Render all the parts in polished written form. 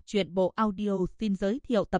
Truyện bộ audio xin giới thiệu tập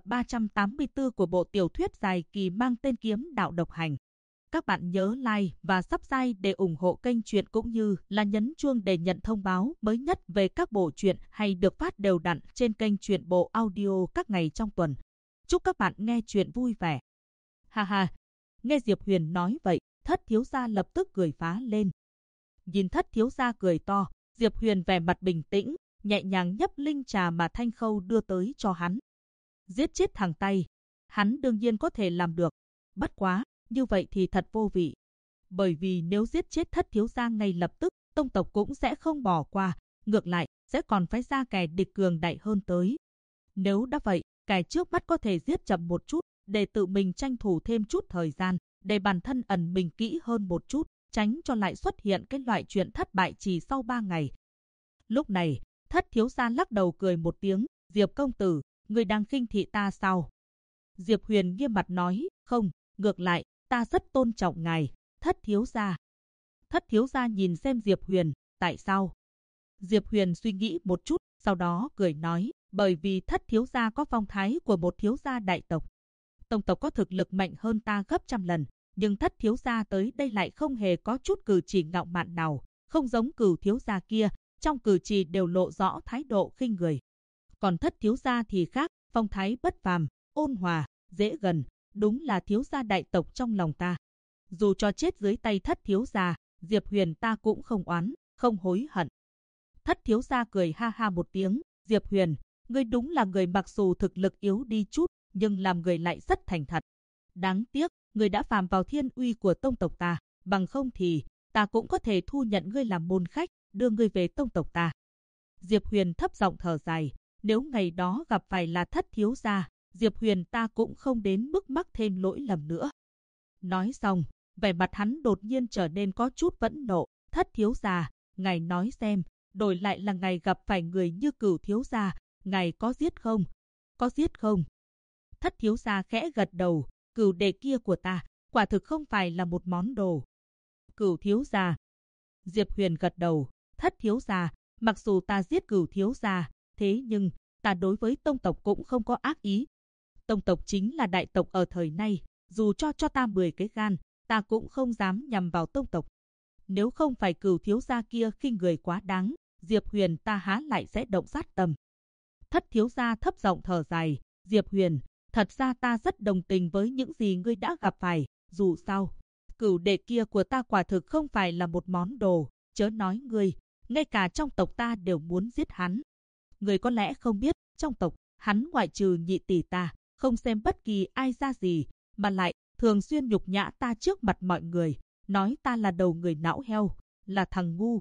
384 của bộ tiểu thuyết dài kỳ mang tên Kiếm Đạo Độc Hành. Các bạn nhớ like và subscribe để ủng hộ kênh truyện cũng như là nhấn chuông để nhận thông báo mới nhất về các bộ truyện hay được phát đều đặn trên kênh truyện bộ audio các ngày trong tuần. Chúc các bạn nghe truyện vui vẻ. Ha ha, nghe Diệp Huyền nói vậy, Thất thiếu gia lập tức cười phá lên. Nhìn Thất thiếu gia cười to, Diệp Huyền vẻ mặt bình tĩnh, nhẹ nhàng nhấp linh trà mà Thanh Khâu đưa tới cho hắn. Giết chết thằng Tay, hắn đương nhiên có thể làm được. Bất quá, như vậy thì thật vô vị. Bởi vì nếu giết chết Thất thiếu gia ngay lập tức, tông tộc cũng sẽ không bỏ qua, ngược lại, sẽ còn phái ra kẻ địch cường đại hơn tới. Nếu đã vậy, kẻ trước mắt có thể giết chậm một chút, để tự mình tranh thủ thêm chút thời gian, để bản thân ẩn mình kỹ hơn một chút, tránh cho lại xuất hiện cái loại chuyện thất bại chỉ sau 3 ngày. Lúc này, Thất thiếu gia lắc đầu cười một tiếng, Diệp công tử, người đang khinh thị ta sao? Diệp Huyền nghiêm mặt nói, không, ngược lại, ta rất tôn trọng ngài, Thất thiếu gia. Thất thiếu gia nhìn xem Diệp Huyền, tại sao? Diệp Huyền suy nghĩ một chút, sau đó cười nói, bởi vì Thất thiếu gia có phong thái của một thiếu gia đại tộc. Tông tộc có thực lực mạnh hơn ta gấp trăm lần, nhưng Thất thiếu gia tới đây lại không hề có chút cử chỉ ngạo mạn nào, không giống Cửu thiếu gia kia, trong cử chỉ đều lộ rõ thái độ khinh người. Còn Thất thiếu gia thì khác, phong thái bất phàm, ôn hòa, dễ gần, đúng là thiếu gia đại tộc trong lòng ta. Dù cho chết dưới tay Thất thiếu gia, Diệp Huyền ta cũng không oán, không hối hận. Thất thiếu gia cười ha ha một tiếng, Diệp Huyền, ngươi đúng là người mặc dù thực lực yếu đi chút, nhưng làm người lại rất thành thật. Đáng tiếc, ngươi đã phạm vào thiên uy của tông tộc ta, bằng không thì ta cũng có thể thu nhận ngươi làm môn khách, đưa ngươi về tông tộc ta. Diệp Huyền thấp giọng thở dài, nếu ngày đó gặp phải là Thất thiếu gia, Diệp Huyền ta cũng không đến mức mắc thêm lỗi lầm nữa. Nói xong, vẻ mặt hắn đột nhiên trở nên có chút phẫn nộ, Thất thiếu gia, ngài nói xem, đổi lại là ngài gặp phải người như Cửu thiếu gia, ngài có giết không? Có giết không? Thất thiếu gia khẽ gật đầu, Cửu đệ kia của ta, quả thực không phải là một món đồ. Cửu thiếu gia. Diệp Huyền gật đầu, Thất thiếu gia, mặc dù ta giết Cửu thiếu gia, thế nhưng ta đối với tông tộc cũng không có ác ý. Tông tộc chính là đại tộc ở thời nay, dù cho ta 10 cái gan, ta cũng không dám nhằm vào tông tộc. Nếu không phải Cửu thiếu gia kia khinh người quá đáng, Diệp Huyền ta há lại sẽ động sát tâm. Thất thiếu gia thấp giọng thở dài, Diệp Huyền, thật ra ta rất đồng tình với những gì ngươi đã gặp phải, dù sao, Cửu đệ kia của ta quả thực không phải là một món đồ, chớ nói ngươi, ngay cả trong tộc ta đều muốn giết hắn. Ngươi có lẽ không biết, trong tộc, hắn ngoại trừ nhị tỷ ta, không xem bất kỳ ai ra gì, mà lại thường xuyên nhục nhã ta trước mặt mọi người, nói ta là đầu người não heo, là thằng ngu.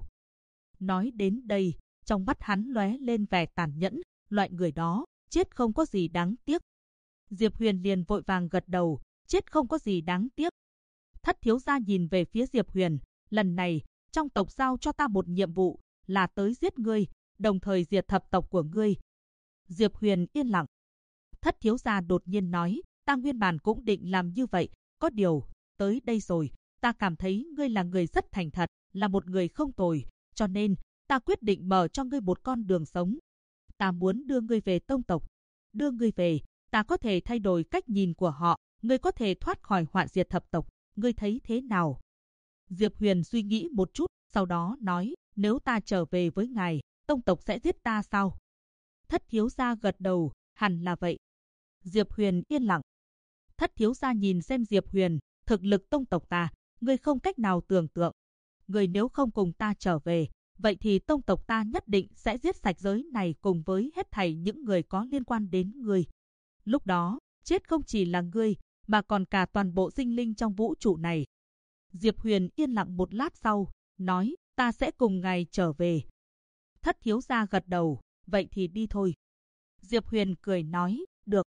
Nói đến đây, trong mắt hắn lóe lên vẻ tàn nhẫn, loại người đó, chết không có gì đáng tiếc. Diệp Huyền liền vội vàng gật đầu, chết không có gì đáng tiếc. Thất thiếu gia nhìn về phía Diệp Huyền, lần này, trong tộc giao cho ta một nhiệm vụ, là tới giết ngươi, đồng thời diệt thập tộc của ngươi. Diệp Huyền yên lặng. Thất thiếu gia đột nhiên nói, ta nguyên bản cũng định làm như vậy, có điều, tới đây rồi, ta cảm thấy ngươi là người rất thành thật, là một người không tồi, cho nên, ta quyết định mở cho ngươi một con đường sống. Ta muốn đưa ngươi về tông tộc. Đưa ngươi về, ta có thể thay đổi cách nhìn của họ, ngươi có thể thoát khỏi hoạn diệt thập tộc, ngươi thấy thế nào? Diệp Huyền suy nghĩ một chút, sau đó nói, nếu ta trở về với ngài, tông tộc sẽ giết ta sao? Thất thiếu gia gật đầu, hẳn là vậy. Diệp Huyền yên lặng. Thất thiếu gia nhìn xem Diệp Huyền, thực lực tông tộc ta, ngươi không cách nào tưởng tượng. Ngươi nếu không cùng ta trở về, vậy thì tông tộc ta nhất định sẽ giết sạch giới này cùng với hết thảy những người có liên quan đến ngươi. Lúc đó, chết không chỉ là ngươi, mà còn cả toàn bộ sinh linh trong vũ trụ này. Diệp Huyền yên lặng một lát sau, nói, ta sẽ cùng ngài trở về. Thất thiếu gia gật đầu, vậy thì đi thôi. Diệp Huyền cười nói, được.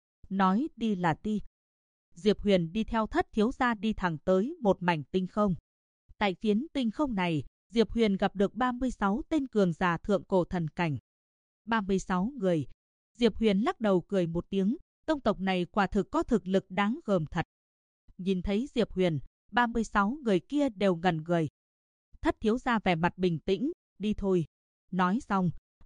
Nói đi là đi. Diệp Huyền đi theo Thất thiếu gia đi thẳng tới một mảnh tinh không. Tại phiến tinh không này, Diệp Huyền gặp được 36 tên cường giả thượng cổ thần cảnh. 36 người. Diệp Huyền lắc đầu cười một tiếng, tông tộc này quả thực có thực lực đáng gờm thật. Nhìn thấy Diệp Huyền, 36 người kia đều ngẩn người. Thất thiếu gia vẻ mặt bình tĩnh, đi thôi. Nói xong,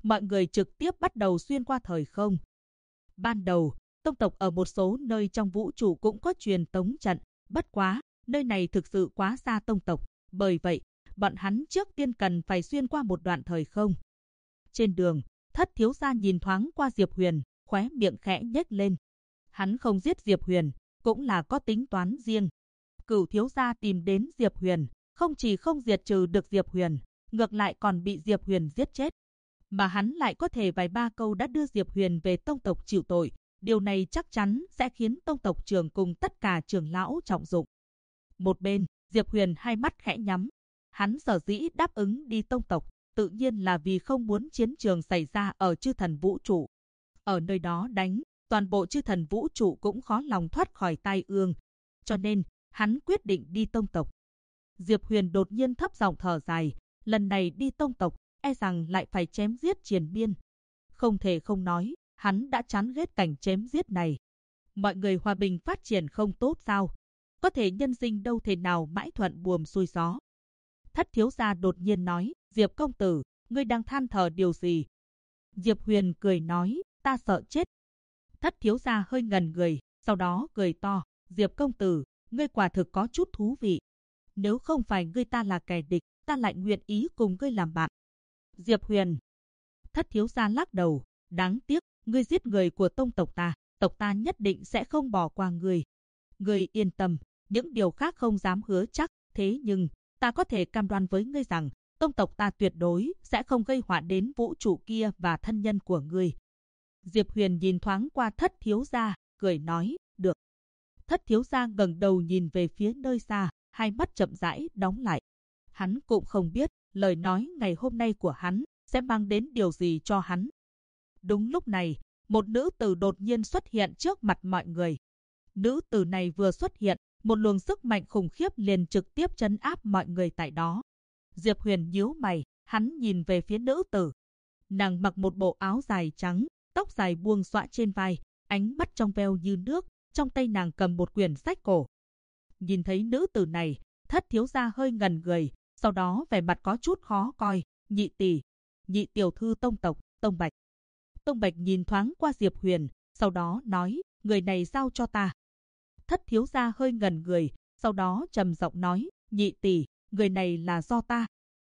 mọi người trực tiếp bắt đầu xuyên qua thời không. Ban đầu, tông tộc ở một số nơi trong vũ trụ cũng có truyền tống trận, bất quá, nơi này thực sự quá xa tông tộc, bởi vậy, bọn hắn trước tiên cần phải xuyên qua một đoạn thời không. Trên đường, Thất thiếu gia nhìn thoáng qua Diệp Huyền, khóe miệng khẽ nhếch lên. Hắn không giết Diệp Huyền, cũng là có tính toán riêng. Cửu thiếu gia tìm đến Diệp Huyền, không chỉ không diệt trừ được Diệp Huyền, ngược lại còn bị Diệp Huyền giết chết. Mà hắn lại có thể vài ba câu đã đưa Diệp Huyền về tông tộc chịu tội, điều này chắc chắn sẽ khiến tông tộc trưởng cùng tất cả trưởng lão trọng dụng. Một bên, Diệp Huyền hai mắt khẽ nhắm. Hắn sở dĩ đáp ứng đi tông tộc, tự nhiên là vì không muốn chiến trường xảy ra ở chư thần vũ trụ. Ở nơi đó đánh, toàn bộ chư thần vũ trụ cũng khó lòng thoát khỏi tai ương. Cho nên, hắn quyết định đi tông tộc. Diệp Huyền đột nhiên thấp giọng thở dài, lần này đi tông tộc, e rằng lại phải chém giết triền miên. Không thể không nói, hắn đã chán ghét cảnh chém giết này. Mọi người hòa bình phát triển không tốt sao? Có thể nhân sinh đâu thể nào mãi thuận buồm xuôi gió. Thất thiếu gia đột nhiên nói, Diệp công tử, ngươi đang than thở điều gì? Diệp Huyền cười nói, ta sợ chết. Thất thiếu gia hơi ngần người, sau đó cười to, Diệp công tử, ngươi quả thực có chút thú vị. Nếu không phải ngươi ta là kẻ địch, ta lại nguyện ý cùng ngươi làm bạn. Diệp Huyền. Thất thiếu gia lắc đầu, đáng tiếc, ngươi giết người của tông tộc ta nhất định sẽ không bỏ qua ngươi. Ngươi yên tâm, những điều khác không dám hứa chắc, thế nhưng, ta có thể cam đoan với ngươi rằng, tông tộc ta tuyệt đối sẽ không gây họa đến vũ trụ kia và thân nhân của ngươi. Diệp Huyền nhìn thoáng qua Thất thiếu gia, cười nói, được. Thất thiếu gia ngẩng đầu nhìn về phía nơi xa, hai mắt chậm rãi đóng lại. Hắn cũng không biết, lời nói ngày hôm nay của hắn sẽ mang đến điều gì cho hắn. Đúng lúc này, một nữ tử đột nhiên xuất hiện trước mặt mọi người. Nữ tử này vừa xuất hiện, một luồng sức mạnh khủng khiếp liền trực tiếp trấn áp mọi người tại đó. Diệp Huyền nhíu mày, hắn nhìn về phía nữ tử. Nàng mặc một bộ áo dài trắng, tóc dài buông xõa trên vai, ánh mắt trong veo như nước, trong tay nàng cầm một quyển sách cổ. Nhìn thấy nữ tử này, Thất thiếu gia hơi ngần người, sau đó vẻ mặt có chút khó coi, nhị tỷ, nhị tiểu thư tông tộc, Tông Bạch. Tông Bạch nhìn thoáng qua Diệp Huyền, sau đó nói, người này giao cho ta. Thất thiếu gia hơi ngần người, sau đó trầm giọng nói, nhị tỷ, người này là do ta.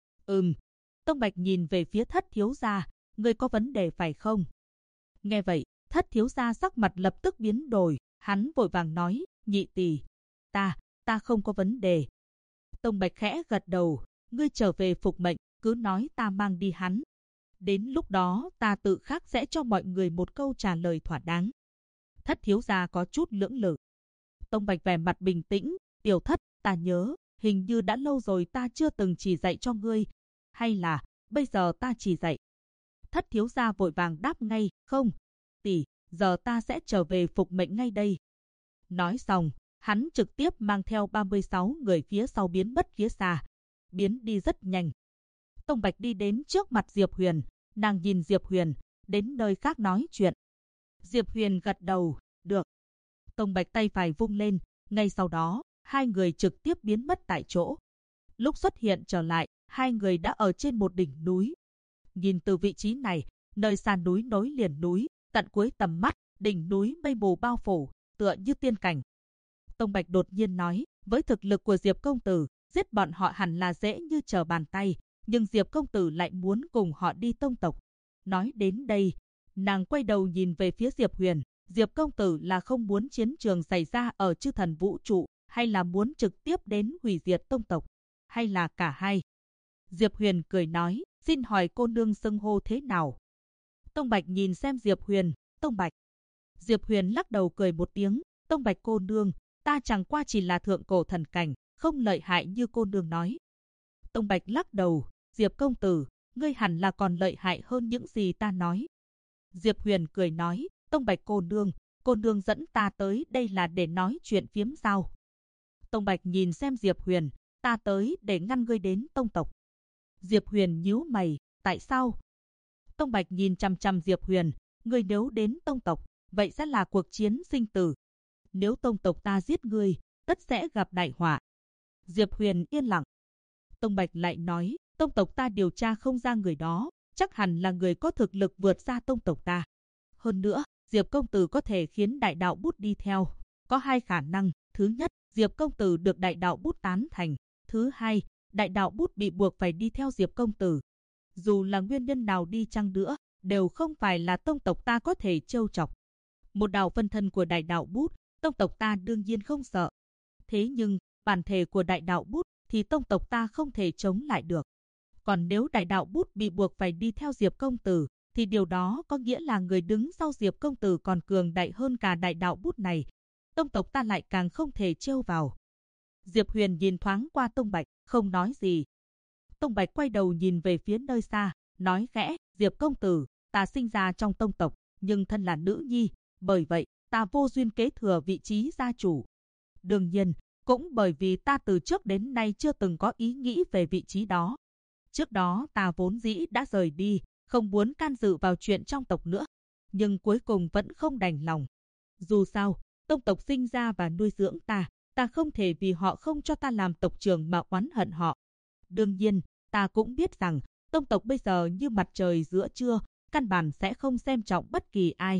Tông Bạch nhìn về phía Thất thiếu gia, người có vấn đề phải không? Nghe vậy, Thất thiếu gia sắc mặt lập tức biến đổi, hắn vội vàng nói, nhị tỷ, ta không có vấn đề. Tông Bạch khẽ gật đầu, ngươi trở về phục mệnh, cứ nói ta mang đi hắn. Đến lúc đó ta tự khắc sẽ cho mọi người một câu trả lời thỏa đáng. Thất thiếu gia có chút lưỡng lự. Tông Bạch vẻ mặt bình tĩnh, tiểu Thất, ta nhớ, hình như đã lâu rồi ta chưa từng chỉ dạy cho ngươi. Hay là, bây giờ ta chỉ dạy? Thất thiếu gia vội vàng đáp ngay, không, tỷ, giờ ta sẽ trở về phục mệnh ngay đây. Nói xong, hắn trực tiếp mang theo 36 người phía sau biến mất phía xa. Biến đi rất nhanh. Tông Bạch đi đến trước mặt Diệp Huyền, nàng nhìn Diệp Huyền, đến nơi khác nói chuyện. Diệp Huyền gật đầu, được. Tông Bạch tay phải vung lên, ngay sau đó, hai người trực tiếp biến mất tại chỗ. Lúc xuất hiện trở lại, hai người đã ở trên một đỉnh núi. Nhìn từ vị trí này, nơi xa núi nối liền núi, tận cuối tầm mắt, đỉnh núi mây mù bao phủ, tựa như tiên cảnh. Tông Bạch đột nhiên nói, với thực lực của Diệp công tử, giết bọn họ hẳn là dễ như trở bàn tay, nhưng Diệp công tử lại muốn cùng họ đi tông tộc. Nói đến đây, nàng quay đầu nhìn về phía Diệp Huyền, Diệp công tử là không muốn chiến trường xảy ra ở chư thần vũ trụ, hay là muốn trực tiếp đến hủy diệt tông tộc, hay là cả hai? Diệp Huyền cười nói, xin hỏi cô nương xưng hô thế nào? Tông Bạch nhìn xem Diệp Huyền, Tông Bạch. Diệp Huyền lắc đầu cười một tiếng, Tông Bạch cô nương, ta chẳng qua chỉ là thượng cổ thần cảnh, không lợi hại như cô nương nói. Tông Bạch lắc đầu, Diệp công tử, ngươi hẳn là còn lợi hại hơn những gì ta nói. Diệp Huyền cười nói, Tông Bạch cô nương dẫn ta tới đây là để nói chuyện phiếm sao? Tông Bạch nhìn xem Diệp Huyền, ta tới để ngăn ngươi đến tông tộc. Diệp Huyền nhíu mày, tại sao? Tông Bạch nhìn chằm chằm Diệp Huyền, ngươi nếu đến tông tộc, vậy sẽ là cuộc chiến sinh tử. Nếu tông tộc ta giết ngươi, tất sẽ gặp đại họa. Diệp Huyền yên lặng. Tông Bạch lại nói, tông tộc ta điều tra không ra người đó, chắc hẳn là người có thực lực vượt xa tông tộc ta. Hơn nữa, Diệp công tử có thể khiến đại đạo bút đi theo. Có hai khả năng. Thứ nhất, Diệp công tử được đại đạo bút tán thành. Thứ hai, đại đạo bút bị buộc phải đi theo Diệp công tử. Dù là nguyên nhân nào đi chăng nữa, đều không phải là tông tộc ta có thể trêu chọc. Một đạo phân thân của đại đạo bút, tông tộc ta đương nhiên không sợ. Thế nhưng, bản thể của đại đạo bút thì tông tộc ta không thể chống lại được. Còn nếu đại đạo bút bị buộc phải đi theo Diệp công tử, thì điều đó có nghĩa là người đứng sau Diệp công tử còn cường đại hơn cả đại đạo bút này. Tông tộc ta lại càng không thể trêu vào. Diệp Huyền nhìn thoáng qua Tông Bạch, không nói gì. Tông Bạch quay đầu nhìn về phía nơi xa, nói khẽ, Diệp công tử, ta sinh ra trong tông tộc, nhưng thân là nữ nhi, bởi vậy ta vô duyên kế thừa vị trí gia chủ. Đương nhiên, cũng bởi vì ta từ trước đến nay chưa từng có ý nghĩ về vị trí đó. Trước đó ta vốn dĩ đã rời đi, không muốn can dự vào chuyện trong tộc nữa, nhưng cuối cùng vẫn không đành lòng. Dù sao, tông tộc sinh ra và nuôi dưỡng ta, ta không thể vì họ không cho ta làm tộc trưởng mà oán hận họ. Đương nhiên, ta cũng biết rằng tông tộc bây giờ như mặt trời giữa trưa, căn bản sẽ không xem trọng bất kỳ ai.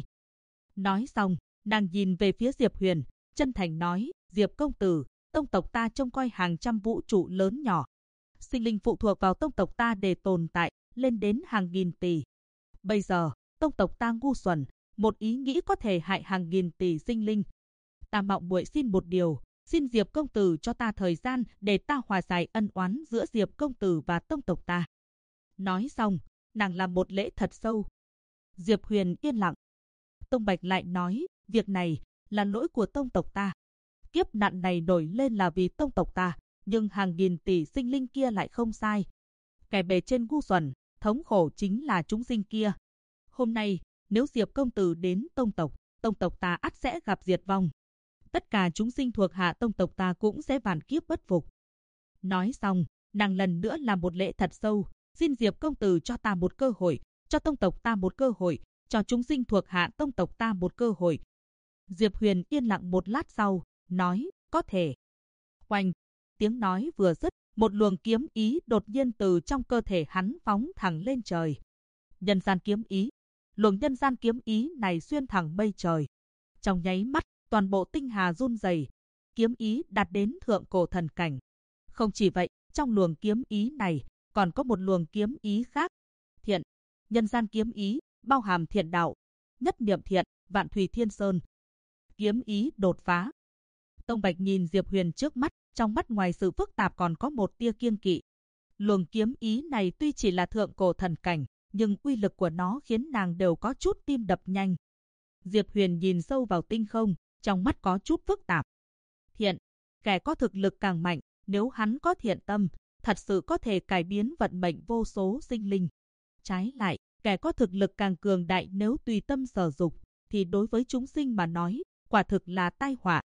Nói xong, nàng nhìn về phía Diệp Huyền, chân thành nói, Diệp công tử, tông tộc ta trông coi hàng trăm vũ trụ lớn nhỏ. Sinh linh phụ thuộc vào tông tộc ta để tồn tại, lên đến hàng nghìn tỷ. Bây giờ, tông tộc ta ngu xuẩn, một ý nghĩ có thể hại hàng nghìn tỷ sinh linh. Ta mạo muội xin một điều, xin Diệp công tử cho ta thời gian để ta hòa giải ân oán giữa Diệp công tử và tông tộc ta. Nói xong, nàng làm một lễ thật sâu. Diệp Huyền yên lặng. Tông Bạch lại nói, việc này là lỗi của tông tộc ta. Kiếp nạn này nổi lên là vì tông tộc ta, nhưng hàng nghìn tỷ sinh linh kia lại không sai. Kẻ bề trên ngu xuẩn, thống khổ chính là chúng sinh kia. Hôm nay, nếu Diệp công tử đến tông tộc ta ắt sẽ gặp diệt vong. Tất cả chúng sinh thuộc hạ tông tộc ta cũng sẽ vạn kiếp bất phục. Nói xong, nàng lần nữa làm một lễ thật sâu, xin Diệp công tử cho ta một cơ hội, cho tông tộc ta một cơ hội, cho chúng sinh thuộc hạ tông tộc ta một cơ hội. Diệp Huyền yên lặng một lát sau, nói, có thể. Oanh, tiếng nói vừa dứt, một luồng kiếm ý đột nhiên từ trong cơ thể hắn phóng thẳng lên trời. Nhân gian kiếm ý. Luồng nhân gian kiếm ý này xuyên thẳng mây trời. Trong nháy mắt, toàn bộ tinh hà run rẩy, kiếm ý đạt đến thượng cổ thần cảnh. Không chỉ vậy, trong luồng kiếm ý này còn có một luồng kiếm ý khác. Thiện, nhân gian kiếm ý bao hàm thiện đạo, nhất niệm thiện, vạn thủy thiên sơn. Kiếm ý đột phá. Tông Bạch nhìn Diệp Huyền trước mắt, trong mắt ngoài sự phức tạp còn có một tia kiêng kỵ. Luồng kiếm ý này tuy chỉ là thượng cổ thần cảnh, nhưng uy lực của nó khiến nàng đều có chút tim đập nhanh. Diệp Huyền nhìn sâu vào tinh không, trong mắt có chút phức tạp. Thiện, kẻ có thực lực càng mạnh, nếu hắn có thiện tâm, thật sự có thể cải biến vận mệnh vô số sinh linh. Trái lại, kẻ có thực lực càng cường đại nếu tùy tâm sở dục, thì đối với chúng sinh mà nói, quả thực là tai họa.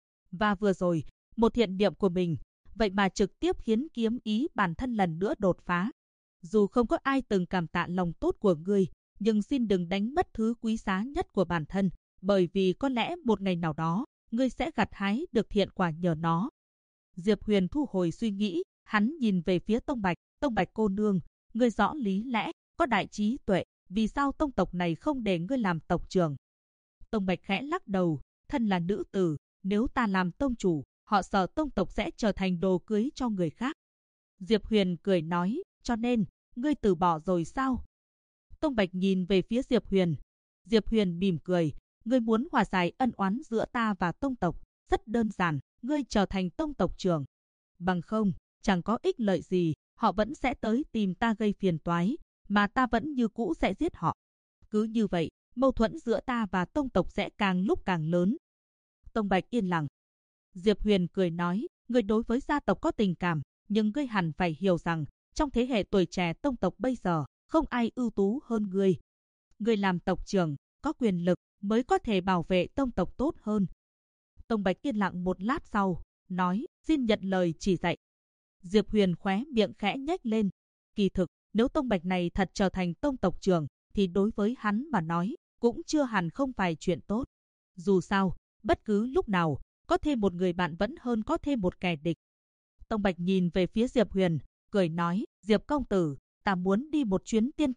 Và vừa rồi, một thiện niệm của mình, vậy mà trực tiếp khiến kiếm ý bản thân lần nữa đột phá. Dù không có ai từng cảm tạ lòng tốt của ngươi, nhưng xin đừng đánh mất thứ quý giá nhất của bản thân, bởi vì có lẽ một ngày nào đó, ngươi sẽ gặt hái được thiện quả nhờ nó. Diệp Huyền thu hồi suy nghĩ, hắn nhìn về phía Tông Bạch cô nương, ngươi rõ lý lẽ, có đại trí tuệ, vì sao tông tộc này không để ngươi làm tộc trưởng? Tông Bạch khẽ lắc đầu, thân là nữ tử, nếu ta làm tông chủ, họ sợ tông tộc sẽ trở thành đồ cưới cho người khác. Diệp Huyền cười nói, cho nên, ngươi từ bỏ rồi sao? Tông Bạch nhìn về phía Diệp Huyền. Diệp Huyền mỉm cười, ngươi muốn hòa giải ân oán giữa ta và tông tộc, rất đơn giản, ngươi trở thành tông tộc trưởng. Bằng không, chẳng có ích lợi gì, họ vẫn sẽ tới tìm ta gây phiền toái, mà ta vẫn như cũ sẽ giết họ. Cứ như vậy, mâu thuẫn giữa ta và tông tộc sẽ càng lúc càng lớn. Tông Bạch yên lặng. Diệp Huyền cười nói, ngươi đối với gia tộc có tình cảm, nhưng ngươi hẳn phải hiểu rằng, trong thế hệ tuổi trẻ tông tộc bây giờ, không ai ưu tú hơn ngươi. Ngươi làm tộc trưởng, có quyền lực, mới có thể bảo vệ tông tộc tốt hơn. Tông Bạch yên lặng một lát sau, nói, xin nhận lời chỉ dạy. Diệp Huyền khóe miệng khẽ nhếch lên. Kỳ thực, nếu Tông Bạch này thật trở thành tông tộc trưởng, thì đối với hắn mà nói, cũng chưa hẳn không phải chuyện tốt. Dù sao, bất cứ lúc nào, có thêm một người bạn vẫn hơn có thêm một kẻ địch. Tông Bạch nhìn về phía Diệp Huyền, cười nói, Diệp công tử, ta muốn đi một chuyến tiên cảnh,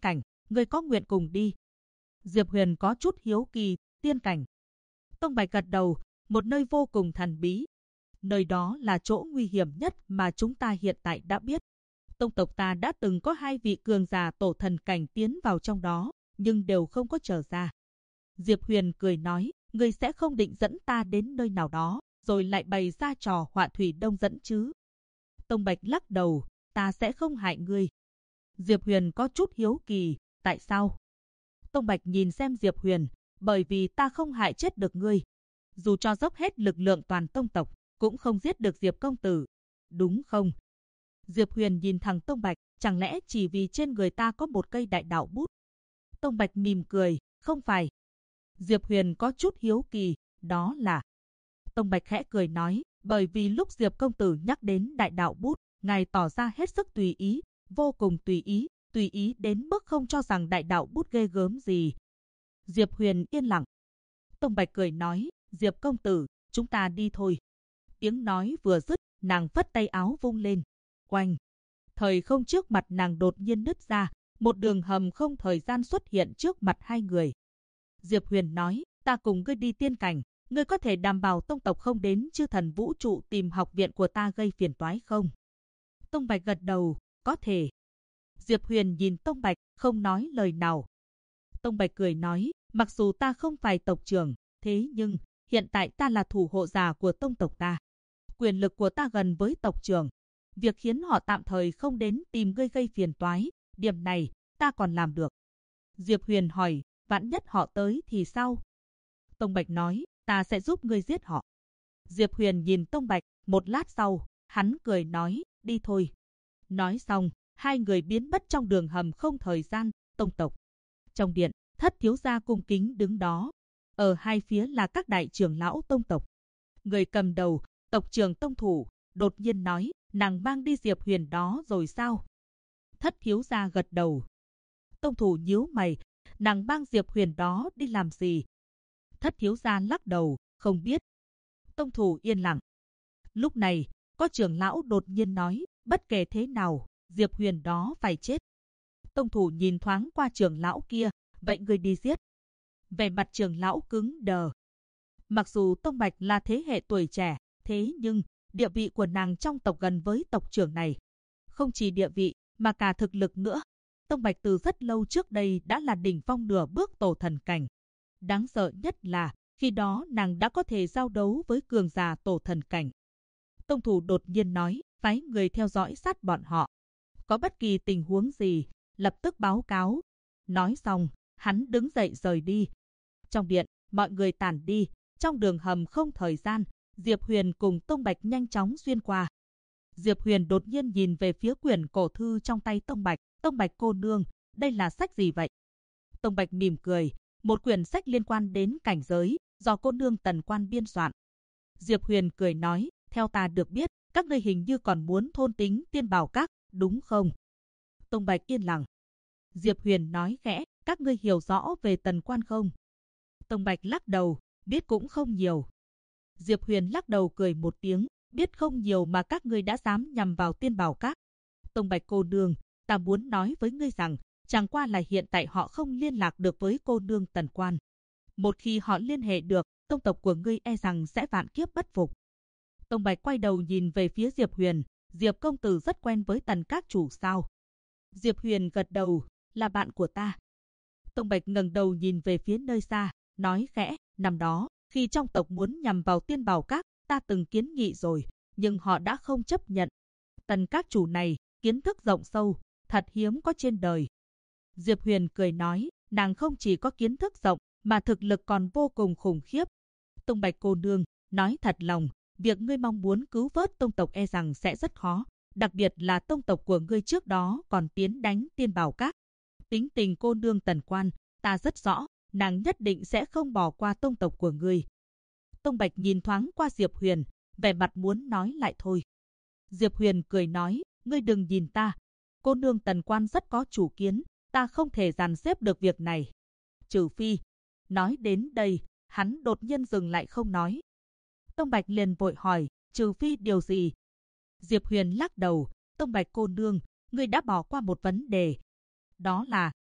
ngươi có nguyện cùng đi? Diệp Huyền có chút hiếu kỳ, tiên cảnh. Tông Bạch gật đầu, một nơi vô cùng thần bí. Nơi đó là chỗ nguy hiểm nhất mà chúng ta hiện tại đã biết. Tông tộc ta đã từng có 2 vị cường giả tổ thần cảnh tiến vào trong đó, nhưng đều không có trở ra. Diệp Huyền cười nói, ngươi sẽ không định dẫn ta đến nơi nào đó, rồi lại bày ra trò họa thủy đông dẫn chứ? Tông Bạch lắc đầu, ta sẽ không hại ngươi. Diệp Huyền có chút hiếu kỳ, tại sao? Tông Bạch nhìn xem Diệp Huyền, bởi vì ta không hại chết được ngươi. Dù cho dốc hết lực lượng toàn tông tộc, cũng không giết được Diệp công tử, đúng không? Diệp Huyền nhìn thẳng Tông Bạch, chẳng lẽ chỉ vì trên người ta có một cây đại đạo bút? Tông Bạch mỉm cười, không phải. Diệp Huyền có chút hiếu kỳ, đó là... Tông Bạch khẽ cười nói, bởi vì lúc Diệp công tử nhắc đến đại đạo bút, ngài tỏ ra hết sức tùy ý, vô cùng tùy ý đến mức không cho rằng đại đạo bút ghê gớm gì. Diệp Huyền yên lặng. Tông Bạch cười nói, Diệp công tử, chúng ta đi thôi. Tiếng nói vừa dứt, nàng phất tay áo vung lên. Oanh! Thời không trước mặt nàng đột nhiên nứt ra, một đường hầm không thời gian xuất hiện trước mặt hai người. Diệp Huyền nói, ta cùng ngươi đi tiên cảnh, ngươi có thể đảm bảo tông tộc không đến chư thần vũ trụ tìm học viện của ta gây phiền toái không? Tông Bạch gật đầu, có thể. Diệp Huyền nhìn Tông Bạch, không nói lời nào. Tông Bạch cười nói, mặc dù ta không phải tộc trưởng, thế nhưng hiện tại ta là thủ hộ giả của tông tộc ta. Quyền lực của ta gần với tộc trưởng. Việc khiến họ tạm thời không đến tìm ngươi gây phiền toái, điểm này ta còn làm được. Diệp Huyền hỏi, vạn nhất họ tới thì sao? Tông Bạch nói, ta sẽ giúp ngươi giết họ. Diệp Huyền nhìn Tông Bạch, một lát sau, hắn cười nói, đi thôi. Nói xong, hai người biến mất trong đường hầm không thời gian, tông tộc. Trong điện, Thất thiếu gia cung kính đứng đó. Ở hai phía là các đại trưởng lão tông tộc. Người cầm đầu, tộc trưởng Tông Thủ, đột nhiên nói, nàng mang đi Diệp Huyền đó rồi sao? Thất thiếu gia gật đầu. Tông Thủ nhíu mày, nàng mang Diệp Huyền đó đi làm gì? Thất thiếu gia lắc đầu, không biết. Tông Thủ yên lặng. Lúc này, có trưởng lão đột nhiên nói, bất kể thế nào, Diệp Huyền đó phải chết. Tông Thủ nhìn thoáng qua trưởng lão kia, vậy người đi giết. Vẻ mặt trưởng lão cứng đờ. Mặc dù Tông Bạch là thế hệ tuổi trẻ, thế nhưng địa vị của nàng trong tộc gần với tộc trưởng này. Không chỉ địa vị, mà cả thực lực nữa. Tông Bạch từ rất lâu trước đây đã là đỉnh phong nửa bước tổ thần cảnh. Đáng sợ nhất là, khi đó nàng đã có thể giao đấu với cường giả tổ thần cảnh. Tông Thủ đột nhiên nói, phái người theo dõi sát bọn họ. Có bất kỳ tình huống gì, lập tức báo cáo. Nói xong, hắn đứng dậy rời đi. Trong điện, mọi người tản đi. Trong đường hầm không thời gian, Diệp Huyền cùng Tông Bạch nhanh chóng xuyên qua. Diệp Huyền đột nhiên nhìn về phía quyển cổ thư trong tay Tông Bạch. Tông Bạch cô nương, đây là sách gì vậy? Tông Bạch mỉm cười, một quyển sách liên quan đến cảnh giới, do cô nương Tần Quan biên soạn. Diệp Huyền cười nói, theo ta được biết, các ngươi hình như còn muốn thôn tính Tiên Bảo Các, đúng không? Tông Bạch yên lặng. Diệp Huyền nói khẽ, các ngươi hiểu rõ về Tần Quan không? Tông Bạch lắc đầu, biết cũng không nhiều. Diệp Huyền lắc đầu cười một tiếng, biết không nhiều mà các ngươi đã dám nhằm vào Tiên Bảo Các. Tông Bạch cô nương, ta muốn nói với ngươi rằng, chẳng qua là hiện tại họ không liên lạc được với cô nương Tần Quan. Một khi họ liên hệ được, tông tộc của ngươi e rằng sẽ vạn kiếp bất phục. Tông Bạch quay đầu nhìn về phía Diệp Huyền, Diệp công tử rất quen với Tần các chủ sao? Diệp Huyền gật đầu, là bạn của ta. Tông Bạch ngẩng đầu nhìn về phía nơi xa, nói khẽ, năm đó, khi trong tộc muốn nhằm vào Tiên Bảo Các, ta từng kiến nghị rồi, nhưng họ đã không chấp nhận. Tần các chủ này, kiến thức rộng sâu, thật hiếm có trên đời. Diệp Huyền cười nói, nàng không chỉ có kiến thức rộng, mà thực lực còn vô cùng khủng khiếp. Tông Bạch cô nương, nói thật lòng, việc ngươi mong muốn cứu vớt tông tộc e rằng sẽ rất khó, đặc biệt là tông tộc của ngươi trước đó còn tiến đánh Tiên Bảo Các. Tính tình cô nương Tần Quan, ta rất rõ, nàng nhất định sẽ không bỏ qua tông tộc của ngươi. Tông Bạch nhìn thoáng qua Diệp Huyền, vẻ mặt muốn nói lại thôi. Diệp Huyền cười nói, ngươi đừng nhìn ta. Cô nương Tần Quan rất có chủ kiến, ta không thể dàn xếp được việc này. Trừ phi. Nói đến đây, hắn đột nhiên dừng lại không nói. Tông Bạch liền vội hỏi, trừ phi điều gì? Diệp Huyền lắc đầu, Tông Bạch cô nương, ngươi đã bỏ qua một vấn đề. Đó là,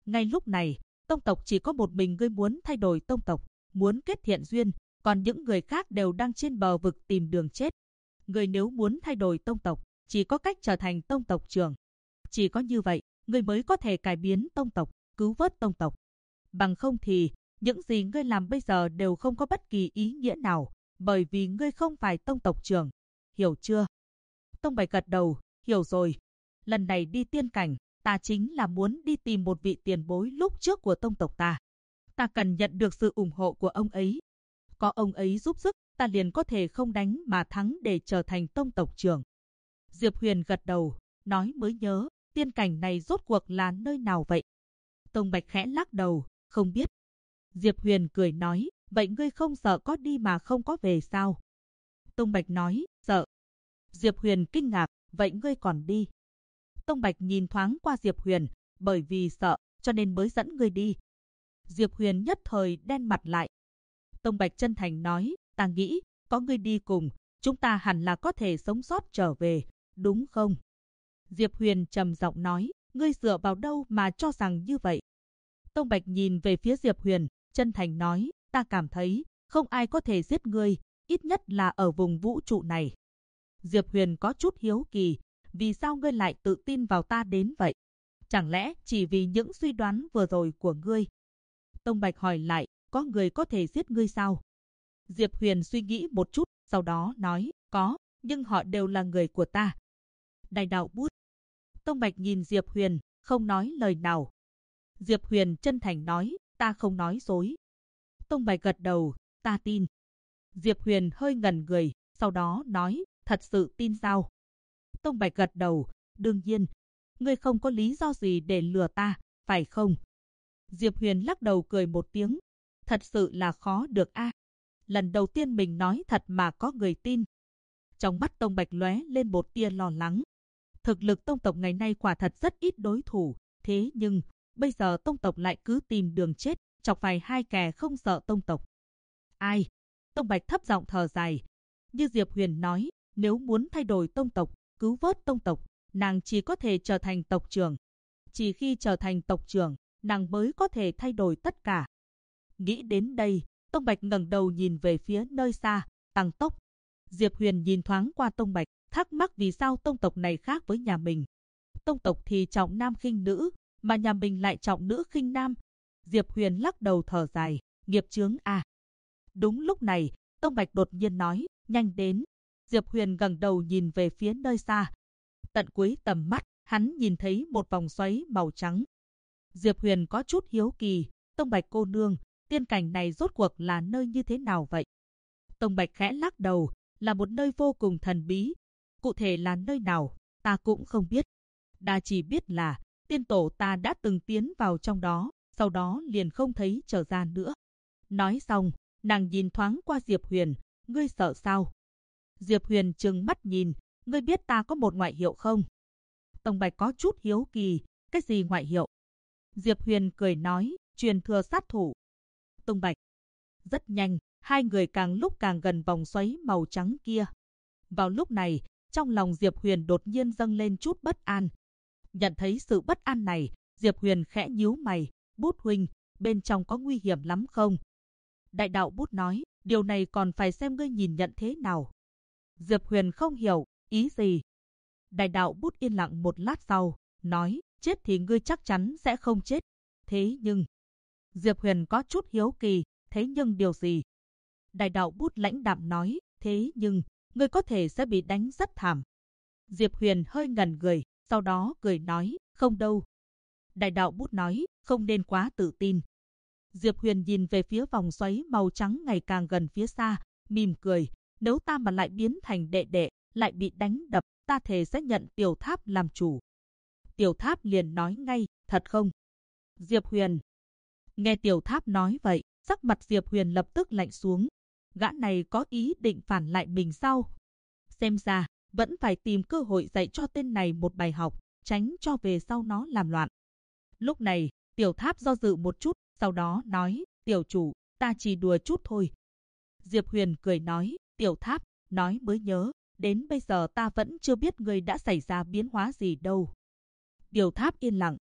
Ngay lúc này, tông tộc chỉ có một mình ngươi muốn thay đổi tông tộc, muốn kết thiện duyên, còn những người khác đều đang trên bờ vực tìm đường chết. Ngươi nếu muốn thay đổi tông tộc, chỉ có cách trở thành tông tộc trưởng. Chỉ có như vậy, ngươi mới có thể cải biến tông tộc, cứu vớt tông tộc. Bằng không thì, những gì ngươi làm bây giờ đều không có bất kỳ ý nghĩa nào, bởi vì ngươi không phải tông tộc trưởng. Hiểu chưa? Tông Bạch gật đầu, hiểu rồi. Lần này đi tiên cảnh, ta chính là muốn đi tìm một vị tiền bối lúc trước của tông tộc ta. Ta cần nhận được sự ủng hộ của ông ấy. Có ông ấy giúp sức, ta liền có thể không đánh mà thắng để trở thành tông tộc trưởng. Diệp Huyền gật đầu, nói mới nhớ, tiên cảnh này rốt cuộc là nơi nào vậy? Tông Bạch khẽ lắc đầu, không biết. Diệp Huyền cười nói, vậy ngươi không sợ có đi mà không có về sao? Tông Bạch nói, sợ. Diệp Huyền kinh ngạc, vậy ngươi còn đi? Tông Bạch nhìn thoáng qua Diệp Huyền, bởi vì sợ, cho nên mới dẫn ngươi đi. Diệp Huyền nhất thời đen mặt lại. Tông Bạch chân thành nói, ta nghĩ, có ngươi đi cùng, chúng ta hẳn là có thể sống sót trở về, đúng không? Diệp Huyền trầm giọng nói, ngươi dựa vào đâu mà cho rằng như vậy? Tông Bạch nhìn về phía Diệp Huyền, chân thành nói, ta cảm thấy, không ai có thể giết ngươi, ít nhất là ở vùng vũ trụ này. Diệp Huyền có chút hiếu kỳ, vì sao ngươi lại tự tin vào ta đến vậy? Chẳng lẽ chỉ vì những suy đoán vừa rồi của ngươi? Tông Bạch hỏi lại, có người có thể giết ngươi sao? Diệp Huyền suy nghĩ một chút, sau đó nói, có, nhưng họ đều là người của ta. Đại đạo bút. Tông Bạch nhìn Diệp Huyền, không nói lời nào. Diệp Huyền chân thành nói, ta không nói dối. Tông Bạch gật đầu, ta tin. Diệp Huyền hơi ngẩn người, sau đó nói, thật sự tin sao? Tông Bạch gật đầu, đương nhiên. Ngươi không có lý do gì để lừa ta, phải không? Diệp Huyền lắc đầu cười một tiếng. Thật sự là khó được a. Lần đầu tiên mình nói thật mà có người tin. Trong mắt Tông Bạch lóe lên một tia lo lắng. Thực lực tông tộc ngày nay quả thật rất ít đối thủ, thế nhưng bây giờ tông tộc lại cứ tìm đường chết, chọc phải hai kẻ không sợ tông tộc. Ai? Tông Bạch thấp giọng thở dài. Như Diệp Huyền nói, nếu muốn thay đổi tông tộc, cứu vớt tông tộc, nàng chỉ có thể trở thành tộc trưởng. Chỉ khi trở thành tộc trưởng, nàng mới có thể thay đổi tất cả. Nghĩ đến đây, Tông Bạch ngẩng đầu nhìn về phía nơi xa, tăng tốc. Diệp Huyền nhìn thoáng qua Tông Bạch, thắc mắc vì sao tông tộc này khác với nhà mình. Tông tộc thì trọng nam khinh nữ, mà nhà mình lại trọng nữ khinh nam. Diệp Huyền lắc đầu thở dài, nghiệp chướng à. Đúng lúc này, Tông Bạch đột nhiên nói, nhanh đến. Diệp Huyền ngẩng đầu nhìn về phía nơi xa. Tận cuối tầm mắt, hắn nhìn thấy một vòng xoáy màu trắng. Diệp Huyền có chút hiếu kỳ, Tông Bạch cô nương, tiên cảnh này rốt cuộc là nơi như thế nào vậy? Tông Bạch khẽ lắc đầu, là một nơi vô cùng thần bí. Cụ thể là nơi nào, ta cũng không biết. Ta chỉ biết là, tiên tổ ta đã từng tiến vào trong đó, sau đó liền không thấy trở ra nữa. Nói xong, nàng nhìn thoáng qua Diệp Huyền, ngươi sợ sao? Diệp Huyền trừng mắt nhìn, ngươi biết ta có một ngoại hiệu không? Tông Bạch có chút hiếu kỳ, cái gì ngoại hiệu? Diệp Huyền cười nói, truyền thừa sát thủ. Tông Bạch. Rất nhanh, hai người càng lúc càng gần vòng xoáy màu trắng kia. Vào lúc này, trong lòng Diệp Huyền đột nhiên dâng lên chút bất an. Nhận thấy sự bất an này, Diệp Huyền khẽ nhíu mày, Bút huynh, bên trong có nguy hiểm lắm không? Đại đạo Bút nói, điều này còn phải xem ngươi nhìn nhận thế nào. Diệp Huyền không hiểu, ý gì? Đại đạo Bút yên lặng một lát sau, nói, chết thì ngươi chắc chắn sẽ không chết. Thế nhưng... Diệp Huyền có chút hiếu kỳ, thế nhưng điều gì? Đại đạo Bút lãnh đạm nói, thế nhưng, ngươi có thể sẽ bị đánh rất thảm. Diệp Huyền hơi ngẩn người, sau đó cười nói, không đâu. Đại đạo Bút nói, không nên quá tự tin. Diệp Huyền nhìn về phía vòng xoáy màu trắng ngày càng gần phía xa, mỉm cười, nếu ta mà lại biến thành đệ đệ, lại bị đánh đập, ta thề sẽ nhận Tiểu Tháp làm chủ. Tiểu Tháp liền nói ngay, thật không? Diệp Huyền. Nghe Tiểu Tháp nói vậy, sắc mặt Diệp Huyền lập tức lạnh xuống. Gã này có ý định phản lại mình sao? Xem ra, vẫn phải tìm cơ hội dạy cho tên này một bài học, tránh cho về sau nó làm loạn. Lúc này, Tiểu Tháp do dự một chút, sau đó nói, Tiểu chủ, ta chỉ đùa chút thôi. Diệp Huyền cười nói, Tiểu Tháp, nói mới nhớ, đến bây giờ ta vẫn chưa biết người đã xảy ra biến hóa gì đâu. Tiểu Tháp yên lặng.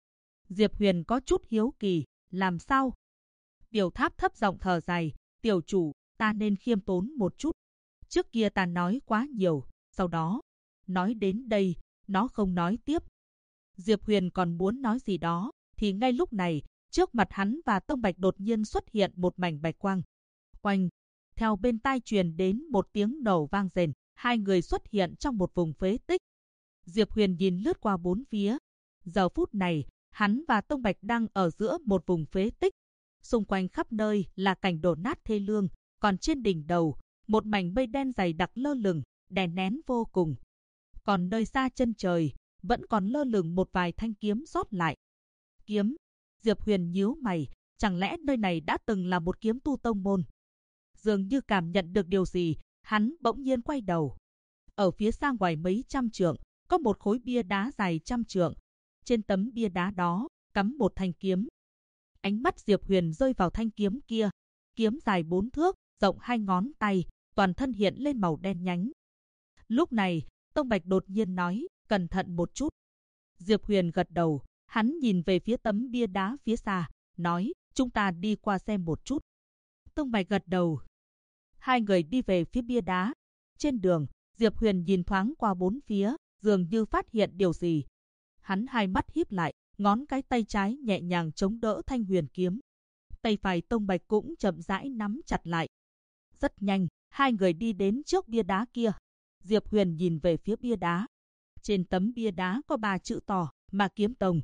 Diệp Huyền có chút hiếu kỳ, làm sao? Tiểu Tháp thấp giọng thở dài, tiểu chủ, ta nên khiêm tốn một chút. Trước kia ta nói quá nhiều, sau đó, nói đến đây, nó không nói tiếp. Diệp Huyền còn muốn nói gì đó, thì ngay lúc này, trước mặt hắn và Tông Bạch đột nhiên xuất hiện một mảnh bạch quang. Oanh! Theo bên tai truyền đến một tiếng nổ vang rền, hai người xuất hiện trong một vùng phế tích. Diệp Huyền nhìn lướt qua bốn phía. Giờ phút này, hắn và Tông Bạch đang ở giữa một vùng phế tích. Xung quanh khắp nơi là cảnh đổ nát thê lương, còn trên đỉnh đầu, một mảnh mây đen dày đặc lơ lửng, đè nén vô cùng. Còn nơi xa chân trời, vẫn còn lơ lửng một vài thanh kiếm sót lại. Kiếm? Diệp Huyền nhíu mày, chẳng lẽ nơi này đã từng là một kiếm tu tông môn? Dường như cảm nhận được điều gì, hắn bỗng nhiên quay đầu. Ở phía xa ngoài mấy trăm trượng, có một khối bia đá dài trăm trượng. Trên tấm bia đá đó, cắm một thanh kiếm. Ánh mắt Diệp Huyền rơi vào thanh kiếm kia. Kiếm dài 4 thước, rộng 2 ngón tay, toàn thân hiện lên màu đen nhánh. Lúc này, Tông Bạch đột nhiên nói, cẩn thận một chút. Diệp Huyền gật đầu, hắn nhìn về phía tấm bia đá phía xa, nói, chúng ta đi qua xem một chút. Tông Bạch gật đầu. Hai người đi về phía bia đá. Trên đường, Diệp Huyền nhìn thoáng qua bốn phía, dường như phát hiện điều gì. Hắn hai mắt híp lại, ngón cái tay trái nhẹ nhàng chống đỡ thanh huyền kiếm. Tay phải Tông Bạch cũng chậm rãi nắm chặt lại. Rất nhanh, hai người đi đến trước bia đá kia. Diệp Huyền nhìn về phía bia đá. Trên tấm bia đá có 3 chữ to, Ma Kiếm Tông.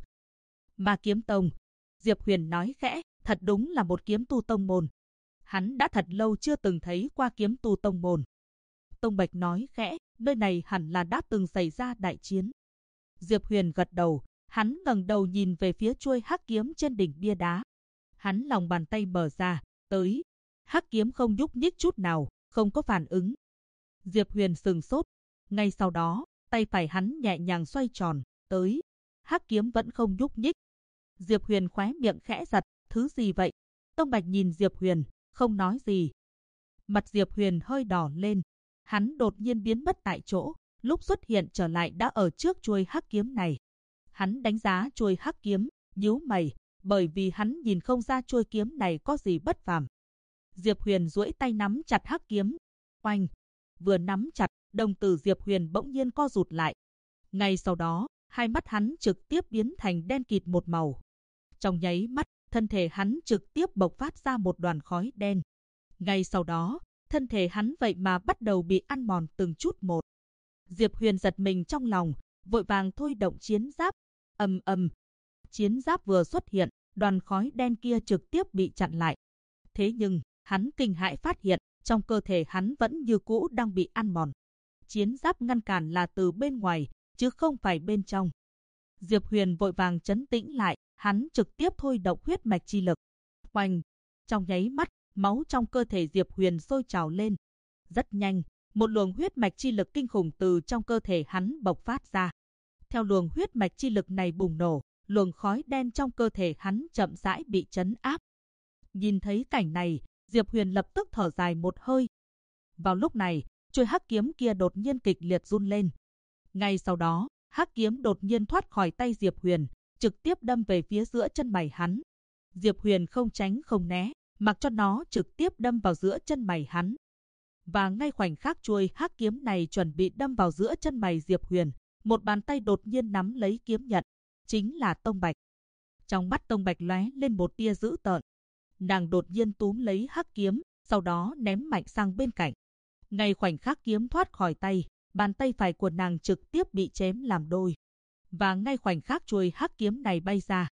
Ma Kiếm Tông. Diệp Huyền nói khẽ, thật đúng là một kiếm tu tông môn. Hắn đã thật lâu chưa từng thấy qua kiếm tu tông môn. Tông Bạch nói khẽ, nơi này hẳn là đã từng xảy ra đại chiến. Diệp Huyền gật đầu, hắn ngẩng đầu nhìn về phía chuôi hắc kiếm trên đỉnh bia đá. Hắn lòng bàn tay mở ra, tới. Hắc kiếm không nhúc nhích chút nào, không có phản ứng. Diệp Huyền sừng sốt. Ngay sau đó, tay phải hắn nhẹ nhàng xoay tròn, tới. Hắc kiếm vẫn không nhúc nhích. Diệp Huyền khóe miệng khẽ giật, thứ gì vậy? Tông Bạch nhìn Diệp Huyền, không nói gì. Mặt Diệp Huyền hơi đỏ lên. Hắn đột nhiên biến mất tại chỗ, lúc xuất hiện trở lại đã ở trước chuôi hắc kiếm này. Hắn đánh giá chuôi hắc kiếm, nhíu mày, bởi vì hắn nhìn không ra chuôi kiếm này có gì bất phàm. Diệp Huyền duỗi tay nắm chặt hắc kiếm. Oanh! Vừa nắm chặt, đồng tử Diệp Huyền bỗng nhiên co rụt lại. Ngay sau đó, hai mắt hắn trực tiếp biến thành đen kịt một màu. Trong nháy mắt, thân thể hắn trực tiếp bộc phát ra một đoàn khói đen. Ngay sau đó, thân thể hắn vậy mà bắt đầu bị ăn mòn từng chút một. Diệp Huyền giật mình trong lòng, vội vàng thôi động chiến giáp. Ầm ầm. Chiến giáp vừa xuất hiện, đoàn khói đen kia trực tiếp bị chặn lại. Thế nhưng, hắn kinh hãi phát hiện, trong cơ thể hắn vẫn như cũ đang bị ăn mòn. Chiến giáp ngăn cản là từ bên ngoài, chứ không phải bên trong. Diệp Huyền vội vàng trấn tĩnh lại, hắn trực tiếp thôi động huyết mạch chi lực. Oanh! Trong nháy mắt, máu trong cơ thể Diệp Huyền sôi trào lên. Rất nhanh, một luồng huyết mạch chi lực kinh khủng từ trong cơ thể hắn bộc phát ra. Theo luồng huyết mạch chi lực này bùng nổ, luồng khói đen trong cơ thể hắn chậm rãi bị trấn áp. Nhìn thấy cảnh này, Diệp Huyền lập tức thở dài một hơi. Vào lúc này, chuôi hắc kiếm kia đột nhiên kịch liệt run lên. Ngay sau đó, hắc kiếm đột nhiên thoát khỏi tay Diệp Huyền, trực tiếp đâm về phía giữa chân mày hắn. Diệp Huyền không tránh không né, mặc cho nó trực tiếp đâm vào giữa chân mày hắn. Và ngay khoảnh khắc chuôi hắc kiếm này chuẩn bị đâm vào giữa chân mày Diệp Huyền, một bàn tay đột nhiên nắm lấy kiếm nhận, chính là Tông Bạch. Trong mắt Tông Bạch lóe lên một tia dữ tợn. Nàng đột nhiên túm lấy hắc kiếm, sau đó ném mạnh sang bên cạnh. Ngay khoảnh khắc kiếm thoát khỏi tay, bàn tay phải của nàng trực tiếp bị chém làm đôi. Và ngay khoảnh khắc chuôi hắc kiếm này bay ra,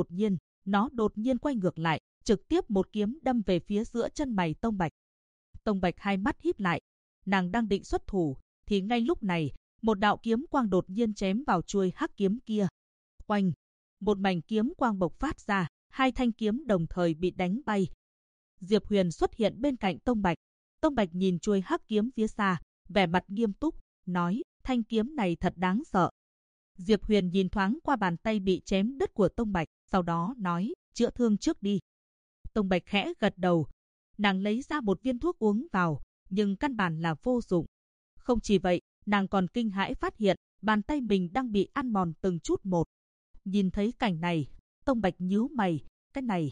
nó đột nhiên quay ngược lại, trực tiếp một kiếm đâm về phía giữa chân mày Tông Bạch. Tông Bạch hai mắt híp lại, nàng đang định xuất thủ, thì ngay lúc này, một đạo kiếm quang đột nhiên chém vào chuôi hắc kiếm kia. Oanh! Một mảnh kiếm quang bộc phát ra, hai thanh kiếm đồng thời bị đánh bay. Diệp Huyền xuất hiện bên cạnh Tông Bạch. Tông Bạch nhìn chuôi hắc kiếm phía xa, vẻ mặt nghiêm túc, nói, thanh kiếm này thật đáng sợ. Diệp Huyền nhìn thoáng qua bàn tay bị chém đứt của Tông Bạch, sau đó nói, chữa thương trước đi. Tông Bạch khẽ gật đầu. Nàng lấy ra một viên thuốc uống vào, nhưng căn bản là vô dụng. Không chỉ vậy, nàng còn kinh hãi phát hiện, bàn tay mình đang bị ăn mòn từng chút một. Nhìn thấy cảnh này, Tông Bạch nhíu mày, cái này.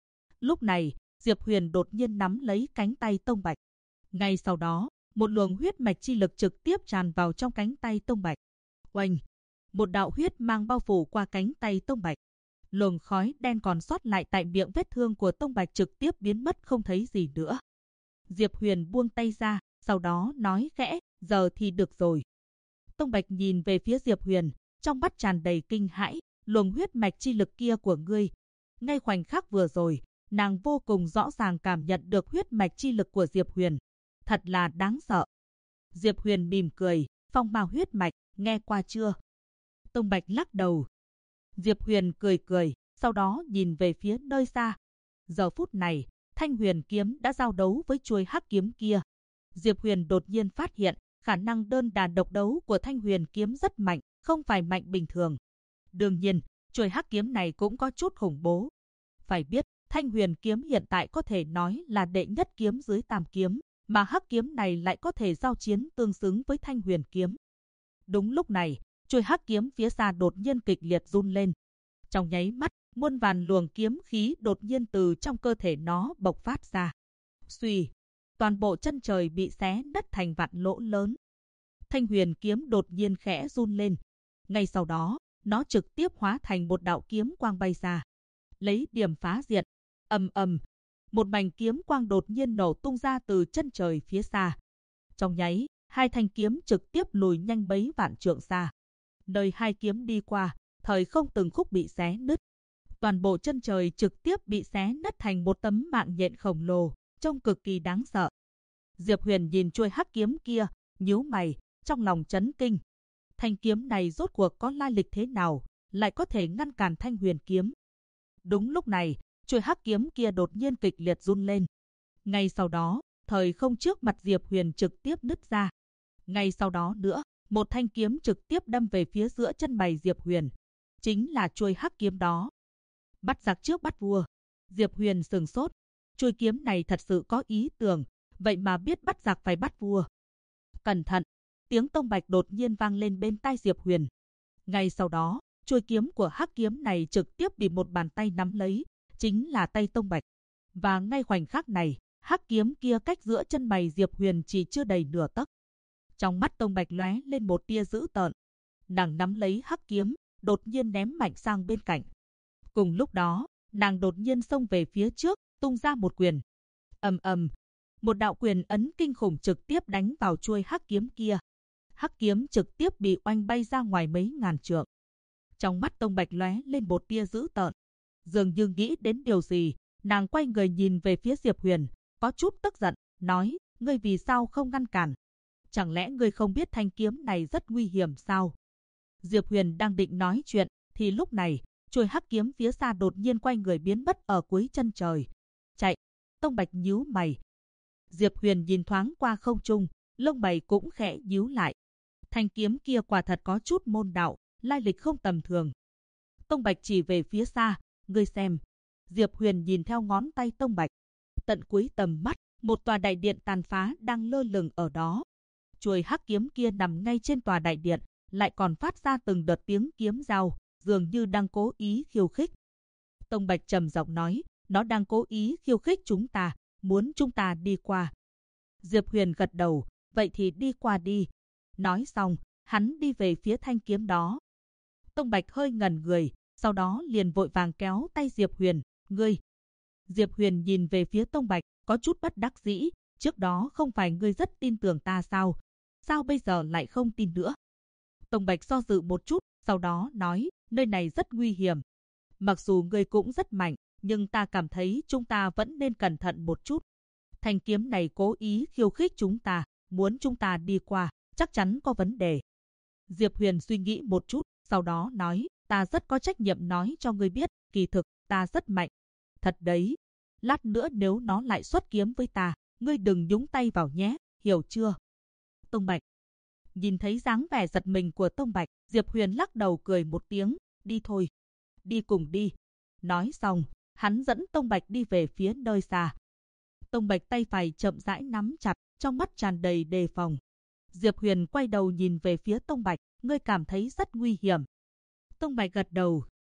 Lúc này, Diệp Huyền đột nhiên nắm lấy cánh tay Tông Bạch. Ngay sau đó, một luồng huyết mạch chi lực trực tiếp tràn vào trong cánh tay Tông Bạch. Oanh! Một đạo huyết mang bao phủ qua cánh tay Tông Bạch. Luồng khói đen còn sót lại tại miệng vết thương của Tông Bạch trực tiếp biến mất không thấy gì nữa. Diệp Huyền buông tay ra, sau đó nói khẽ, giờ thì được rồi. Tông Bạch nhìn về phía Diệp Huyền, trong mắt tràn đầy kinh hãi, luồng huyết mạch chi lực kia của ngươi. Ngay khoảnh khắc vừa rồi, nàng vô cùng rõ ràng cảm nhận được huyết mạch chi lực của Diệp Huyền. Thật là đáng sợ. Diệp Huyền mỉm cười, phong ma huyết mạch, nghe qua chưa? Tông Bạch lắc đầu. Diệp Huyền cười cười, sau đó nhìn về phía nơi xa. Giờ phút này, Thanh Huyền kiếm đã giao đấu với chuôi hắc kiếm kia. Diệp Huyền đột nhiên phát hiện, khả năng đơn đà độc đấu của Thanh Huyền kiếm rất mạnh, không phải mạnh bình thường. Đương nhiên, chuôi hắc kiếm này cũng có chút khủng bố. Phải biết, Thanh Huyền kiếm hiện tại có thể nói là đệ nhất kiếm dưới tam kiếm, mà hắc kiếm này lại có thể giao chiến tương xứng với Thanh Huyền kiếm. Đúng lúc này, chuôi hắc kiếm phía xa đột nhiên kịch liệt run lên. Trong nháy mắt, muôn vàn luồng kiếm khí đột nhiên từ trong cơ thể nó bộc phát ra. Xuy, toàn bộ chân trời bị xé nứt thành vạn lỗ lớn. Thanh Huyền kiếm đột nhiên khẽ run lên. Ngay sau đó, nó trực tiếp hóa thành một đạo kiếm quang bay ra. Lấy điểm phá diệt. Ầm ầm, một mảnh kiếm quang đột nhiên nổ tung ra từ chân trời phía xa. Trong nháy, hai thanh kiếm trực tiếp lùi nhanh bấy vạn trượng xa. Nơi hai kiếm đi qua, thời không từng khúc bị xé nứt. Toàn bộ chân trời trực tiếp bị xé nứt thành một tấm mạng nhện khổng lồ, trông cực kỳ đáng sợ. Diệp Huyền nhìn chuôi hắc kiếm kia, nhíu mày, trong lòng chấn kinh. Thanh kiếm này rốt cuộc có lai lịch thế nào, lại có thể ngăn cản Thanh Huyền kiếm? Đúng lúc này, chuôi hắc kiếm kia đột nhiên kịch liệt run lên. Ngay sau đó, thời không trước mặt Diệp Huyền trực tiếp nứt ra. Ngay sau đó nữa, một thanh kiếm trực tiếp đâm về phía giữa chân mày Diệp Huyền. Chính là chuôi hắc kiếm đó. Bắt giặc trước bắt vua. Diệp Huyền sửng sốt. Chuôi kiếm này thật sự có ý tưởng, vậy mà biết bắt giặc phải bắt vua. Cẩn thận! Tiếng Tông Bạch đột nhiên vang lên bên tai Diệp Huyền. Ngay sau đó, chuôi kiếm của hắc kiếm này trực tiếp bị một bàn tay nắm lấy, chính là tay Tông Bạch. Và ngay khoảnh khắc này, hắc kiếm kia cách giữa chân mày Diệp Huyền chỉ chưa đầy nửa tấc. Trong mắt Tông Bạch lóe lên một tia dữ tợn. Nàng nắm lấy hắc kiếm, đột nhiên ném mạnh sang bên cạnh. Cùng lúc đó, nàng đột nhiên xông về phía trước, tung ra một quyền. Ầm ầm, một đạo quyền ấn kinh khủng trực tiếp đánh vào chuôi hắc kiếm kia. Hắc kiếm trực tiếp bị oanh bay ra ngoài mấy ngàn trượng. Trong mắt Tông Bạch lóe lên một tia dữ tợn. Dường như nghĩ đến điều gì, nàng quay người nhìn về phía Diệp Huyền, có chút tức giận, nói, ngươi vì sao không ngăn cản? Chẳng lẽ ngươi không biết thanh kiếm này rất nguy hiểm sao? Diệp Huyền đang định nói chuyện, thì lúc này, chuôi hắc kiếm phía xa đột nhiên quay người biến mất ở cuối chân trời. Chạy! Tông Bạch nhíu mày. Diệp Huyền nhìn thoáng qua không trung, lông mày cũng khẽ nhíu lại. Thanh kiếm kia quả thật có chút môn đạo, lai lịch không tầm thường. Tông Bạch chỉ về phía xa, ngươi xem. Diệp Huyền nhìn theo ngón tay Tông Bạch. Tận cuối tầm mắt, một tòa đại điện tàn phá đang lơ lửng ở đó. Chuôi hắc kiếm kia nằm ngay trên tòa đại điện, lại còn phát ra từng đợt tiếng kiếm giao, dường như đang cố ý khiêu khích. Tông Bạch trầm giọng nói, nó đang cố ý khiêu khích chúng ta, muốn chúng ta đi qua. Diệp Huyền gật đầu, vậy thì đi qua đi. Nói xong, hắn đi về phía thanh kiếm đó. Tông Bạch hơi ngẩn người, sau đó liền vội vàng kéo tay Diệp Huyền, ngươi. Diệp Huyền nhìn về phía Tông Bạch, có chút bất đắc dĩ, trước đó không phải ngươi rất tin tưởng ta sao? Sao bây giờ lại không tin nữa? Tông Bạch do dự một chút, sau đó nói, nơi này rất nguy hiểm. Mặc dù ngươi cũng rất mạnh, nhưng ta cảm thấy chúng ta vẫn nên cẩn thận một chút. Thanh kiếm này cố ý khiêu khích chúng ta, muốn chúng ta đi qua, chắc chắn có vấn đề. Diệp Huyền suy nghĩ một chút, sau đó nói, ta rất có trách nhiệm nói cho ngươi biết, kỳ thực, ta rất mạnh. Thật đấy, lát nữa nếu nó lại xuất kiếm với ta, ngươi đừng nhúng tay vào nhé, hiểu chưa? Tông Bạch. Nhìn thấy dáng vẻ giật mình của Tông Bạch, Diệp Huyền lắc đầu cười một tiếng, đi thôi. Đi cùng đi. Nói xong, hắn dẫn Tông Bạch đi về phía nơi xa. Tông Bạch tay phải chậm rãi nắm chặt, trong mắt tràn đầy đề phòng. Diệp Huyền quay đầu nhìn về phía Tông Bạch, ngươi cảm thấy rất nguy hiểm. Tông Bạch gật đầu.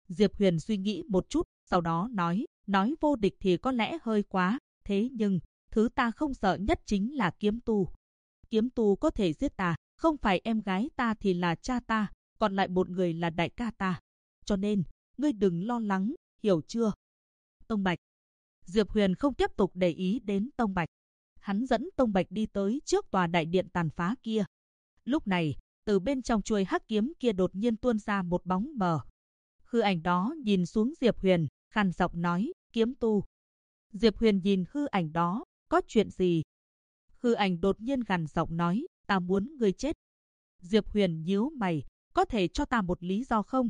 Diệp Huyền suy nghĩ một chút, sau đó nói vô địch thì có lẽ hơi quá, thế nhưng, thứ ta không sợ nhất chính là kiếm tu. Kiếm tu có thể giết ta, không phải em gái ta thì là cha ta, còn lại một người là đại ca ta. Cho nên, ngươi đừng lo lắng, hiểu chưa? Tông Bạch. Diệp Huyền không tiếp tục để ý đến Tông Bạch. Hắn dẫn Tông Bạch đi tới trước tòa đại điện tàn phá kia. Lúc này, từ bên trong chuôi hắc kiếm kia đột nhiên tuôn ra một bóng mờ. Hư ảnh đó nhìn xuống Diệp Huyền, khàn giọng nói, kiếm tu. Diệp Huyền nhìn hư ảnh đó, có chuyện gì? Hư ảnh đột nhiên gằn giọng nói, ta muốn ngươi chết. Diệp Huyền nhíu mày, có thể cho ta một lý do không?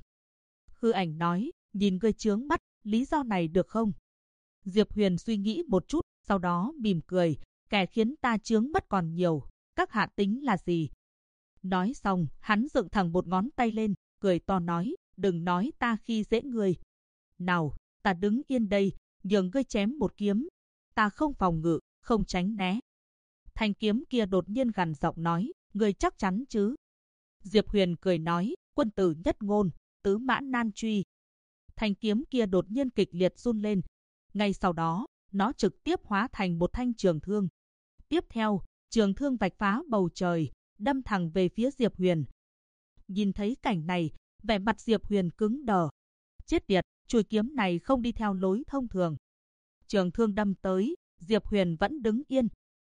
Hư ảnh nói, nhìn ngươi chướng mắt, lý do này được không? Diệp Huyền suy nghĩ một chút, sau đó mỉm cười, kẻ khiến ta chướng mắt còn nhiều, các hạ tính là gì? Nói xong, hắn dựng thẳng một ngón tay lên, cười to nói, đừng nói ta khi dễ ngươi. Nào, ta đứng yên đây, nhường ngươi chém một kiếm. Ta không phòng ngự, không tránh né. Thanh kiếm kia đột nhiên gằn giọng nói, ngươi chắc chắn chứ? Diệp Huyền cười nói, quân tử nhất ngôn, tứ mã nan truy. Thanh kiếm kia đột nhiên kịch liệt run lên. Ngay sau đó, nó trực tiếp hóa thành một thanh trường thương. Tiếp theo, trường thương vạch phá bầu trời, đâm thẳng về phía Diệp Huyền. Nhìn thấy cảnh này, vẻ mặt Diệp Huyền cứng đờ. Chết tiệt, chuôi kiếm này không đi theo lối thông thường. Trường thương đâm tới, Diệp Huyền vẫn đứng yên.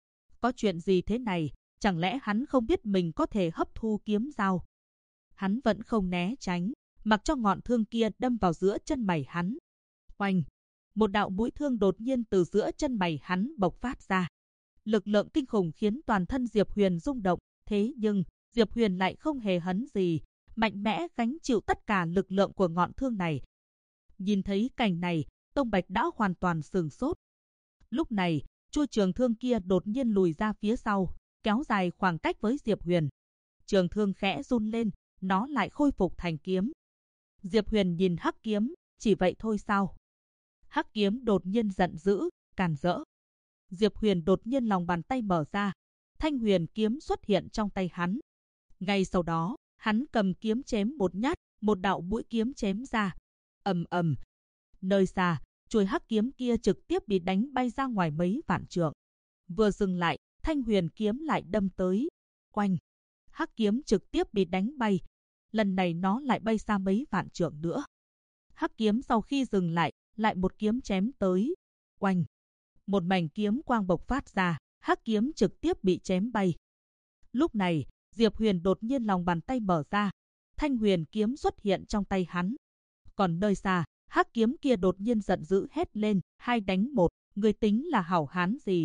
Có chuyện gì thế này, chẳng lẽ hắn không biết mình có thể hấp thu kiếm dao? Hắn vẫn không né tránh, mặc cho ngọn thương kia đâm vào giữa chân mày hắn. Oanh! Một đạo mũi thương đột nhiên từ giữa chân mày hắn bộc phát ra. Lực lượng kinh khủng khiến toàn thân Diệp Huyền rung động, thế nhưng Diệp Huyền lại không hề hấn gì, mạnh mẽ gánh chịu tất cả lực lượng của ngọn thương này. Nhìn thấy cảnh này, Tông Bạch đã hoàn toàn sửng sốt. Lúc này, chuôi trường thương kia đột nhiên lùi ra phía sau, kéo dài khoảng cách với Diệp Huyền. Trường thương khẽ run lên, nó lại khôi phục thành kiếm. Diệp Huyền nhìn hắc kiếm, chỉ vậy thôi sao? Hắc kiếm đột nhiên giận dữ, càn rỡ. Diệp Huyền đột nhiên lòng bàn tay mở ra, thanh huyền kiếm xuất hiện trong tay hắn. Ngay sau đó, hắn cầm kiếm chém một nhát, một đạo mũi kiếm chém ra. Ầm ầm. Nơi xa, chuôi hắc kiếm kia trực tiếp bị đánh bay ra ngoài mấy vạn trượng. Vừa dừng lại, thanh huyền kiếm lại đâm tới. Oanh. Hắc kiếm trực tiếp bị đánh bay. Lần này nó lại bay xa mấy vạn trượng nữa. Hắc kiếm sau khi dừng lại một kiếm chém tới. Oanh. Một mảnh kiếm quang bộc phát ra, hắc kiếm trực tiếp bị chém bay. Lúc này, Diệp Huyền đột nhiên lòng bàn tay mở ra, thanh huyền kiếm xuất hiện trong tay hắn. Còn nơi xa, hắc kiếm kia đột nhiên giận dữ hét lên, 2 đánh 1, người tính là hảo hán gì?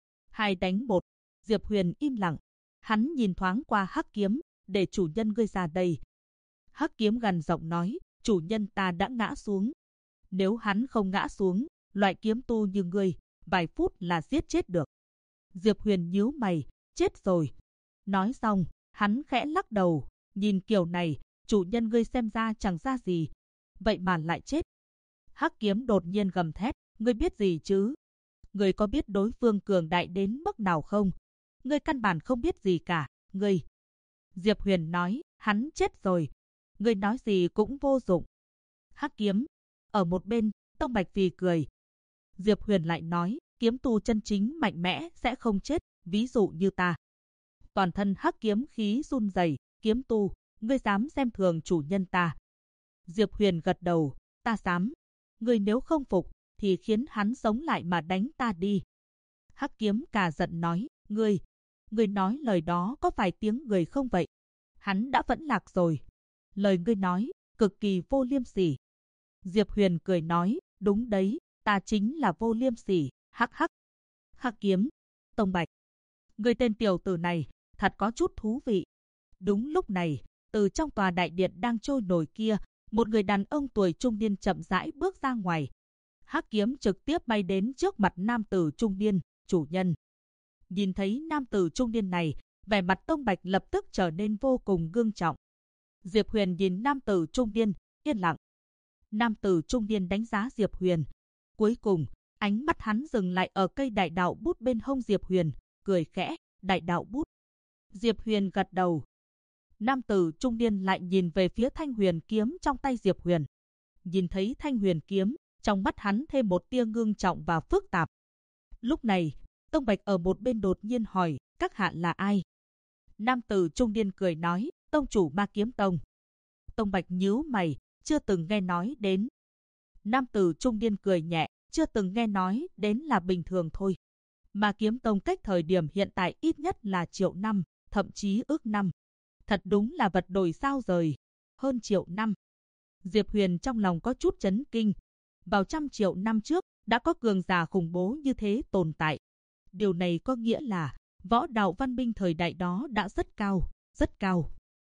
2 đánh 1, Diệp Huyền im lặng. Hắn nhìn thoáng qua hắc kiếm, để chủ nhân ngươi ra đây. Hắc kiếm gằn giọng nói, chủ nhân ta đã ngã xuống. Nếu hắn không ngã xuống, loại kiếm tu như ngươi, vài phút là giết chết được. Diệp Huyền nhíu mày, chết rồi. Nói xong, hắn khẽ lắc đầu, nhìn kiểu này, chủ nhân ngươi xem ra chẳng ra gì, vậy mà lại chết. Hắc kiếm đột nhiên gầm thét, ngươi biết gì chứ? Ngươi có biết đối phương cường đại đến mức nào không? Ngươi căn bản không biết gì cả, ngươi. Diệp Huyền nói, hắn chết rồi. Ngươi nói gì cũng vô dụng. Hắc kiếm. Ở một bên, Tông Bạch phì cười. Diệp Huyền lại nói, kiếm tu chân chính mạnh mẽ sẽ không chết, ví dụ như ta. Toàn thân hắc kiếm khí run rẩy, kiếm tu, ngươi dám xem thường chủ nhân ta? Diệp Huyền gật đầu, ta dám. Ngươi nếu không phục, thì khiến hắn sống lại mà đánh ta đi. Hắc kiếm cả giận nói, ngươi nói lời đó có phải tiếng người không vậy? Hắn đã vẫn lạc rồi. Lời ngươi nói, cực kỳ vô liêm sỉ. Diệp Huyền cười nói, đúng đấy, ta chính là vô liêm sỉ, hắc hắc. Hắc kiếm, Tông Bạch. Ngươi tên tiểu tử này, thật có chút thú vị. Đúng lúc này, từ trong tòa đại điện đang trôi nổi kia, một người đàn ông tuổi trung niên chậm rãi bước ra ngoài. Hắc kiếm trực tiếp bay đến trước mặt nam tử trung niên, chủ nhân. Nhìn thấy nam tử trung niên này, vẻ mặt Tông Bạch lập tức trở nên vô cùng ngưng trọng. Diệp Huyền nhìn nam tử trung niên, yên lặng. Nam tử trung niên đánh giá Diệp Huyền. Cuối cùng, ánh mắt hắn dừng lại ở cây đại đạo bút bên hông Diệp Huyền, cười khẽ, đại đạo bút. Diệp Huyền gật đầu. Nam tử trung niên lại nhìn về phía thanh huyền kiếm trong tay Diệp Huyền. Nhìn thấy thanh huyền kiếm, trong mắt hắn thêm một tia ngưng trọng và phức tạp. Lúc này, Tông Bạch ở một bên đột nhiên hỏi, các hạ là ai? Nam tử trung niên cười nói, tông chủ Ma Kiếm Tông. Tông Bạch nhíu mày, chưa từng nghe nói đến. Nam tử trung niên cười nhẹ, chưa từng nghe nói đến là bình thường thôi. Ma Kiếm Tông cách thời điểm hiện tại ít nhất là triệu năm, thậm chí ước năm. Thật đúng là vật đổi sao rời, hơn triệu năm. Diệp Huyền trong lòng có chút chấn kinh. Vào 100 triệu năm trước, đã có cường giả khủng bố như thế tồn tại. Điều này có nghĩa là võ đạo văn minh thời đại đó đã rất cao, rất cao.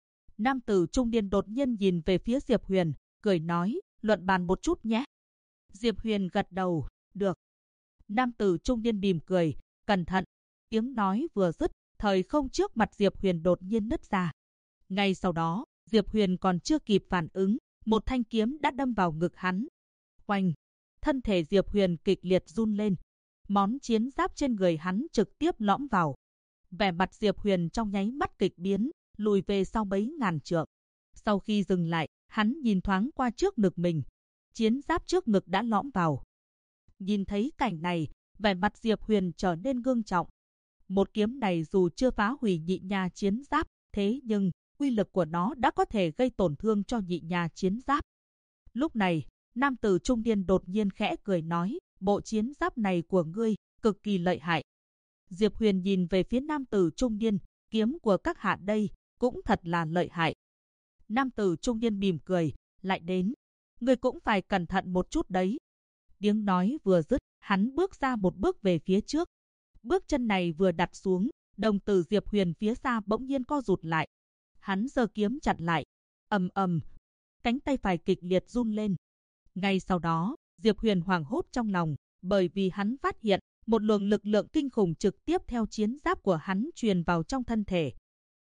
Nam tử trung niên đột nhiên nhìn về phía Diệp Huyền, cười nói, luận bàn một chút nhé. Diệp Huyền gật đầu, được. Nam tử trung niên mỉm cười, cẩn thận. Tiếng nói vừa dứt, thời không trước mặt Diệp Huyền đột nhiên nứt ra. Ngay sau đó, Diệp Huyền còn chưa kịp phản ứng, một thanh kiếm đã đâm vào ngực hắn. Oanh! Thân thể Diệp Huyền kịch liệt run lên. Món chiến giáp trên người hắn trực tiếp lõm vào. Vẻ mặt Diệp Huyền trong nháy mắt kịch biến, lùi về sau mấy ngàn trượng. Sau khi dừng lại, hắn nhìn thoáng qua trước ngực mình. Chiến giáp trước ngực đã lõm vào. Nhìn thấy cảnh này, vẻ mặt Diệp Huyền trở nên ngưng trọng. Một kiếm này dù chưa phá hủy nhị nha chiến giáp, thế nhưng uy lực của nó đã có thể gây tổn thương cho nhị nha chiến giáp. Lúc này, nam tử trung niên đột nhiên khẽ cười nói, bộ chiến giáp này của ngươi cực kỳ lợi hại. Diệp Huyền nhìn về phía nam tử trung niên, kiếm của các hạ đây cũng thật là lợi hại. Nam tử trung niên mỉm cười, lại đến, ngươi cũng phải cẩn thận một chút đấy. Tiếng nói vừa dứt, hắn bước ra một bước về phía trước. Bước chân này vừa đặt xuống, đồng tử Diệp Huyền phía xa bỗng nhiên co rụt lại. Hắn giơ kiếm chặn lại. Ầm ầm, cánh tay phải kịch liệt run lên. Ngay sau đó, Diệp Huyền hoảng hốt trong lòng, bởi vì hắn phát hiện một luồng lực lượng kinh khủng trực tiếp theo chiến giáp của hắn truyền vào trong thân thể.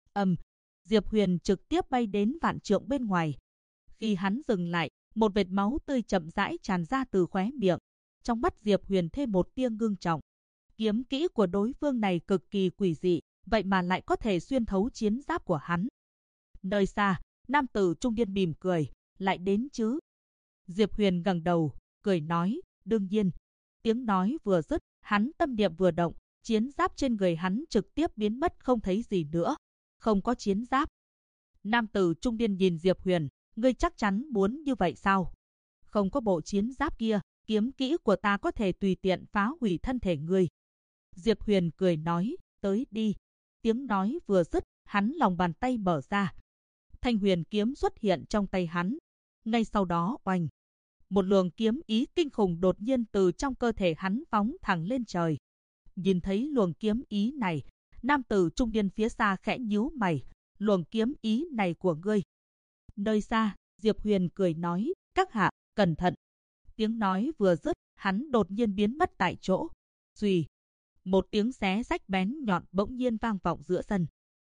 Diệp Huyền trực tiếp bay đến vạn trượng bên ngoài. Khi hắn dừng lại, một vệt máu tươi chậm rãi tràn ra từ khóe miệng. Trong mắt Diệp Huyền thêm một tia ngưng trọng. Kiếm kỹ của đối phương này cực kỳ quỷ dị, vậy mà lại có thể xuyên thấu chiến giáp của hắn. Nơi xa, nam tử trung niên mỉm cười, lại đến chứ? Diệp Huyền gật đầu, cười nói, đương nhiên. Tiếng nói vừa dứt, hắn tâm niệm vừa động, chiến giáp trên người hắn trực tiếp biến mất không thấy gì nữa. Không có chiến giáp. Nam tử trung niên nhìn Diệp Huyền, ngươi chắc chắn muốn như vậy sao? Không có bộ chiến giáp kia, kiếm kỹ của ta có thể tùy tiện phá hủy thân thể ngươi. Diệp Huyền cười nói, tới đi. Tiếng nói vừa dứt, hắn lòng bàn tay mở ra. Thanh huyền kiếm xuất hiện trong tay hắn. Ngay sau đó oanh, một luồng kiếm ý kinh khủng đột nhiên từ trong cơ thể hắn phóng thẳng lên trời. Nhìn thấy luồng kiếm ý này, nam tử trung niên phía xa khẽ nhíu mày, luồng kiếm ý này của ngươi. Nơi xa, Diệp Huyền cười nói, các hạ, cẩn thận. Tiếng nói vừa dứt, hắn đột nhiên biến mất tại chỗ. Xuy, một tiếng xé rách bén nhọn bỗng nhiên vang vọng giữa sân.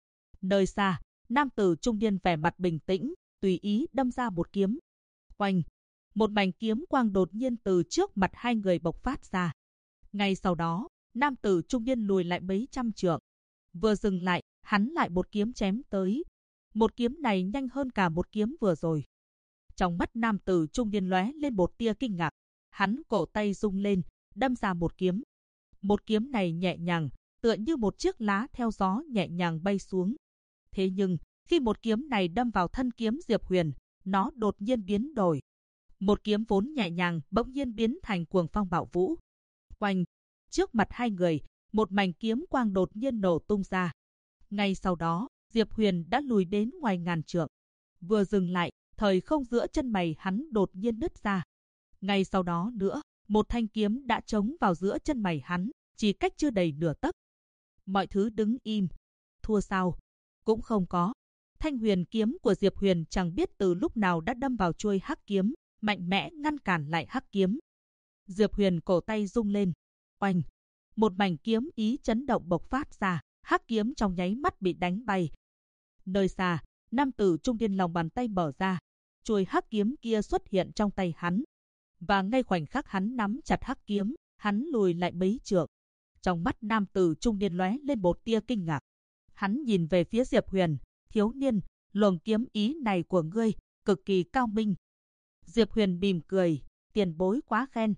Nơi xa, nam tử trung niên vẻ mặt bình tĩnh, tùy ý đâm ra một kiếm. Oanh, một mảnh kiếm quang đột nhiên từ trước mặt hai người bộc phát ra. Ngay sau đó, nam tử trung niên lùi lại mấy trăm trượng. Vừa dừng lại, hắn lại một kiếm chém tới. Một kiếm này nhanh hơn cả một kiếm vừa rồi. Trong mắt nam tử trung niên lóe lên một tia kinh ngạc. Hắn cổ tay rung lên, đâm ra một kiếm. Một kiếm này nhẹ nhàng, tựa như một chiếc lá theo gió nhẹ nhàng bay xuống. Thế nhưng, khi một kiếm này đâm vào thân kiếm Diệp Huyền, nó đột nhiên biến đổi. Một kiếm vốn nhẹ nhàng bỗng nhiên biến thành cuồng phong bạo vũ. Oanh, trước mặt hai người, một mảnh kiếm quang đột nhiên nổ tung ra. Ngay sau đó, Diệp Huyền đã lùi đến ngoài ngàn trượng. Vừa dừng lại, thời không giữa chân mày hắn đột nhiên nứt ra. Ngay sau đó nữa, một thanh kiếm đã trống vào giữa chân mày hắn, chỉ cách chưa đầy nửa tấc. Mọi thứ đứng im. Thua sao? Cũng không có. Thanh huyền kiếm của Diệp Huyền chẳng biết từ lúc nào đã đâm vào chuôi hắc kiếm, mạnh mẽ ngăn cản lại hắc kiếm. Diệp Huyền cổ tay rung lên. Oanh! Một mảnh kiếm ý chấn động bộc phát ra, hắc kiếm trong nháy mắt bị đánh bay. Nơi xa, nam tử trung niên lòng bàn tay mở ra, chuôi hắc kiếm kia xuất hiện trong tay hắn. Và ngay khoảnh khắc hắn nắm chặt hắc kiếm, hắn lùi lại mấy trượng. Trong mắt nam tử trung niên lóe lên một tia kinh ngạc. Hắn nhìn về phía Diệp Huyền, thiếu niên, luồng kiếm ý này của ngươi, cực kỳ cao minh. Diệp Huyền mỉm cười, tiền bối quá khen.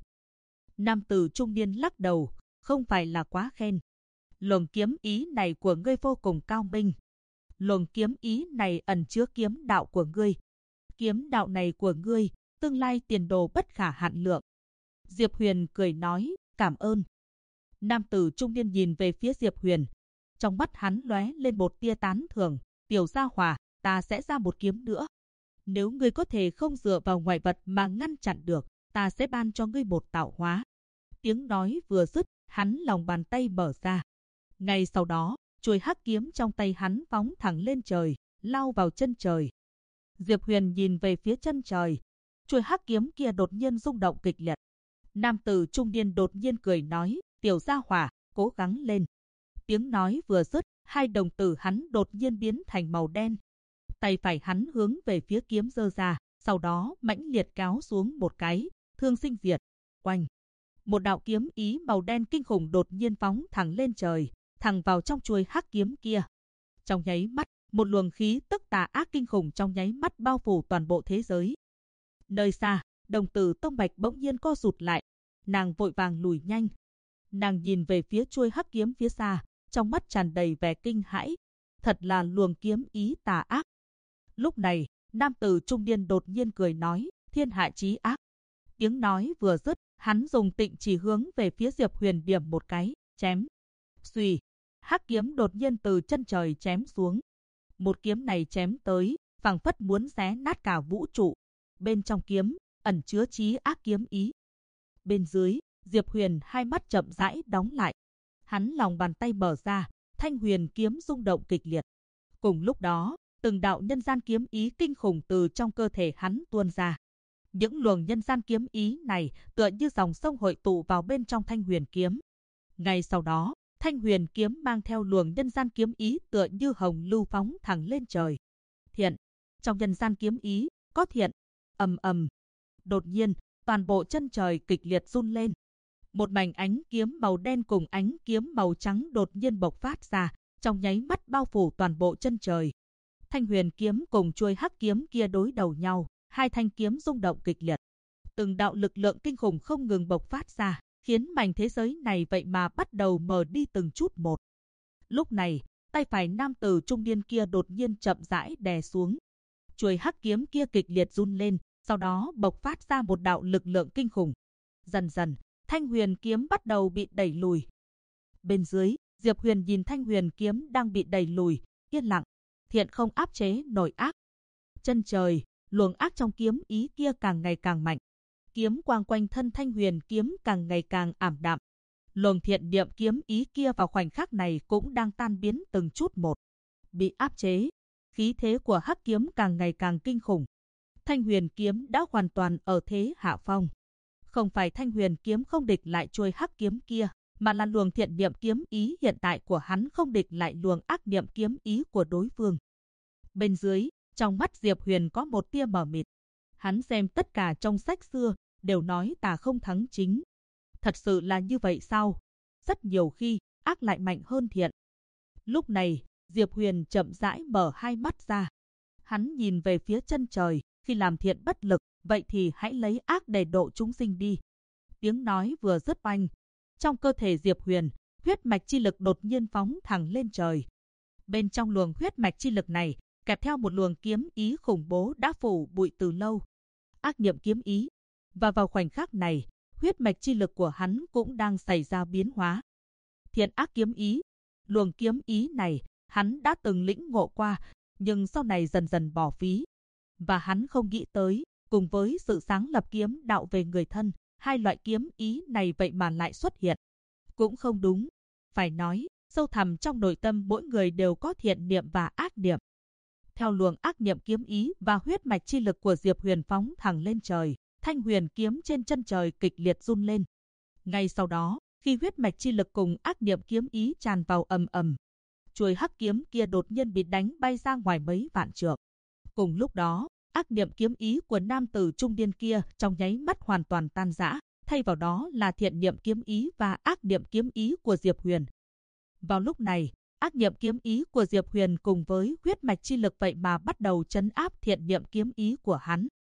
Nam tử trung niên lắc đầu, không phải là quá khen. Luồng kiếm ý này của ngươi vô cùng cao minh. Luồng kiếm ý này ẩn chứa kiếm đạo của ngươi. Kiếm đạo này của ngươi, tương lai tiền đồ bất khả hạn lượng. Diệp Huyền cười nói, cảm ơn. Nam tử trung niên nhìn về phía Diệp Huyền. Trong mắt hắn lóe lên một tia tán thưởng. Tiểu gia hỏa, ta sẽ ra một kiếm nữa. Nếu ngươi có thể không dựa vào ngoại vật mà ngăn chặn được, ta sẽ ban cho ngươi một tạo hóa. Tiếng nói vừa dứt, hắn lòng bàn tay mở ra. Ngay sau đó, chuôi hắc kiếm trong tay hắn phóng thẳng lên trời, lao vào chân trời. Diệp Huyền nhìn về phía chân trời. Chuôi hắc kiếm kia đột nhiên rung động kịch liệt. Nam tử trung niên đột nhiên cười nói, tiểu gia hỏa, cố gắng lên. Tiếng nói vừa dứt, hai đồng tử hắn đột nhiên biến thành màu đen. Tay phải hắn hướng về phía kiếm giơ ra, sau đó mãnh liệt kéo xuống một cái, thương sinh diệt. Oanh! Một đạo kiếm ý màu đen kinh khủng đột nhiên phóng thẳng lên trời, thẳng vào trong chuôi hắc kiếm kia. Trong nháy mắt, một luồng khí tức tà ác kinh khủng trong nháy mắt bao phủ toàn bộ thế giới. Nơi xa, đồng tử Tông Bạch bỗng nhiên co rụt lại, nàng vội vàng lùi nhanh. Nàng nhìn về phía chuôi hắc kiếm phía xa, trong mắt tràn đầy vẻ kinh hãi. Thật là luồng kiếm ý tà ác. Lúc này, nam tử trung niên đột nhiên cười nói, thiên hạ chí ác. Tiếng nói vừa dứt, hắn dùng tịnh chỉ hướng về phía Diệp Huyền điểm một cái, chém. Xuy, hắc kiếm đột nhiên từ chân trời chém xuống. Một kiếm này chém tới, phảng phất muốn xé nát cả vũ trụ. Bên trong kiếm, ẩn chứa chí ác kiếm ý. Bên dưới, Diệp Huyền hai mắt chậm rãi đóng lại. Hắn lòng bàn tay mở ra, thanh huyền kiếm rung động kịch liệt. Cùng lúc đó, từng đạo nhân gian kiếm ý kinh khủng từ trong cơ thể hắn tuôn ra. Những luồng nhân gian kiếm ý này tựa như dòng sông hội tụ vào bên trong thanh huyền kiếm. Ngay sau đó, thanh huyền kiếm mang theo luồng nhân gian kiếm ý tựa như hồng lưu phóng thẳng lên trời. Thiện! Trong nhân gian kiếm ý, có thiện! Ầm ầm! Đột nhiên, toàn bộ chân trời kịch liệt run lên. Một mảnh ánh kiếm màu đen cùng ánh kiếm màu trắng đột nhiên bộc phát ra, trong nháy mắt bao phủ toàn bộ chân trời. Thanh huyền kiếm cùng chuôi hắc kiếm kia đối đầu nhau, hai thanh kiếm rung động kịch liệt. Từng đạo lực lượng kinh khủng không ngừng bộc phát ra, khiến mảnh thế giới này vậy mà bắt đầu mờ đi từng chút một. Lúc này, tay phải nam tử trung niên kia đột nhiên chậm rãi đè xuống. Chuôi hắc kiếm kia kịch liệt run lên, sau đó bộc phát ra một đạo lực lượng kinh khủng. Dần dần, thanh huyền kiếm bắt đầu bị đẩy lùi. Bên dưới, Diệp Huyền nhìn thanh huyền kiếm đang bị đẩy lùi, yên lặng. Thiện không áp chế nổi ác. Chân trời, luồng ác trong kiếm ý kia càng ngày càng mạnh. Kiếm quang quanh thân thanh huyền kiếm càng ngày càng ảm đạm. Luồng thiện niệm kiếm ý kia vào khoảnh khắc này cũng đang tan biến từng chút một. Bị áp chế, khí thế của hắc kiếm càng ngày càng kinh khủng. Thanh huyền kiếm đã hoàn toàn ở thế hạ phong. Không phải thanh huyền kiếm không địch lại chuôi hắc kiếm kia, mà là luồng thiện niệm kiếm ý hiện tại của hắn không địch lại luồng ác niệm kiếm ý của đối phương. Bên dưới, trong mắt Diệp Huyền có một tia mờ mịt. Hắn xem tất cả trong sách xưa, đều nói tà không thắng chính. Thật sự là như vậy sao? Rất nhiều khi, ác lại mạnh hơn thiện. Lúc này, Diệp Huyền chậm rãi mở hai mắt ra. Hắn nhìn về phía chân trời, khi làm thiện bất lực, vậy thì hãy lấy ác để độ chúng sinh đi. Tiếng nói vừa dứt oanh. Trong cơ thể Diệp Huyền, huyết mạch chi lực đột nhiên phóng thẳng lên trời. Bên trong luồng huyết mạch chi lực này, kèm theo một luồng kiếm ý khủng bố đã phủ bụi từ lâu. Ác niệm kiếm ý. Và vào khoảnh khắc này, huyết mạch chi lực của hắn cũng đang xảy ra biến hóa. Thiện ác kiếm ý. Luồng kiếm ý này, hắn đã từng lĩnh ngộ qua, nhưng sau này dần dần bỏ phí. Và hắn không nghĩ tới, cùng với sự sáng lập kiếm đạo về người thân, hai loại kiếm ý này vậy mà lại xuất hiện. Cũng không đúng. Phải nói, sâu thẳm trong nội tâm mỗi người đều có thiện niệm và ác niệm. Theo luồng ác niệm kiếm ý và huyết mạch chi lực của Diệp Huyền phóng thẳng lên trời, thanh huyền kiếm trên chân trời kịch liệt run lên. Ngay sau đó, khi huyết mạch chi lực cùng ác niệm kiếm ý tràn vào ầm ầm, chuôi hắc kiếm kia đột nhiên bị đánh bay ra ngoài mấy vạn trượng. Cùng lúc đó, ác niệm kiếm ý của nam tử trung niên kia trong nháy mắt hoàn toàn tan rã, thay vào đó là thiện niệm kiếm ý và ác niệm kiếm ý của Diệp Huyền. Vào lúc này, ác niệm kiếm ý của Diệp Huyền cùng với huyết mạch chi lực vậy mà bắt đầu trấn áp thiện niệm kiếm ý của hắn.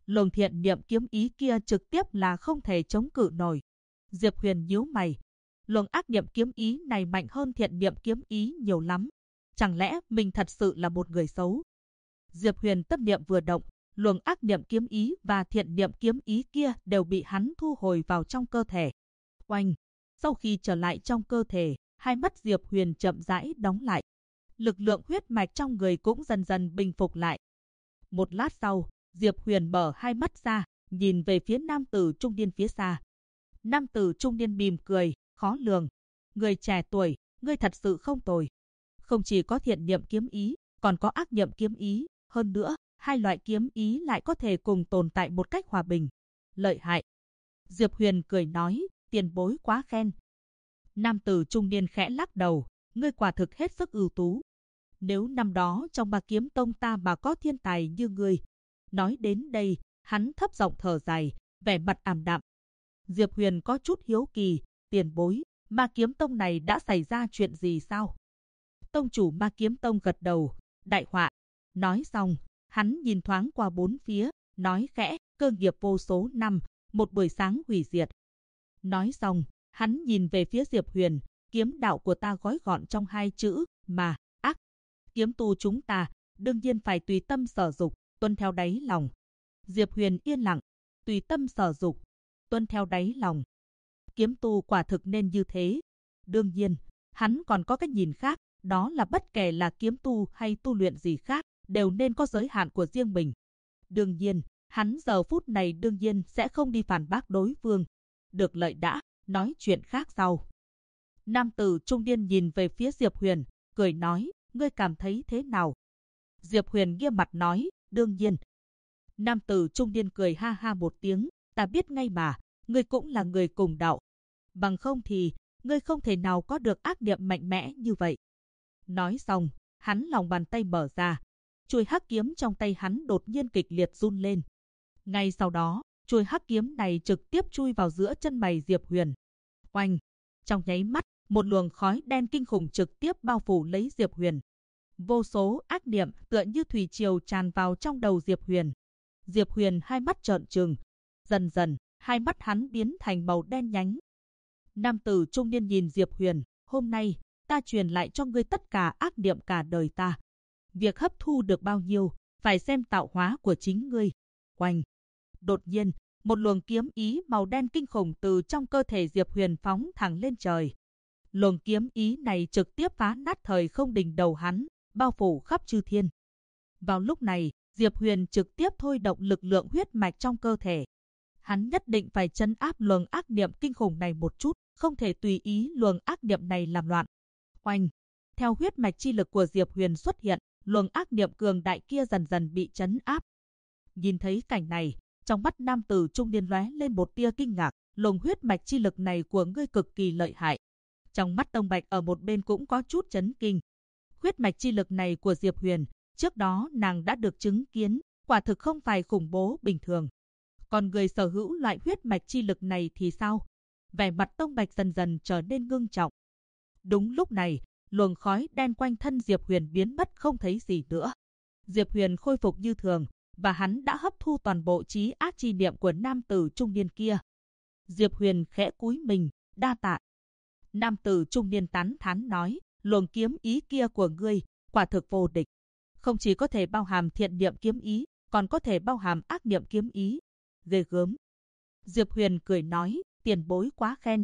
luồng thiện niệm kiếm ý kia trực tiếp là không thể chống cự nổi. Diệp Huyền nhíu mày. Luồng ác niệm kiếm ý này mạnh hơn thiện niệm kiếm ý nhiều lắm. Chẳng lẽ mình thật sự là một người xấu? Diệp Huyền tâm niệm vừa động, luồng ác niệm kiếm ý và thiện niệm kiếm ý kia đều bị hắn thu hồi vào trong cơ thể. Oanh! Sau khi trở lại trong cơ thể, hai mắt Diệp Huyền chậm rãi đóng lại. Lực lượng huyết mạch trong người cũng dần dần bình phục lại. Một lát sau, Diệp Huyền mở hai mắt ra, nhìn về phía nam tử trung niên phía xa. Nam tử trung niên mỉm cười, khó lường. Người trẻ tuổi, ngươi thật sự không tồi. Không chỉ có thiện niệm kiếm ý, còn có ác niệm kiếm ý. Hơn nữa, hai loại kiếm ý lại có thể cùng tồn tại một cách hòa bình. Lợi hại. Diệp Huyền cười nói, tiền bối quá khen. Nam tử trung niên khẽ lắc đầu, ngươi quả thực hết sức ưu tú. Nếu năm đó trong Ba Kiếm Tông ta mà có thiên tài như ngươi. Nói đến đây, hắn thấp giọng thở dài, vẻ mặt ảm đạm. Diệp Huyền có chút hiếu kỳ, tiền bối, Ma Kiếm Tông này đã xảy ra chuyện gì sao? Tông chủ Ma Kiếm Tông gật đầu, đại họa. Nói xong, hắn nhìn thoáng qua bốn phía, nói khẽ, cơ nghiệp vô số năm, một buổi sáng hủy diệt. Nói xong, hắn nhìn về phía Diệp Huyền, kiếm đạo của ta gói gọn trong hai chữ, mà, ác. Kiếm tu chúng ta, đương nhiên phải tùy tâm sở dục, tuân theo đáy lòng. Diệp Huyền yên lặng, tùy tâm sở dục, tuân theo đáy lòng. Kiếm tu quả thực nên như thế. Đương nhiên, hắn còn có cái nhìn khác, đó là bất kể là kiếm tu hay tu luyện gì khác, đều nên có giới hạn của riêng mình. Đương nhiên, hắn giờ phút này đương nhiên sẽ không đi phản bác đối phương. Được lợi đã, nói chuyện khác sau. Nam tử trung niên nhìn về phía Diệp Huyền, cười nói, ngươi cảm thấy thế nào? Diệp Huyền nghiêm mặt nói, đương nhiên. Nam tử trung niên cười ha ha một tiếng, ta biết ngay mà, ngươi cũng là người cùng đạo. Bằng không thì, ngươi không thể nào có được ác niệm mạnh mẽ như vậy. Nói xong, hắn lòng bàn tay mở ra. Chuôi hắc kiếm trong tay hắn đột nhiên kịch liệt run lên. Ngay sau đó, chuôi hắc kiếm này trực tiếp chui vào giữa chân mày Diệp Huyền. Oanh! Trong nháy mắt, một luồng khói đen kinh khủng trực tiếp bao phủ lấy Diệp Huyền. Vô số ác niệm tựa như thủy triều tràn vào trong đầu Diệp Huyền. Diệp Huyền hai mắt trợn trừng. Dần dần, hai mắt hắn biến thành màu đen nhánh. Nam tử trung niên nhìn Diệp Huyền, hôm nay, ta truyền lại cho ngươi tất cả ác niệm cả đời ta. Việc hấp thu được bao nhiêu, phải xem tạo hóa của chính ngươi. Oanh! Đột nhiên, một luồng kiếm ý màu đen kinh khủng từ trong cơ thể Diệp Huyền phóng thẳng lên trời. Luồng kiếm ý này trực tiếp phá nát thời không đỉnh đầu hắn, bao phủ khắp chư thiên. Vào lúc này, Diệp Huyền trực tiếp thôi động lực lượng huyết mạch trong cơ thể. Hắn nhất định phải trấn áp luồng ác niệm kinh khủng này một chút, không thể tùy ý luồng ác niệm này làm loạn. Oanh! Theo huyết mạch chi lực của Diệp Huyền xuất hiện, luồng ác niệm cường đại kia dần dần bị trấn áp. Nhìn thấy cảnh này, trong mắt nam tử trung niên lóe lên một tia kinh ngạc, luồng huyết mạch chi lực này của ngươi cực kỳ lợi hại. Trong mắt Tông Bạch ở một bên cũng có chút chấn kinh. Huyết mạch chi lực này của Diệp Huyền, trước đó nàng đã được chứng kiến, quả thực không phải khủng bố bình thường. Còn người sở hữu loại huyết mạch chi lực này thì sao? Vẻ mặt Tông Bạch dần dần trở nên ngưng trọng. Đúng lúc này, luồng khói đen quanh thân Diệp Huyền biến mất không thấy gì nữa. Diệp Huyền khôi phục như thường, và hắn đã hấp thu toàn bộ trí ác chi niệm của nam tử trung niên kia. Diệp Huyền khẽ cúi mình, đa tạ. Nam tử trung niên tán thán nói, luồng kiếm ý kia của ngươi, quả thực vô địch. Không chỉ có thể bao hàm thiện niệm kiếm ý, còn có thể bao hàm ác niệm kiếm ý. Ghê gớm. Diệp Huyền cười nói, tiền bối quá khen.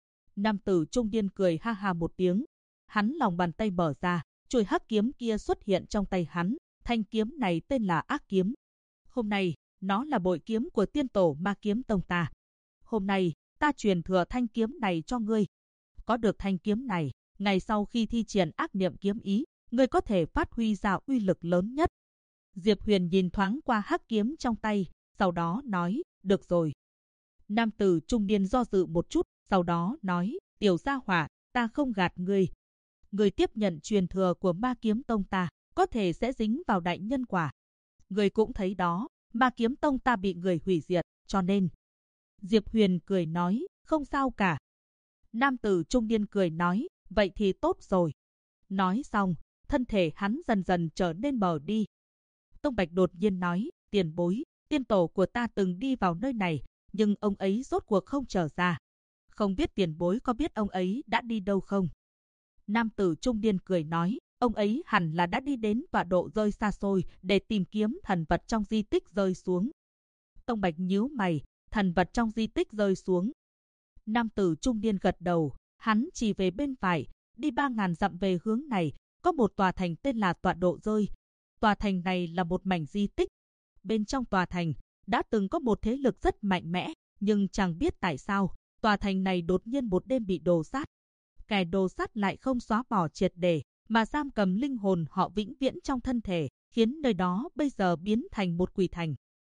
Nam tử trung niên cười ha ha một tiếng. Hắn lòng bàn tay mở ra, chuôi hắc kiếm kia xuất hiện trong tay hắn. Thanh kiếm này tên là Ác Kiếm. Hôm nay, nó là bội kiếm của tiên tổ Ma Kiếm Tông ta. Hôm nay, ta truyền thừa thanh kiếm này cho ngươi. Có được thanh kiếm này, ngày sau khi thi triển ác niệm kiếm ý, ngươi có thể phát huy ra uy lực lớn nhất. Diệp Huyền nhìn thoáng qua hắc kiếm trong tay, sau đó nói, được rồi. Nam tử trung niên do dự một chút, sau đó nói, tiểu gia hỏa, ta không gạt ngươi. Ngươi tiếp nhận truyền thừa của Ma Kiếm Tông ta, có thể sẽ dính vào đại nhân quả. Ngươi cũng thấy đó, Ma Kiếm Tông ta bị người hủy diệt, cho nên. Diệp Huyền cười nói, không sao cả. Nam tử trung niên cười nói, vậy thì tốt rồi. Nói xong, thân thể hắn dần dần trở nên mờ đi. Tông Bạch đột nhiên nói, tiền bối, Tiên tổ của ta từng đi vào nơi này, nhưng ông ấy rốt cuộc không trở ra. Không biết tiền bối có biết ông ấy đã đi đâu không? Nam tử trung niên cười nói, ông ấy hẳn là đã đi đến tọa độ rơi xa xôi để tìm kiếm thần vật trong di tích rơi xuống. Tông Bạch nhíu mày, thần vật trong di tích rơi xuống. Nam tử trung niên gật đầu, hắn chỉ về bên phải, đi 3.000 dặm về hướng này, có một tòa thành tên là tọa độ rơi. Tòa thành này là một mảnh di tích. Bên trong tòa thành, đã từng có một thế lực rất mạnh mẽ, nhưng chẳng biết tại sao, tòa thành này đột nhiên một đêm bị đồ sát. Kẻ đồ sát lại không xóa bỏ triệt để, mà giam cầm linh hồn họ vĩnh viễn trong thân thể, khiến nơi đó bây giờ biến thành một quỷ thành.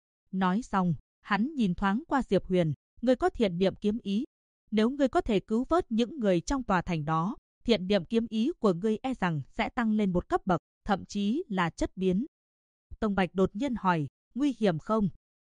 Nói xong, hắn nhìn thoáng qua Diệp Huyền, ngươi có thiện niệm kiếm ý. Nếu ngươi có thể cứu vớt những người trong tòa thành đó, thiện niệm kiếm ý của ngươi e rằng sẽ tăng lên một cấp bậc, thậm chí là chất biến. Tông Bạch đột nhiên hỏi, nguy hiểm không?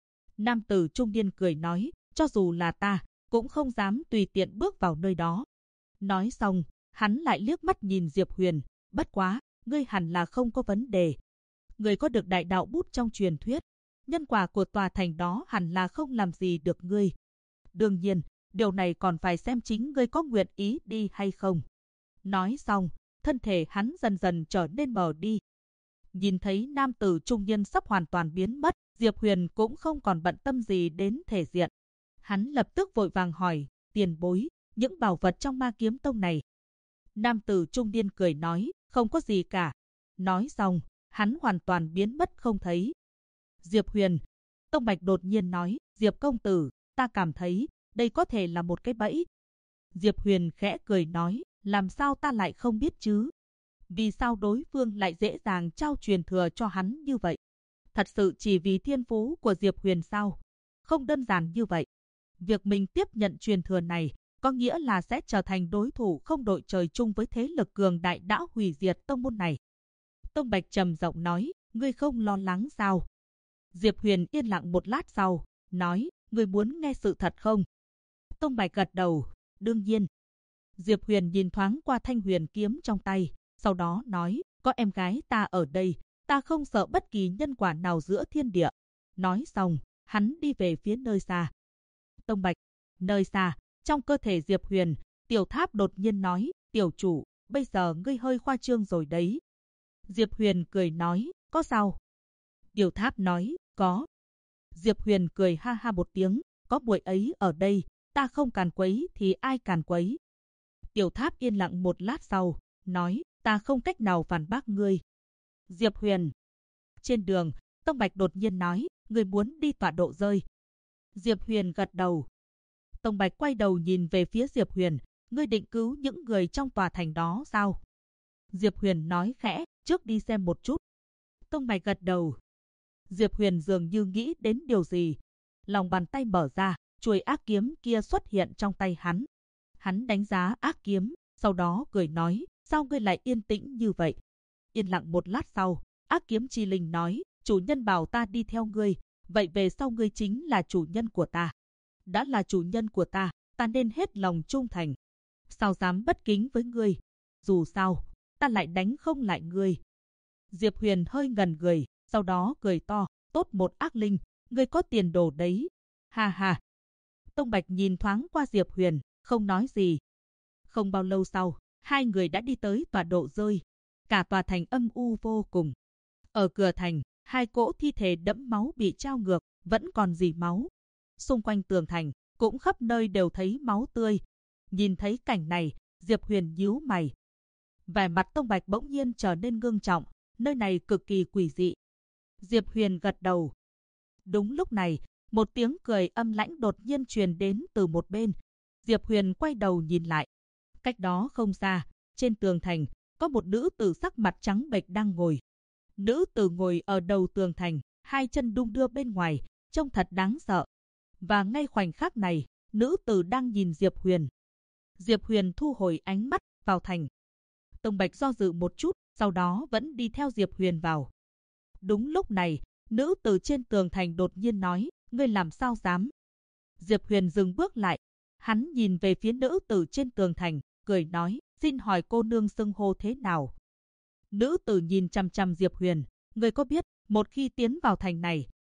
Nam tử trung niên cười nói, cho dù là ta, cũng không dám tùy tiện bước vào nơi đó. Nói xong, hắn lại liếc mắt nhìn Diệp Huyền, bất quá, ngươi hẳn là không có vấn đề. Ngươi có được đại đạo bút trong truyền thuyết, nhân quả của tòa thành đó hẳn là không làm gì được ngươi. Đương nhiên, điều này còn phải xem chính ngươi có nguyện ý đi hay không. Nói xong, thân thể hắn dần dần trở nên mờ đi. Nhìn thấy nam tử trung niên sắp hoàn toàn biến mất, Diệp Huyền cũng không còn bận tâm gì đến thể diện. Hắn lập tức vội vàng hỏi, tiền bối, những bảo vật trong Ma Kiếm Tông này. Nam tử trung niên cười nói, không có gì cả. Nói xong, hắn hoàn toàn biến mất không thấy. Diệp Huyền, Tông Bạch đột nhiên nói, Diệp công tử, ta cảm thấy đây có thể là một cái bẫy. Diệp Huyền khẽ cười nói, làm sao ta lại không biết chứ? Vì sao đối phương lại dễ dàng trao truyền thừa cho hắn như vậy? Thật sự chỉ vì thiên phú của Diệp Huyền sao? Không đơn giản như vậy. Việc mình tiếp nhận truyền thừa này có nghĩa là sẽ trở thành đối thủ không đội trời chung với thế lực cường đại đã hủy diệt tông môn này. Tông Bạch trầm giọng nói, ngươi không lo lắng sao? Diệp Huyền yên lặng một lát sau, nói, ngươi muốn nghe sự thật không? Tông Bạch gật đầu, đương nhiên. Diệp Huyền nhìn thoáng qua thanh huyền kiếm trong tay, sau đó nói, có em gái ta ở đây, ta không sợ bất kỳ nhân quả nào giữa thiên địa. Nói xong, hắn đi về phía nơi xa. Tông Bạch, nơi xa, trong cơ thể Diệp Huyền, Tiểu Tháp đột nhiên nói, tiểu chủ, bây giờ ngươi hơi khoa trương rồi đấy. Diệp Huyền cười nói, có sao? Tiểu Tháp nói, có. Diệp Huyền cười ha ha một tiếng, có muội ấy ở đây, ta không càn quấy thì ai càn quấy? Tiểu Tháp yên lặng một lát sau, nói, ta không cách nào phản bác ngươi. Diệp Huyền. Trên đường, Tông Bạch đột nhiên nói, ngươi muốn đi tọa độ rơi. Diệp Huyền gật đầu. Tông Bạch quay đầu nhìn về phía Diệp Huyền, ngươi định cứu những người trong tòa thành đó sao? Diệp Huyền nói khẽ, trước đi xem một chút. Tông Bạch gật đầu. Diệp Huyền dường như nghĩ đến điều gì. Lòng bàn tay mở ra, chuôi ác kiếm kia xuất hiện trong tay hắn. Hắn đánh giá ác kiếm, sau đó cười nói, sao ngươi lại yên tĩnh như vậy? Yên lặng một lát sau, ác kiếm chi linh nói, chủ nhân bảo ta đi theo ngươi, vậy về sau ngươi chính là chủ nhân của ta. Đã là chủ nhân của ta, ta nên hết lòng trung thành. Sao dám bất kính với ngươi? Dù sao, ta lại đánh không lại ngươi. Diệp Huyền hơi ngần người, sau đó cười to, tốt một ác linh, ngươi có tiền đồ đấy. Ha ha. Tông Bạch nhìn thoáng qua Diệp Huyền, không nói gì. Không bao lâu sau, hai người đã đi tới tọa độ rơi. Cả tòa thành âm u vô cùng. Ở cửa thành, hai cỗ thi thể đẫm máu bị trao ngược, vẫn còn rỉ máu. Xung quanh tường thành, cũng khắp nơi đều thấy máu tươi. Nhìn thấy cảnh này, Diệp Huyền nhíu mày. Vẻ mặt Tông Bạch bỗng nhiên trở nên ngưng trọng, nơi này cực kỳ quỷ dị. Diệp Huyền gật đầu. Đúng lúc này, một tiếng cười âm lãnh đột nhiên truyền đến từ một bên. Diệp Huyền quay đầu nhìn lại. Cách đó không xa, trên tường thành, có một nữ tử sắc mặt trắng bệch đang ngồi. Nữ tử ngồi ở đầu tường thành, hai chân đung đưa bên ngoài, trông thật đáng sợ. Và ngay khoảnh khắc này, nữ tử đang nhìn Diệp Huyền. Diệp Huyền thu hồi ánh mắt, vào thành. Tông Bạch do dự một chút, sau đó vẫn đi theo Diệp Huyền vào. Đúng lúc này, nữ tử trên tường thành đột nhiên nói, ngươi làm sao dám? Diệp Huyền dừng bước lại. Hắn nhìn về phía nữ tử trên tường thành, cười nói, xin hỏi cô nương xưng hô thế nào? Nữ tử nhìn chằm chằm Diệp Huyền, ngươi có biết, một khi tiến vào thành này,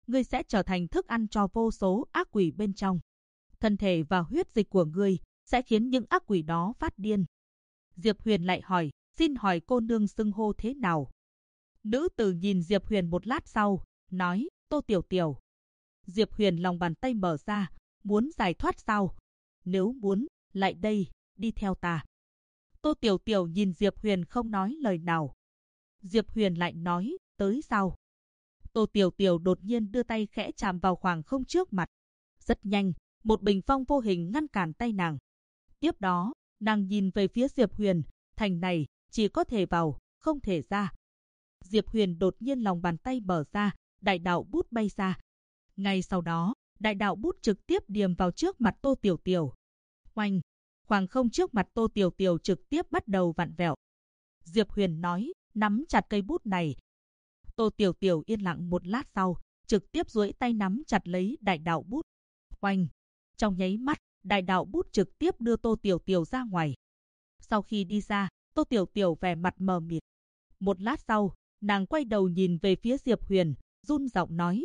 ngươi sẽ trở thành thức ăn cho vô số ác quỷ bên trong. Thân thể và huyết dịch của ngươi sẽ khiến những ác quỷ đó phát điên. Diệp Huyền lại hỏi, xin hỏi cô nương xưng hô thế nào? Nữ tử nhìn Diệp Huyền một lát sau, nói, Tô Tiểu Tiểu. Diệp Huyền lòng bàn tay mở ra, muốn giải thoát sao? Nếu muốn, lại đây, đi theo ta. Tô Tiểu Tiểu nhìn Diệp Huyền không nói lời nào. Diệp Huyền lại nói, tới sao? Tô Tiểu Tiểu đột nhiên đưa tay khẽ chạm vào khoảng không trước mặt. Rất nhanh, một bình phong vô hình ngăn cản tay nàng. Tiếp đó, nàng nhìn về phía Diệp Huyền, thành này chỉ có thể vào, không thể ra. Diệp Huyền đột nhiên lòng bàn tay mở ra, đại đạo bút bay ra. Ngay sau đó, đại đạo bút trực tiếp điềm vào trước mặt Tô Tiểu Tiểu. Oanh, khoảng không trước mặt Tô Tiểu Tiểu trực tiếp bắt đầu vặn vẹo. Diệp Huyền nói, nắm chặt cây bút này. Tô Tiểu Tiểu yên lặng một lát sau, trực tiếp duỗi tay nắm chặt lấy đại đạo bút. Oanh, trong nháy mắt, đại đạo bút trực tiếp đưa Tô Tiểu Tiểu ra ngoài. Sau khi đi ra, Tô Tiểu Tiểu vẻ mặt mờ mịt. Một lát sau, nàng quay đầu nhìn về phía Diệp Huyền, run giọng nói,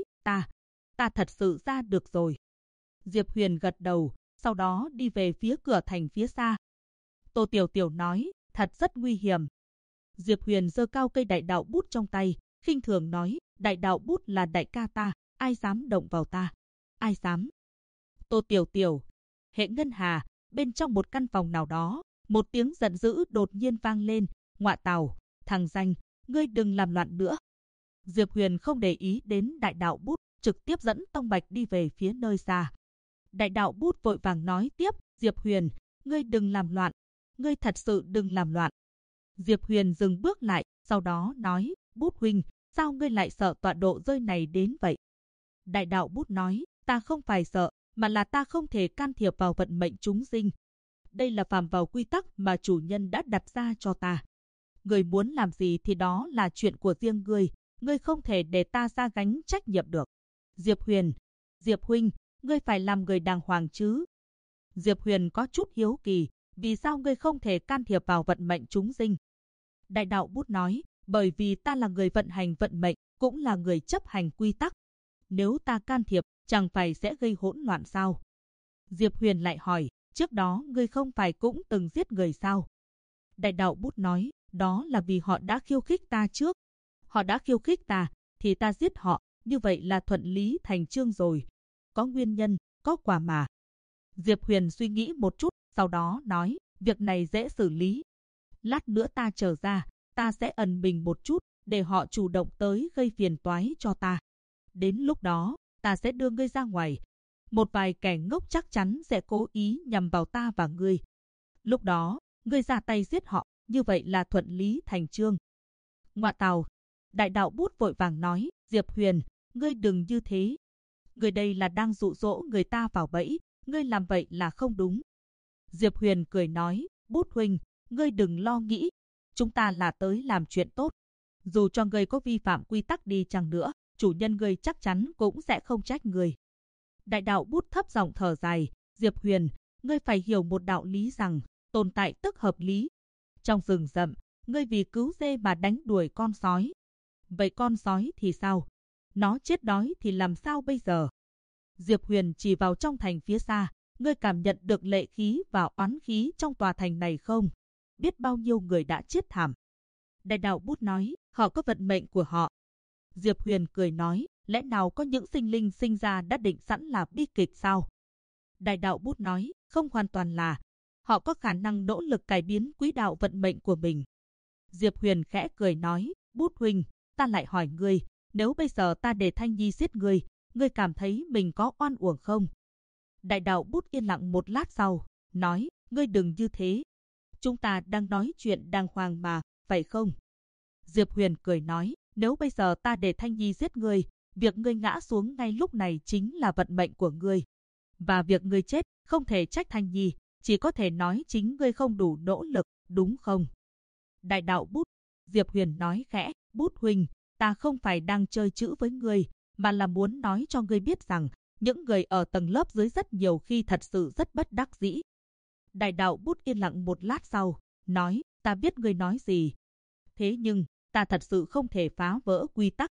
ta thật sự ra được rồi. Diệp Huyền gật đầu, sau đó đi về phía cửa thành phía xa. Tô Tiểu Tiểu nói, thật rất nguy hiểm. Diệp Huyền giơ cao cây đại đạo bút trong tay, khinh thường nói, đại đạo bút là đại ca ta, ai dám động vào ta? Ai dám? Tô Tiểu Tiểu, hệ ngân hà, bên trong một căn phòng nào đó, một tiếng giận dữ đột nhiên vang lên, ngọa tào, thằng danh, ngươi đừng làm loạn nữa. Diệp Huyền không để ý đến đại đạo bút, trực tiếp dẫn Tông Bạch đi về phía nơi xa. Đại đạo bút vội vàng nói tiếp, Diệp Huyền, ngươi đừng làm loạn, ngươi thật sự đừng làm loạn. Diệp Huyền dừng bước lại, sau đó nói, bút huynh, sao ngươi lại sợ tọa độ rơi này đến vậy? Đại đạo bút nói, ta không phải sợ, mà là ta không thể can thiệp vào vận mệnh chúng sinh. Đây là phạm vào quy tắc mà chủ nhân đã đặt ra cho ta. Ngươi muốn làm gì thì đó là chuyện của riêng ngươi không thể để ta ra gánh trách nhiệm được. Diệp Huyền, Diệp huynh, ngươi phải làm người đàng hoàng chứ? Diệp Huyền có chút hiếu kỳ, vì sao ngươi không thể can thiệp vào vận mệnh chúng sinh? Đại đạo bút nói, bởi vì ta là người vận hành vận mệnh, cũng là người chấp hành quy tắc. Nếu ta can thiệp, chẳng phải sẽ gây hỗn loạn sao? Diệp Huyền lại hỏi, trước đó ngươi không phải cũng từng giết người sao? Đại đạo bút nói, đó là vì họ đã khiêu khích ta trước. Họ đã khiêu khích ta, thì ta giết họ, như vậy là thuận lý thành chương rồi. Có nguyên nhân, có quả mà. Diệp Huyền suy nghĩ một chút, sau đó nói, việc này dễ xử lý. Lát nữa ta trở ra, ta sẽ ẩn mình một chút, để họ chủ động tới gây phiền toái cho ta. Đến lúc đó, ta sẽ đưa ngươi ra ngoài. Một vài kẻ ngốc chắc chắn sẽ cố ý nhằm vào ta và ngươi. Lúc đó, ngươi ra tay giết họ, như vậy là thuận lý thành chương. Ngọa tào, đại đạo bút vội vàng nói, Diệp Huyền, ngươi đừng như thế. Ngươi đây là đang dụ dỗ người ta vào bẫy, ngươi làm vậy là không đúng. Diệp Huyền cười nói, bút huynh, ngươi đừng lo nghĩ. Chúng ta là tới làm chuyện tốt. Dù cho ngươi có vi phạm quy tắc đi chăng nữa, chủ nhân ngươi chắc chắn cũng sẽ không trách ngươi. Đại đạo bút thấp giọng thở dài, Diệp Huyền, ngươi phải hiểu một đạo lý rằng, tồn tại tức hợp lý. Trong rừng rậm, ngươi vì cứu dê mà đánh đuổi con sói. Vậy con sói thì sao? Nó chết đói thì làm sao bây giờ? Diệp Huyền chỉ vào trong thành phía xa, ngươi cảm nhận được lệ khí và oán khí trong tòa thành này không? Biết bao nhiêu người đã chết thảm. Đại đạo bút nói, họ có vận mệnh của họ. Diệp Huyền cười nói, lẽ nào có những sinh linh sinh ra đã định sẵn là bi kịch sao? Đại đạo bút nói, không hoàn toàn là. Họ có khả năng nỗ lực cải biến quỹ đạo vận mệnh của mình. Diệp Huyền khẽ cười nói, bút huynh, ta lại hỏi ngươi, nếu bây giờ ta để Thanh Nhi giết ngươi, ngươi cảm thấy mình có oan uổng không? Đại đạo bút yên lặng một lát sau, nói, ngươi đừng như thế. Chúng ta đang nói chuyện đàng hoàng mà, phải không? Diệp Huyền cười nói, nếu bây giờ ta để Thanh Nhi giết ngươi, việc ngươi ngã xuống ngay lúc này chính là vận mệnh của ngươi. Và việc ngươi chết, không thể trách Thanh Nhi, chỉ có thể nói chính ngươi không đủ nỗ lực, đúng không? Đại đạo bút, Diệp Huyền nói khẽ, bút huynh, ta không phải đang chơi chữ với ngươi, mà là muốn nói cho ngươi biết rằng, những người ở tầng lớp dưới rất nhiều khi thật sự rất bất đắc dĩ. Đại đạo bút yên lặng một lát sau, nói, ta biết ngươi nói gì. Thế nhưng, ta thật sự không thể phá vỡ quy tắc.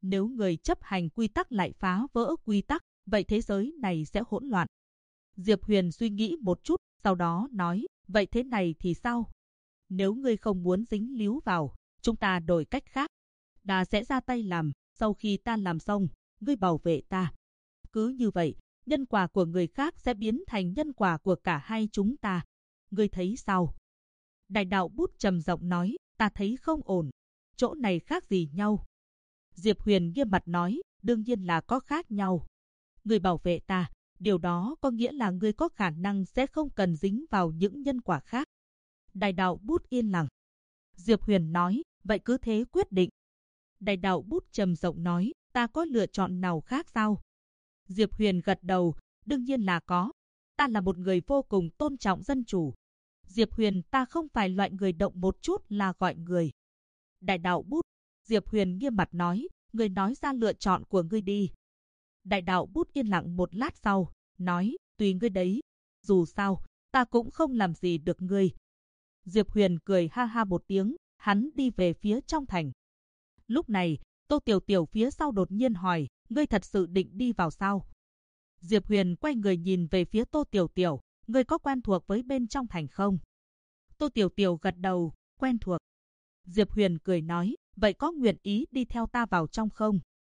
Nếu người chấp hành quy tắc lại phá vỡ quy tắc, vậy thế giới này sẽ hỗn loạn. Diệp Huyền suy nghĩ một chút, sau đó nói, vậy thế này thì sao? Nếu ngươi không muốn dính líu vào, chúng ta đổi cách khác. Ta sẽ ra tay làm, sau khi ta làm xong, ngươi bảo vệ ta. Cứ như vậy, nhân quả của người khác sẽ biến thành nhân quả của cả hai chúng ta. Ngươi thấy sao? Đại đạo bút trầm giọng nói, ta thấy không ổn. Chỗ này khác gì nhau? Diệp Huyền nghiêm mặt nói, đương nhiên là có khác nhau. Ngươi bảo vệ ta, điều đó có nghĩa là ngươi có khả năng sẽ không cần dính vào những nhân quả khác. Đại đạo bút yên lặng. Diệp Huyền nói, vậy cứ thế quyết định. Đại đạo bút trầm giọng nói, ta có lựa chọn nào khác sao? Diệp Huyền gật đầu, đương nhiên là có. Ta là một người vô cùng tôn trọng dân chủ. Diệp Huyền, ta không phải loại người động một chút là gọi người. Đại đạo bút. Diệp Huyền nghiêm mặt nói, ngươi nói ra lựa chọn của ngươi đi. Đại đạo bút yên lặng một lát sau, nói, tùy ngươi đấy. Dù sao, ta cũng không làm gì được ngươi. Diệp Huyền cười ha ha một tiếng, hắn đi về phía trong thành. Lúc này, Tô Tiểu Tiểu phía sau đột nhiên hỏi, ngươi thật sự định đi vào sao? Diệp Huyền quay người nhìn về phía Tô Tiểu Tiểu, ngươi có quen thuộc với bên trong thành không? Tô Tiểu Tiểu gật đầu, quen thuộc. Diệp Huyền cười nói, vậy có nguyện ý đi theo ta vào trong không?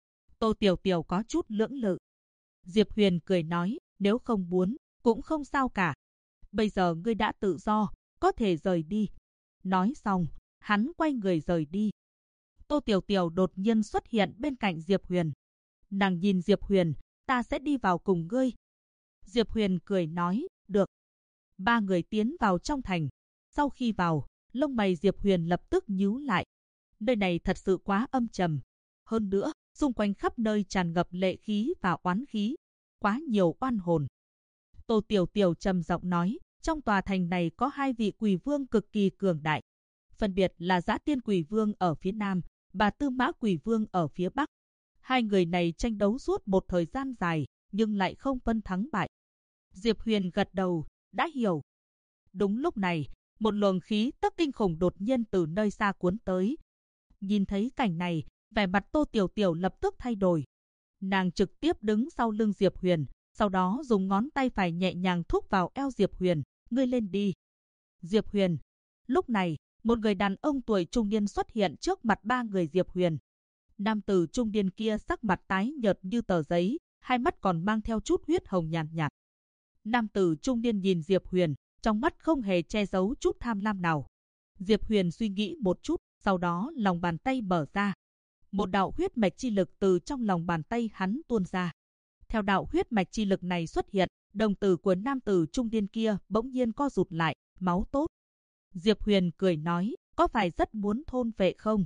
Tô Tiểu Tiểu có chút lưỡng lự. Diệp Huyền cười nói, nếu không muốn, cũng không sao cả. Bây giờ ngươi đã tự do, có thể rời đi. Nói xong, hắn quay người rời đi. Tô Tiểu Tiểu đột nhiên xuất hiện bên cạnh Diệp Huyền. Nàng nhìn Diệp Huyền, ta sẽ đi vào cùng ngươi. Diệp Huyền cười nói, được. Ba người tiến vào trong thành. Sau khi vào, lông mày Diệp Huyền lập tức nhíu lại. Nơi này thật sự quá âm trầm. Hơn nữa, xung quanh khắp nơi tràn ngập lệ khí và oán khí. Quá nhiều oan hồn. Tô Tiểu Tiểu trầm giọng nói, trong tòa thành này có hai vị quỷ vương cực kỳ cường đại. Phân biệt là Dã Tiên Quỷ Vương ở phía Nam và Tư Mã Quỷ Vương ở phía Bắc. Hai người này tranh đấu suốt một thời gian dài, nhưng lại không phân thắng bại. Diệp Huyền gật đầu, đã hiểu. Đúng lúc này, một luồng khí tức kinh khủng đột nhiên từ nơi xa cuốn tới. Nhìn thấy cảnh này, vẻ mặt Tô Tiểu Tiểu lập tức thay đổi. Nàng trực tiếp đứng sau lưng Diệp Huyền, sau đó dùng ngón tay phải nhẹ nhàng thúc vào eo Diệp Huyền, ngươi lên đi. Diệp Huyền. Lúc này, một người đàn ông tuổi trung niên xuất hiện trước mặt ba người Diệp Huyền. Nam tử trung niên kia sắc mặt tái nhợt như tờ giấy, hai mắt còn mang theo chút huyết hồng nhàn nhạt. Nam tử trung niên nhìn Diệp Huyền, trong mắt không hề che giấu chút tham lam nào. Diệp Huyền suy nghĩ một chút, sau đó lòng bàn tay mở ra. Một đạo huyết mạch chi lực từ trong lòng bàn tay hắn tuôn ra. Theo đạo huyết mạch chi lực này xuất hiện, đồng tử của nam tử trung niên kia bỗng nhiên co rụt lại, máu tốt. Diệp Huyền cười nói, có phải rất muốn thôn vệ không?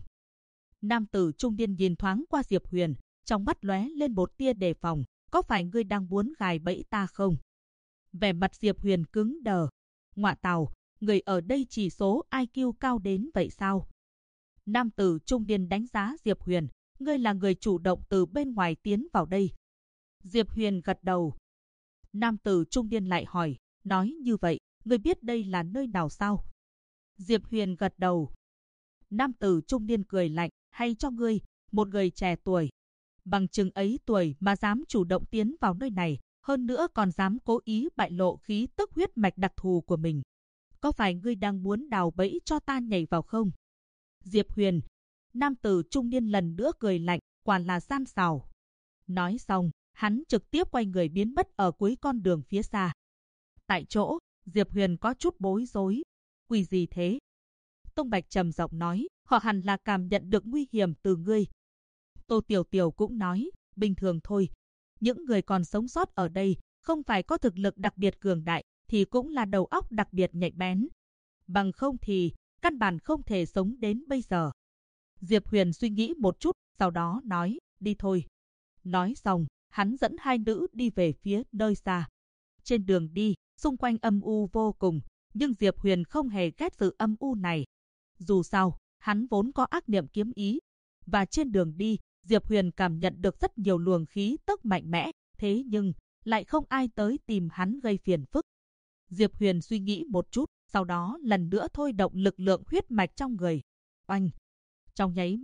Nam tử trung niên nhìn thoáng qua Diệp Huyền, trong mắt lóe lên một tia đề phòng, có phải ngươi đang muốn gài bẫy ta không? Vẻ mặt Diệp Huyền cứng đờ. Ngọa tào, người ở đây chỉ số IQ cao đến vậy sao? Nam tử trung niên đánh giá Diệp Huyền, ngươi là người chủ động từ bên ngoài tiến vào đây. Diệp Huyền gật đầu. Nam tử trung niên lại hỏi, nói như vậy, ngươi biết đây là nơi nào sao? Diệp Huyền gật đầu. Nam tử trung niên cười lạnh, hay cho ngươi, một người trẻ tuổi. Bằng chừng ấy tuổi mà dám chủ động tiến vào nơi này, hơn nữa còn dám cố ý bại lộ khí tức huyết mạch đặc thù của mình. Có phải ngươi đang muốn đào bẫy cho ta nhảy vào không? Diệp Huyền. Nam tử trung niên lần nữa cười lạnh, quả là gian xảo. Nói xong, hắn trực tiếp quay người biến mất ở cuối con đường phía xa. Tại chỗ, Diệp Huyền có chút bối rối. Quỷ gì thế? Tông Bạch trầm giọng nói, họ hẳn là cảm nhận được nguy hiểm từ ngươi. Tô Tiểu Tiểu cũng nói, bình thường thôi. Những người còn sống sót ở đây, không phải có thực lực đặc biệt cường đại, thì cũng là đầu óc đặc biệt nhạy bén. Bằng không thì, căn bản không thể sống đến bây giờ. Diệp Huyền suy nghĩ một chút, sau đó nói, đi thôi. Nói xong, hắn dẫn hai nữ đi về phía nơi xa. Trên đường đi, xung quanh âm u vô cùng, nhưng Diệp Huyền không hề ghét sự âm u này. Dù sao, hắn vốn có ác niệm kiếm ý. Và trên đường đi, Diệp Huyền cảm nhận được rất nhiều luồng khí tức mạnh mẽ, thế nhưng lại không ai tới tìm hắn gây phiền phức. Diệp Huyền suy nghĩ một chút, sau đó lần nữa thôi động lực lượng huyết mạch trong người. Oanh! Trong nháy mắt,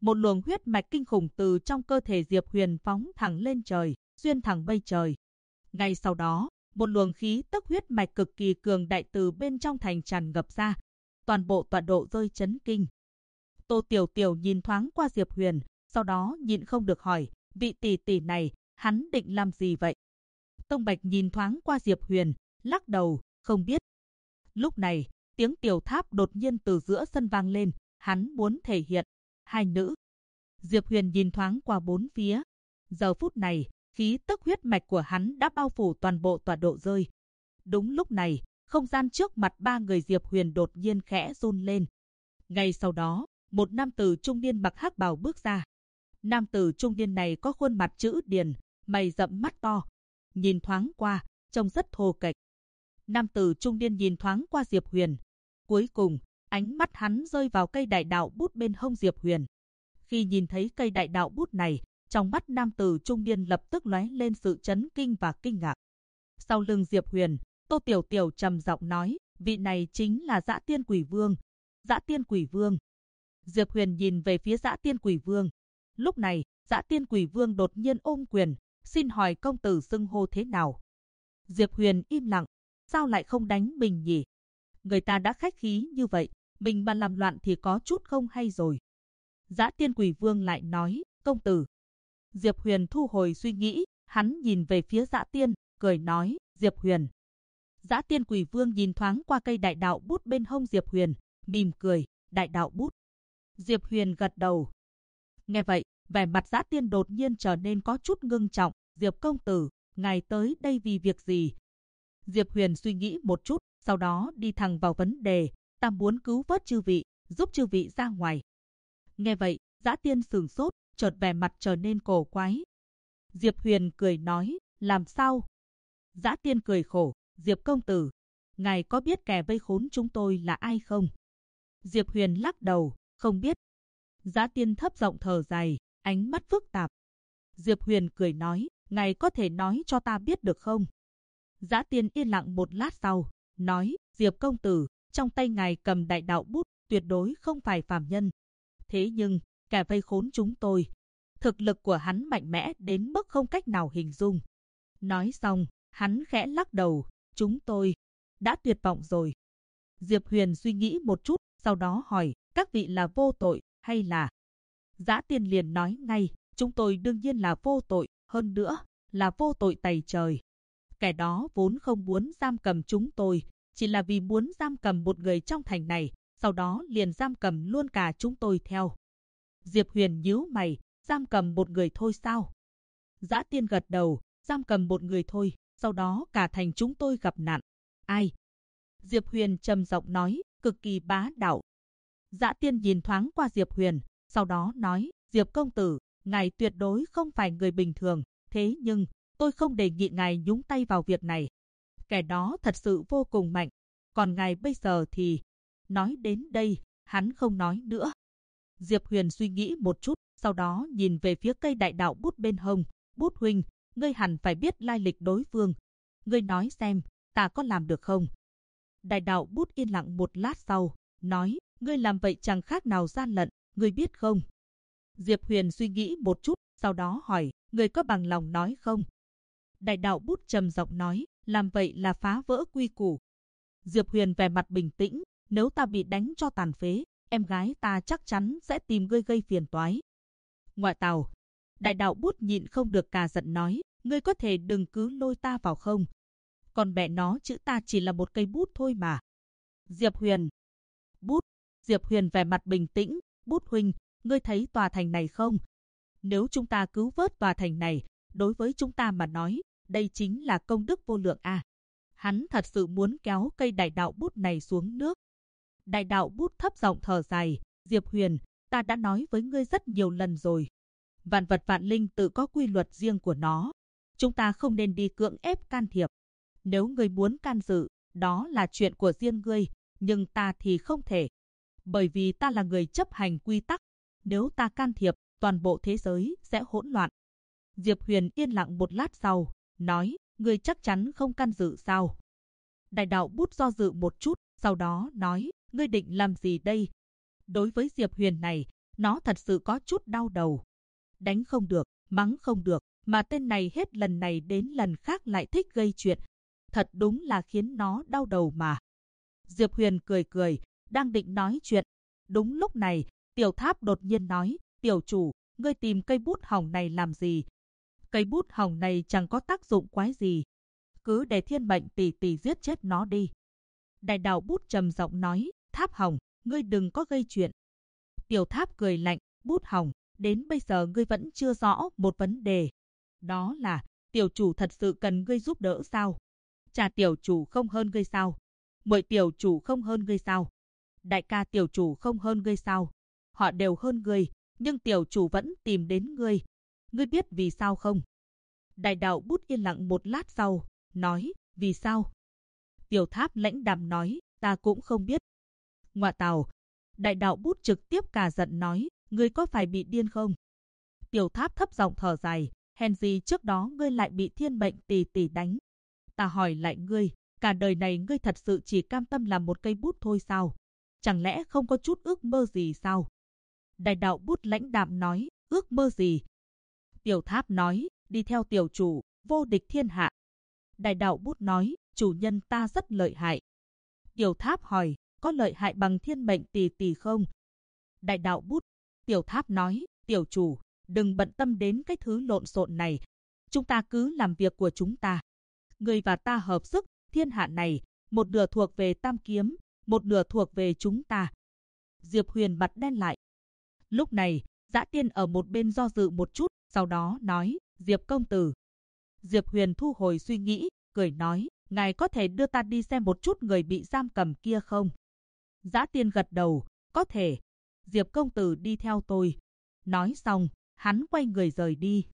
một luồng huyết mạch kinh khủng từ trong cơ thể Diệp Huyền phóng thẳng lên trời, xuyên thẳng mây trời. Ngay sau đó, một luồng khí tức huyết mạch cực kỳ cường đại từ bên trong thành tràn ngập ra. Toàn bộ tọa độ rơi chấn kinh. Tô Tiểu Tiểu nhìn thoáng qua Diệp Huyền, sau đó nhịn không được hỏi, vị tỷ tỷ này, hắn định làm gì vậy? Tông Bạch nhìn thoáng qua Diệp Huyền, lắc đầu, không biết. Lúc này, tiếng tiểu tháp đột nhiên từ giữa sân vang lên, hắn muốn thể hiện. Hai nữ. Diệp Huyền nhìn thoáng qua bốn phía. Giờ phút này, khí tức huyết mạch của hắn đã bao phủ toàn bộ tọa độ rơi. Đúng lúc này, không gian trước mặt ba người Diệp Huyền đột nhiên khẽ run lên. Ngay sau đó, một nam tử trung niên mặc hắc bào bước ra. Nam tử trung niên này có khuôn mặt chữ điền, mày rậm mắt to. Nhìn thoáng qua, trông rất thô kệch. Nam tử trung niên nhìn thoáng qua Diệp Huyền. Cuối cùng, ánh mắt hắn rơi vào cây đại đạo bút bên hông Diệp Huyền. Khi nhìn thấy cây đại đạo bút này, trong mắt nam tử trung niên lập tức lóe lên sự chấn kinh và kinh ngạc. Sau lưng Diệp Huyền, Tô Tiểu Tiểu trầm giọng nói, vị này chính là Dã Tiên Quỷ Vương. Dã Tiên Quỷ Vương. Diệp Huyền nhìn về phía Dã Tiên Quỷ Vương. Lúc này, Dã Tiên Quỷ Vương đột nhiên ôm quyền, xin hỏi công tử xưng hô thế nào? Diệp Huyền im lặng, sao lại không đánh mình nhỉ? Người ta đã khách khí như vậy, mình mà làm loạn thì có chút không hay rồi. Dã Tiên Quỷ Vương lại nói, công tử. Diệp Huyền thu hồi suy nghĩ, hắn nhìn về phía Dã Tiên, cười nói, Diệp Huyền. Dã Tiên Quỷ Vương nhìn thoáng qua cây đại đạo bút bên hông Diệp Huyền, mỉm cười, đại đạo bút. Diệp Huyền gật đầu. Nghe vậy, vẻ mặt Dã Tiên đột nhiên trở nên có chút ngưng trọng, Diệp công tử, ngài tới đây vì việc gì? Diệp Huyền suy nghĩ một chút, sau đó đi thẳng vào vấn đề, ta muốn cứu vớt chư vị, giúp chư vị ra ngoài. Nghe vậy, Dã Tiên sửng sốt, chợt vẻ mặt trở nên cổ quái. Diệp Huyền cười nói, làm sao? Dã Tiên cười khổ, Diệp công tử, ngài có biết kẻ vây khốn chúng tôi là ai không? Diệp Huyền lắc đầu, không biết. Dã Tiên thấp giọng thở dài, ánh mắt phức tạp. Diệp Huyền cười nói, ngài có thể nói cho ta biết được không? Dã Tiên yên lặng một lát sau, nói, Diệp công tử, trong tay ngài cầm đại đạo bút, tuyệt đối không phải phàm nhân. Thế nhưng, kẻ vây khốn chúng tôi, thực lực của hắn mạnh mẽ đến mức không cách nào hình dung. Nói xong, hắn khẽ lắc đầu, chúng tôi đã tuyệt vọng rồi. Diệp Huyền suy nghĩ một chút, sau đó hỏi, các vị là vô tội hay là? Dã Tiên liền nói ngay, chúng tôi đương nhiên là vô tội, hơn nữa là vô tội tày trời. Kẻ đó vốn không muốn giam cầm chúng tôi, chỉ là vì muốn giam cầm một người trong thành này, sau đó liền giam cầm luôn cả chúng tôi theo. Diệp Huyền nhíu mày, giam cầm một người thôi sao? Dã Tiên gật đầu, giam cầm một người thôi, sau đó cả thành chúng tôi gặp nạn. Ai? Diệp Huyền trầm giọng nói, cực kỳ bá đạo. Dã Tiên nhìn thoáng qua Diệp Huyền, sau đó nói, Diệp công tử, ngài tuyệt đối không phải người bình thường, thế nhưng tôi không đề nghị ngài nhúng tay vào việc này. Kẻ đó thật sự vô cùng mạnh, còn ngài bây giờ thì... Nói đến đây, hắn không nói nữa. Diệp Huyền suy nghĩ một chút, sau đó nhìn về phía cây đại đạo bút bên hông. Bút huynh, ngươi hẳn phải biết lai lịch đối phương. Ngươi nói xem, ta có làm được không? Đại đạo bút yên lặng một lát sau, nói, ngươi làm vậy chẳng khác nào gian lận, ngươi biết không? Diệp Huyền suy nghĩ một chút, sau đó hỏi, ngươi có bằng lòng nói không? Đại đạo bút trầm giọng nói, làm vậy là phá vỡ quy củ. Diệp Huyền vẻ mặt bình tĩnh, nếu ta bị đánh cho tàn phế, em gái ta chắc chắn sẽ tìm ngươi gây phiền toái. Ngoại tào. Đại đạo bút nhịn không được cà giận nói, ngươi có thể đừng cứ lôi ta vào không? Còn mẹ nó chữ ta chỉ là một cây bút thôi mà. Diệp Huyền. Bút. Diệp Huyền vẻ mặt bình tĩnh, bút huynh, ngươi thấy tòa thành này không? Nếu chúng ta cứu vớt tòa thành này, đối với chúng ta mà nói, đây chính là công đức vô lượng a. Hắn thật sự muốn kéo cây đại đạo bút này xuống nước. Đại đạo bút thấp giọng thở dài, Diệp Huyền, ta đã nói với ngươi rất nhiều lần rồi. Vạn vật vạn linh tự có quy luật riêng của nó. Chúng ta không nên đi cưỡng ép can thiệp. Nếu ngươi muốn can dự, đó là chuyện của riêng ngươi, nhưng ta thì không thể. Bởi vì ta là người chấp hành quy tắc. Nếu ta can thiệp, toàn bộ thế giới sẽ hỗn loạn. Diệp Huyền yên lặng một lát sau, nói, ngươi chắc chắn không can dự sao? Đại đạo bút do dự một chút, sau đó nói, ngươi định làm gì đây? Đối với Diệp Huyền này, Nó thật sự có chút đau đầu. Đánh không được, mắng không được, mà tên này hết lần này đến lần khác lại thích gây chuyện. Thật đúng là khiến nó đau đầu mà. Diệp Huyền cười cười, đang định nói chuyện. Đúng lúc này, Tiểu Tháp đột nhiên nói, tiểu chủ, ngươi tìm cây bút hỏng này làm gì? Cây bút hỏng này chẳng có tác dụng quái gì. Cứ để thiên mệnh tỷ tỷ giết chết nó đi. Đại đạo bút trầm giọng nói, Tháp hỏng, ngươi đừng có gây chuyện. Tiểu Tháp cười lạnh, bút hỏng, đến bây giờ ngươi vẫn chưa rõ một vấn đề. Đó là, tiểu chủ thật sự cần ngươi giúp đỡ sao? Cha tiểu chủ không hơn ngươi sao? Muội tiểu chủ không hơn ngươi sao? Đại ca tiểu chủ không hơn ngươi sao? Họ đều hơn ngươi, nhưng tiểu chủ vẫn tìm đến ngươi. Ngươi biết vì sao không? Đại đạo bút yên lặng một lát sau, nói, vì sao? Tiểu Tháp lãnh đạm nói, ta cũng không biết. Ngoạ tào. Đại đạo bút trực tiếp cả giận nói, ngươi có phải bị điên không? Tiểu Tháp thấp giọng thở dài, hèn gì trước đó ngươi lại bị thiên mệnh tỷ tỷ đánh? Ta hỏi lại ngươi, cả đời này ngươi thật sự chỉ cam tâm làm một cây bút thôi sao? Chẳng lẽ không có chút ước mơ gì sao? Đại đạo bút lãnh đạm nói, ước mơ gì? Tiểu Tháp nói, đi theo tiểu chủ, vô địch thiên hạ. Đại đạo bút nói, chủ nhân ta rất lợi hại. Tiểu Tháp hỏi, có lợi hại bằng thiên mệnh tỷ tỷ không? Đại đạo bút, Tiểu Tháp nói, tiểu chủ, đừng bận tâm đến cái thứ lộn xộn này. Chúng ta cứ làm việc của chúng ta. Ngươi và ta hợp sức, thiên hạ này, một nửa thuộc về Tam Kiếm, một nửa thuộc về chúng ta. Diệp Huyền mặt đen lại. Lúc này, Dã Tiên ở một bên do dự một chút, sau đó nói, Diệp công tử. Diệp Huyền thu hồi suy nghĩ, cười nói, ngài có thể đưa ta đi xem một chút người bị giam cầm kia không? Dã Tiên gật đầu, có thể. Diệp công tử đi theo tôi. Nói xong, hắn quay người rời đi.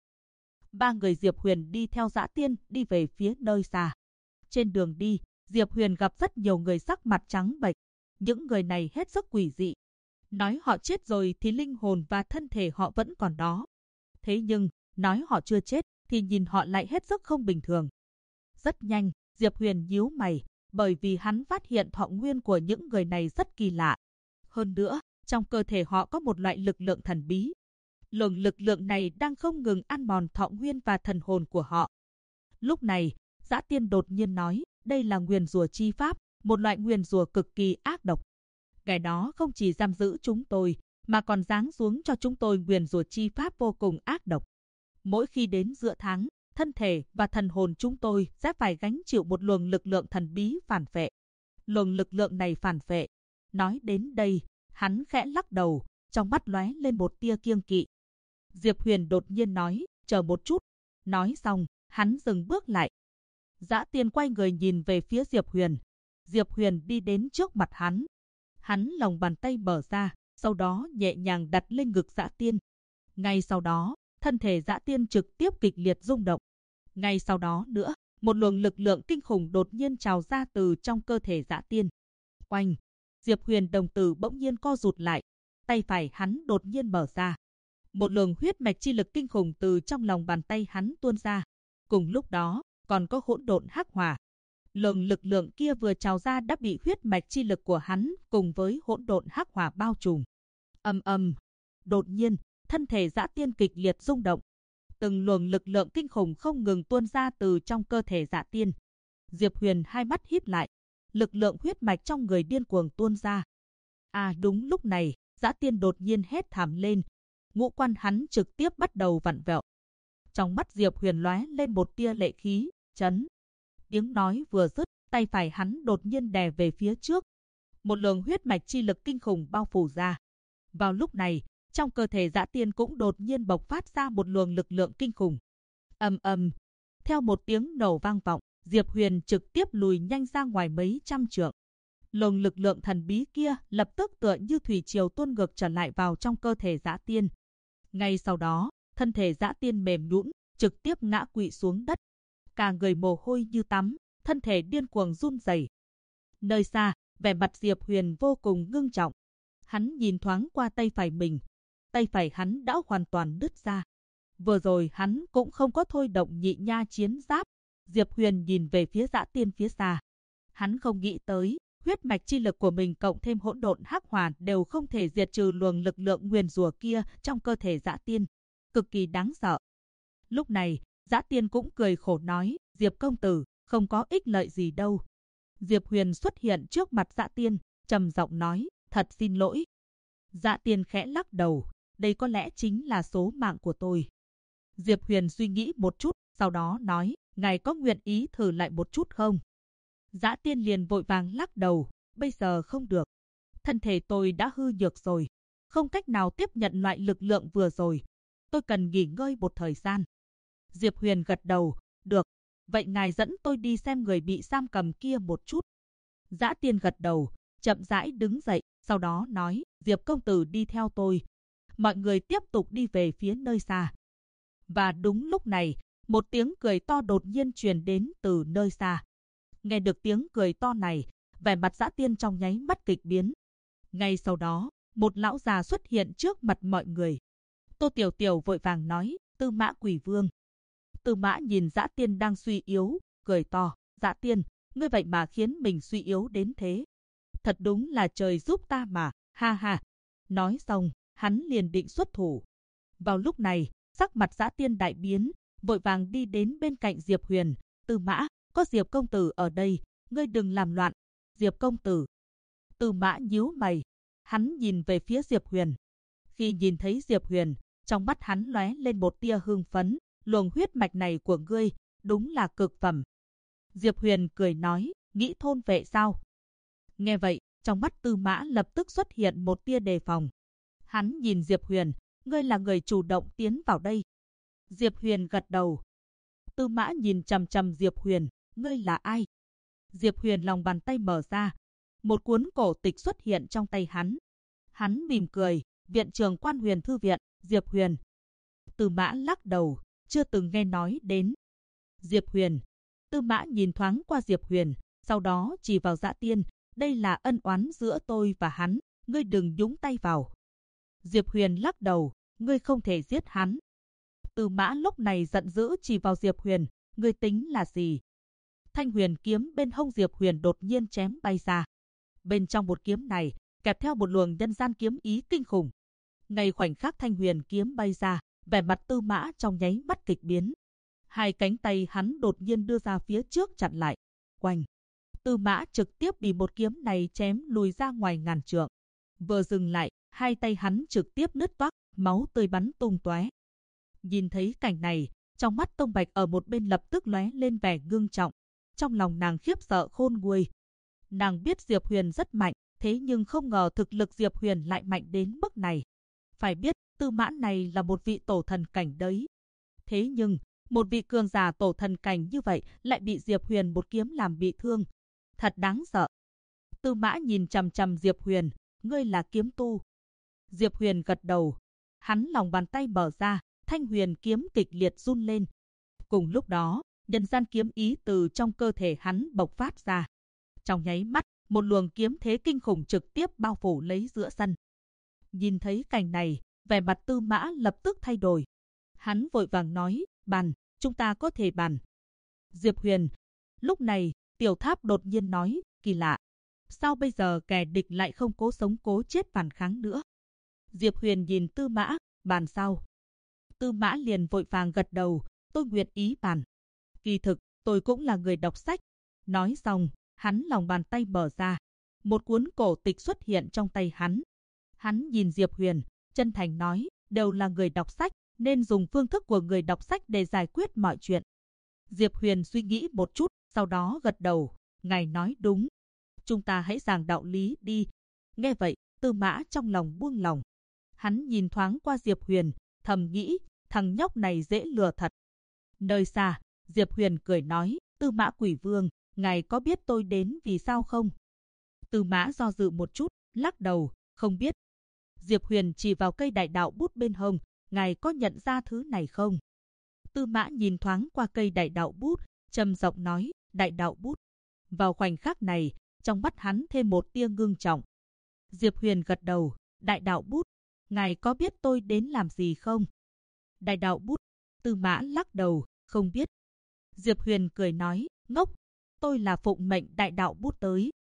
Ba người Diệp Huyền đi theo Dã Tiên đi về phía nơi xa. Trên đường đi, Diệp Huyền gặp rất nhiều người sắc mặt trắng bệch. Những người này hết sức quỷ dị. Nói họ chết rồi thì linh hồn và thân thể họ vẫn còn đó. Thế nhưng, nói họ chưa chết thì nhìn họ lại hết sức không bình thường. Rất nhanh, Diệp Huyền nhíu mày, bởi vì hắn phát hiện thọ nguyên của những người này rất kỳ lạ. Hơn nữa, trong cơ thể họ có một loại lực lượng thần bí. Luồng lực lượng này đang không ngừng ăn mòn thọ nguyên và thần hồn của họ. Lúc này, Dã Tiên đột nhiên nói, đây là nguyền rủa chi pháp, một loại nguyền rủa cực kỳ ác độc. Cái đó không chỉ giam giữ chúng tôi, mà còn giáng xuống cho chúng tôi nguyền rủa chi pháp vô cùng ác độc. Mỗi khi đến giữa tháng, thân thể và thần hồn chúng tôi sẽ phải gánh chịu một luồng lực lượng thần bí phản phệ. Luồng lực lượng này phản phệ. Nói đến đây, hắn khẽ lắc đầu, trong mắt lóe lên một tia kiêng kỵ. Diệp Huyền đột nhiên nói, chờ một chút. Nói xong, hắn dừng bước lại. Dã Tiên quay người nhìn về phía Diệp Huyền. Diệp Huyền đi đến trước mặt hắn. Hắn lòng bàn tay mở ra, sau đó nhẹ nhàng đặt lên ngực Dã Tiên. Ngay sau đó, thân thể Dã Tiên trực tiếp kịch liệt rung động. Ngay sau đó nữa, một luồng lực lượng kinh khủng đột nhiên trào ra từ trong cơ thể Dã Tiên. Oanh! Diệp Huyền đồng tử bỗng nhiên co rụt lại, tay phải hắn đột nhiên mở ra. Một luồng huyết mạch chi lực kinh khủng từ trong lòng bàn tay hắn tuôn ra. Cùng lúc đó, còn có hỗn độn hắc hỏa. Luồng lực lượng kia vừa trào ra đã bị huyết mạch chi lực của hắn cùng với hỗn độn hắc hỏa bao trùm. Ầm ầm! Đột nhiên, thân thể Dã Tiên kịch liệt rung động. Từng luồng lực lượng kinh khủng không ngừng tuôn ra từ trong cơ thể Dã Tiên. Diệp Huyền hai mắt híp lại, lực lượng huyết mạch trong người điên cuồng tuôn ra. Đúng lúc này, Dã Tiên đột nhiên hét thảm lên, ngũ quan hắn trực tiếp bắt đầu vặn vẹo. Trong mắt Diệp Huyền lóe lên một tia lệ khí, chấn. Tiếng nói vừa dứt, tay phải hắn đột nhiên đè về phía trước. Một luồng huyết mạch chi lực kinh khủng bao phủ ra. Vào lúc này, trong cơ thể Dã Tiên cũng đột nhiên bộc phát ra một luồng lực lượng kinh khủng. Ầm ầm, theo một tiếng nổ vang vọng, Diệp Huyền trực tiếp lùi nhanh ra ngoài mấy trăm trượng. Luồng lực lượng thần bí kia lập tức tựa như thủy triều tuôn ngược trở lại vào trong cơ thể Dã Tiên. Ngay sau đó, thân thể Dã Tiên mềm nhũn, trực tiếp ngã quỵ xuống đất. Cả người mồ hôi như tắm, thân thể điên cuồng run rẩy. Nơi xa, vẻ mặt Diệp Huyền vô cùng ngưng trọng. Hắn nhìn thoáng qua tay phải mình. Tay phải hắn đã hoàn toàn đứt ra. Vừa rồi hắn cũng không có thôi động nhị nha chiến giáp. Diệp Huyền nhìn về phía Dã Tiên phía xa. Hắn không nghĩ tới, huyết mạch chi lực của mình cộng thêm hỗn độn hắc hỏa đều không thể diệt trừ luồng lực lượng nguyền rủa kia trong cơ thể Dã Tiên, cực kỳ đáng sợ. Lúc này, Dã Tiên cũng cười khổ nói, Diệp công tử, không có ích lợi gì đâu. Diệp Huyền xuất hiện trước mặt Dã Tiên, trầm giọng nói, thật xin lỗi. Dã Tiên khẽ lắc đầu, đây có lẽ chính là số mạng của tôi. Diệp Huyền suy nghĩ một chút, sau đó nói, ngài có nguyện ý thử lại một chút không? Dã Tiên liền vội vàng lắc đầu, bây giờ không được. Thân thể tôi đã hư nhược rồi, không cách nào tiếp nhận loại lực lượng vừa rồi. Tôi cần nghỉ ngơi một thời gian. Diệp Huyền gật đầu, được, vậy ngài dẫn tôi đi xem người bị giam cầm kia một chút. Dã Tiên gật đầu, chậm rãi đứng dậy, sau đó nói, Diệp công tử đi theo tôi. Mọi người tiếp tục đi về phía nơi xa. Và đúng lúc này, một tiếng cười to đột nhiên truyền đến từ nơi xa. Nghe được tiếng cười to này, vẻ mặt Dã Tiên trong nháy mắt kịch biến. Ngay sau đó, một lão già xuất hiện trước mặt mọi người. Tô Tiểu Tiểu vội vàng nói, Tư Mã Quỷ Vương. Tư Mã nhìn Dã Tiên đang suy yếu, cười to, Dã Tiên, ngươi vậy mà khiến mình suy yếu đến thế. Thật đúng là trời giúp ta mà, ha ha. Nói xong, hắn liền định xuất thủ. Vào lúc này, sắc mặt Dã Tiên đại biến, vội vàng đi đến bên cạnh Diệp Huyền. Tư Mã, có Diệp công tử ở đây, ngươi đừng làm loạn. Diệp công tử. Tư Mã nhíu mày, hắn nhìn về phía Diệp Huyền. Khi nhìn thấy Diệp Huyền, trong mắt hắn lóe lên một tia hưng phấn, luồng huyết mạch này của ngươi, đúng là cực phẩm. Diệp Huyền cười nói, nghĩ thôn vệ sao? Nghe vậy, trong mắt Tư Mã lập tức xuất hiện một tia đề phòng. Hắn nhìn Diệp Huyền, ngươi là người chủ động tiến vào đây. Diệp Huyền gật đầu. Tư Mã nhìn chằm chằm Diệp Huyền, ngươi là ai? Diệp Huyền lòng bàn tay mở ra, một cuốn cổ tịch xuất hiện trong tay hắn. Hắn mỉm cười, viện trưởng Quan Huyền thư viện, Diệp Huyền. Tư Mã lắc đầu, chưa từng nghe nói đến. Diệp Huyền. Tư Mã nhìn thoáng qua Diệp Huyền, sau đó chỉ vào Dã Tiên, đây là ân oán giữa tôi và hắn, ngươi đừng nhúng tay vào. Diệp Huyền lắc đầu, ngươi không thể giết hắn. Tư Mã lúc này giận dữ chỉ vào Diệp Huyền, ngươi tính là gì? Thanh huyền kiếm bên hông Diệp Huyền đột nhiên chém bay ra. Bên trong một kiếm này, kẹp theo một luồng nhân gian kiếm ý kinh khủng. Ngay khoảnh khắc thanh huyền kiếm bay ra, vẻ mặt Tư Mã trong nháy mắt kịch biến. Hai cánh tay hắn đột nhiên đưa ra phía trước chặn lại. Oanh! Tư Mã trực tiếp bị một kiếm này chém lùi ra ngoài ngàn trượng. Vừa dừng lại, hai tay hắn trực tiếp nứt toác, máu tươi bắn tung tóe. Nhìn thấy cảnh này, trong mắt Tông Bạch ở một bên lập tức lóe lên vẻ ngưng trọng. Trong lòng nàng khiếp sợ khôn nguôi. Nàng biết Diệp Huyền rất mạnh, thế nhưng không ngờ thực lực Diệp Huyền lại mạnh đến mức này. Phải biết, Tư Mã này là một vị tổ thần cảnh đấy. Thế nhưng, một vị cường giả tổ thần cảnh như vậy lại bị Diệp Huyền một kiếm làm bị thương. Thật đáng sợ. Tư Mã nhìn chằm chằm Diệp Huyền, ngươi là kiếm tu. Diệp Huyền gật đầu. Hắn lòng bàn tay mở ra, thanh huyền kiếm kịch liệt run lên. Cùng lúc đó, nhân gian kiếm ý từ trong cơ thể hắn bộc phát ra. Trong nháy mắt, một luồng kiếm thế kinh khủng trực tiếp bao phủ lấy giữa sân. Nhìn thấy cảnh này, vẻ mặt Tư Mã lập tức thay đổi. Hắn vội vàng nói, bàn, chúng ta có thể bàn. Diệp Huyền. Lúc này, Tiểu Tháp đột nhiên nói, kỳ lạ. Sao bây giờ kẻ địch lại không cố sống cố chết phản kháng nữa? Diệp Huyền nhìn Tư Mã, bàn sao? Tư Mã liền vội vàng gật đầu, tôi nguyện ý bàn. Kỳ thực, tôi cũng là người đọc sách. Nói xong, hắn lòng bàn tay mở ra. Một cuốn cổ tịch xuất hiện trong tay hắn. Hắn nhìn Diệp Huyền, chân thành nói, đều là người đọc sách, nên dùng phương thức của người đọc sách để giải quyết mọi chuyện. Diệp Huyền suy nghĩ một chút, sau đó gật đầu, ngài nói đúng. Chúng ta hãy giảng đạo lý đi. Nghe vậy, Tư Mã trong lòng buông lòng. Hắn nhìn thoáng qua Diệp Huyền, thầm nghĩ, thằng nhóc này dễ lừa thật. Nơi xa, Diệp Huyền cười nói, Tư Mã Quỷ Vương, ngài có biết tôi đến vì sao không? Tư Mã do dự một chút, lắc đầu, không biết. Diệp Huyền chỉ vào cây đại đạo bút bên hông, ngài có nhận ra thứ này không? Tư Mã nhìn thoáng qua cây đại đạo bút, trầm giọng nói, đại đạo bút. Vào khoảnh khắc này, trong mắt hắn thêm một tia ngưng trọng. Diệp Huyền gật đầu, đại đạo bút, ngài có biết tôi đến làm gì không? Đại đạo bút. Tư Mã lắc đầu, không biết. Diệp Huyền cười nói, ngốc, tôi là phụng mệnh đại đạo bút tới.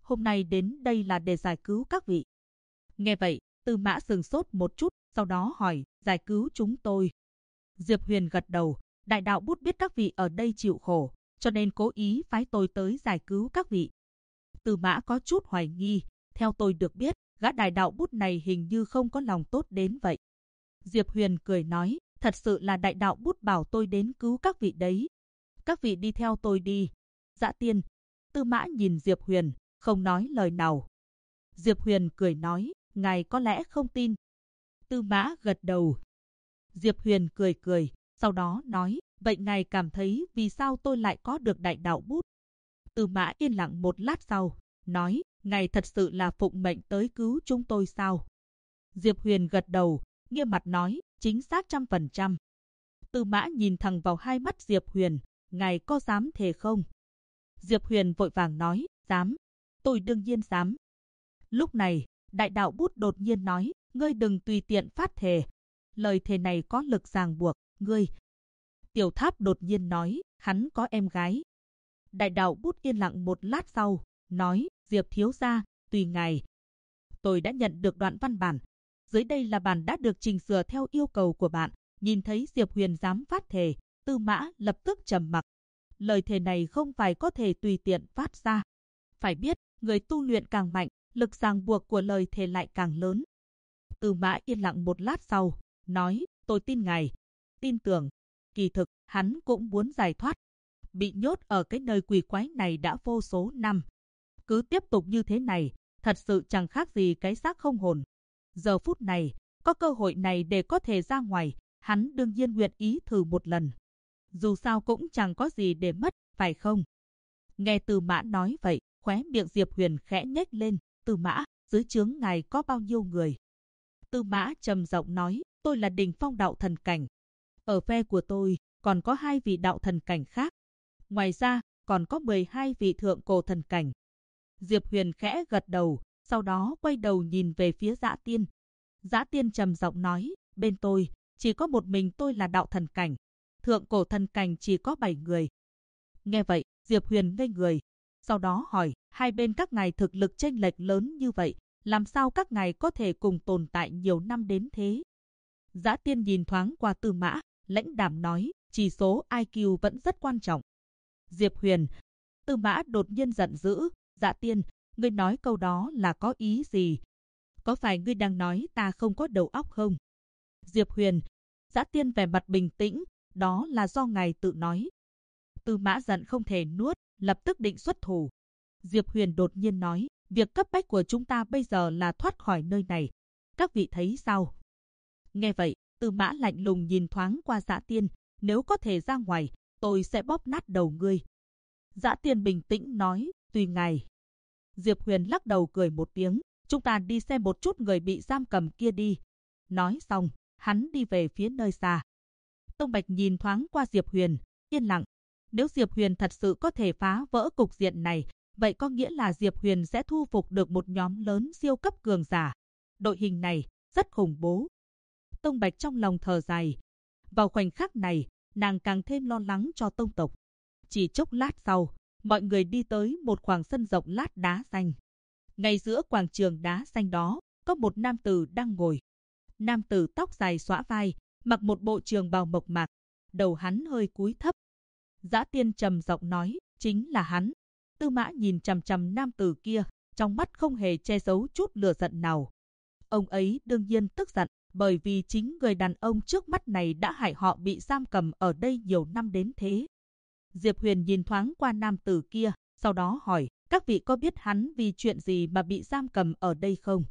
hôm nay đến đây là để giải cứu các vị. Nghe vậy, Tư Mã sửng sốt một chút, sau đó hỏi, giải cứu chúng tôi. Diệp Huyền gật đầu, đại đạo bút biết các vị ở đây chịu khổ, cho nên cố ý phái tôi tới giải cứu các vị. Tư Mã có chút hoài nghi, theo tôi được biết, gã đại đạo bút này hình như không có lòng tốt đến vậy. Diệp Huyền cười nói, thật sự là đại đạo bút bảo tôi đến cứu các vị đấy. Các vị đi theo tôi đi. Dã Tiên. Tư Mã nhìn Diệp Huyền, không nói lời nào. Diệp Huyền cười nói, ngài có lẽ không tin. Tư Mã gật đầu. Diệp Huyền cười cười, sau đó nói, vậy ngài cảm thấy vì sao tôi lại có được đại đạo bút? Tư Mã yên lặng một lát sau, nói, ngài thật sự là phụng mệnh tới cứu chúng tôi sao? Diệp Huyền gật đầu, nghiêm mặt nói, chính xác 100%. Tư Mã nhìn thẳng vào hai mắt Diệp Huyền, ngài có dám thề không? Diệp Huyền vội vàng nói, dám. Tôi đương nhiên dám. Lúc này, đại đạo bút đột nhiên nói, ngươi đừng tùy tiện phát thề. Lời thề này có lực ràng buộc, ngươi. Tiểu Tháp đột nhiên nói, hắn có em gái. Đại đạo bút yên lặng một lát sau, nói, Diệp thiếu gia, tùy ngài. Tôi đã nhận được đoạn văn bản. Dưới đây là bản đã được chỉnh sửa theo yêu cầu của bạn. Nhìn thấy Diệp Huyền dám phát thề, Tư Mã lập tức trầm mặc. Lời thề này không phải có thể tùy tiện phát ra. Phải biết, người tu luyện càng mạnh, lực ràng buộc của lời thề lại càng lớn. Tư Mã yên lặng một lát sau, nói, tôi tin ngài. Tin tưởng. Kỳ thực, hắn cũng muốn giải thoát. Bị nhốt ở cái nơi quỷ quái này đã vô số năm. Cứ tiếp tục như thế này, thật sự chẳng khác gì cái xác không hồn. Giờ phút này, có cơ hội này để có thể ra ngoài, hắn đương nhiên nguyện ý thử một lần. Dù sao cũng chẳng có gì để mất, phải không? Nghe Tư Mã nói vậy, khóe miệng Diệp Huyền khẽ nhếch lên. Tư Mã, dưới trướng ngài có bao nhiêu người? Tư Mã trầm giọng nói, tôi là đỉnh phong đạo thần cảnh. Ở phe của tôi, còn có 2 vị đạo thần cảnh khác. Ngoài ra, còn có 12 vị thượng cổ thần cảnh. Diệp Huyền khẽ gật đầu, sau đó quay đầu nhìn về phía Dã Tiên. Dã Tiên trầm giọng nói, bên tôi, chỉ có một mình tôi là đạo thần cảnh. Thượng cổ thần cảnh chỉ có 7 người. Nghe vậy, Diệp Huyền ngây người. Sau đó hỏi, hai bên các ngài thực lực chênh lệch lớn như vậy, làm sao các ngài có thể cùng tồn tại nhiều năm đến thế? Dã Tiên nhìn thoáng qua Tư Mã, lãnh đạm nói, chỉ số IQ vẫn rất quan trọng. Diệp Huyền. Tư Mã đột nhiên giận dữ, Dã Tiên, ngươi nói câu đó là có ý gì? Có phải ngươi đang nói ta không có đầu óc không? Diệp Huyền. Dã Tiên vẻ mặt bình tĩnh, đó là do ngài tự nói. Tư Mã giận không thể nuốt, lập tức định xuất thủ. Diệp Huyền đột nhiên nói, việc cấp bách của chúng ta bây giờ là thoát khỏi nơi này. Các vị thấy sao? Nghe vậy, Tư Mã lạnh lùng nhìn thoáng qua Dã Tiên, nếu có thể ra ngoài, tôi sẽ bóp nát đầu ngươi. Dã Tiên bình tĩnh nói, tùy ngài. Diệp Huyền lắc đầu cười một tiếng, chúng ta đi xem một chút người bị giam cầm kia đi. Nói xong, hắn đi về phía nơi xa. Tông Bạch nhìn thoáng qua Diệp Huyền, yên lặng. Nếu Diệp Huyền thật sự có thể phá vỡ cục diện này, vậy có nghĩa là Diệp Huyền sẽ thu phục được một nhóm lớn siêu cấp cường giả. Đội hình này rất khủng bố. Tông Bạch trong lòng thở dài. Vào khoảnh khắc này, nàng càng thêm lo lắng cho tông tộc. Chỉ chốc lát sau, mọi người đi tới một khoảng sân rộng lát đá xanh. Ngay giữa quảng trường đá xanh đó, có một nam tử đang ngồi. Nam tử tóc dài xõa vai, mặc một bộ trường bào mộc mạc, đầu hắn hơi cúi thấp. Dã Tiên trầm giọng nói, chính là hắn. Tư Mã nhìn chằm chằm nam tử kia, trong mắt không hề che giấu chút lửa giận nào. Ông ấy đương nhiên tức giận, bởi vì chính người đàn ông trước mắt này đã hại họ bị giam cầm ở đây nhiều năm đến thế. Diệp Huyền nhìn thoáng qua nam tử kia, sau đó hỏi, các vị có biết hắn vì chuyện gì mà bị giam cầm ở đây không?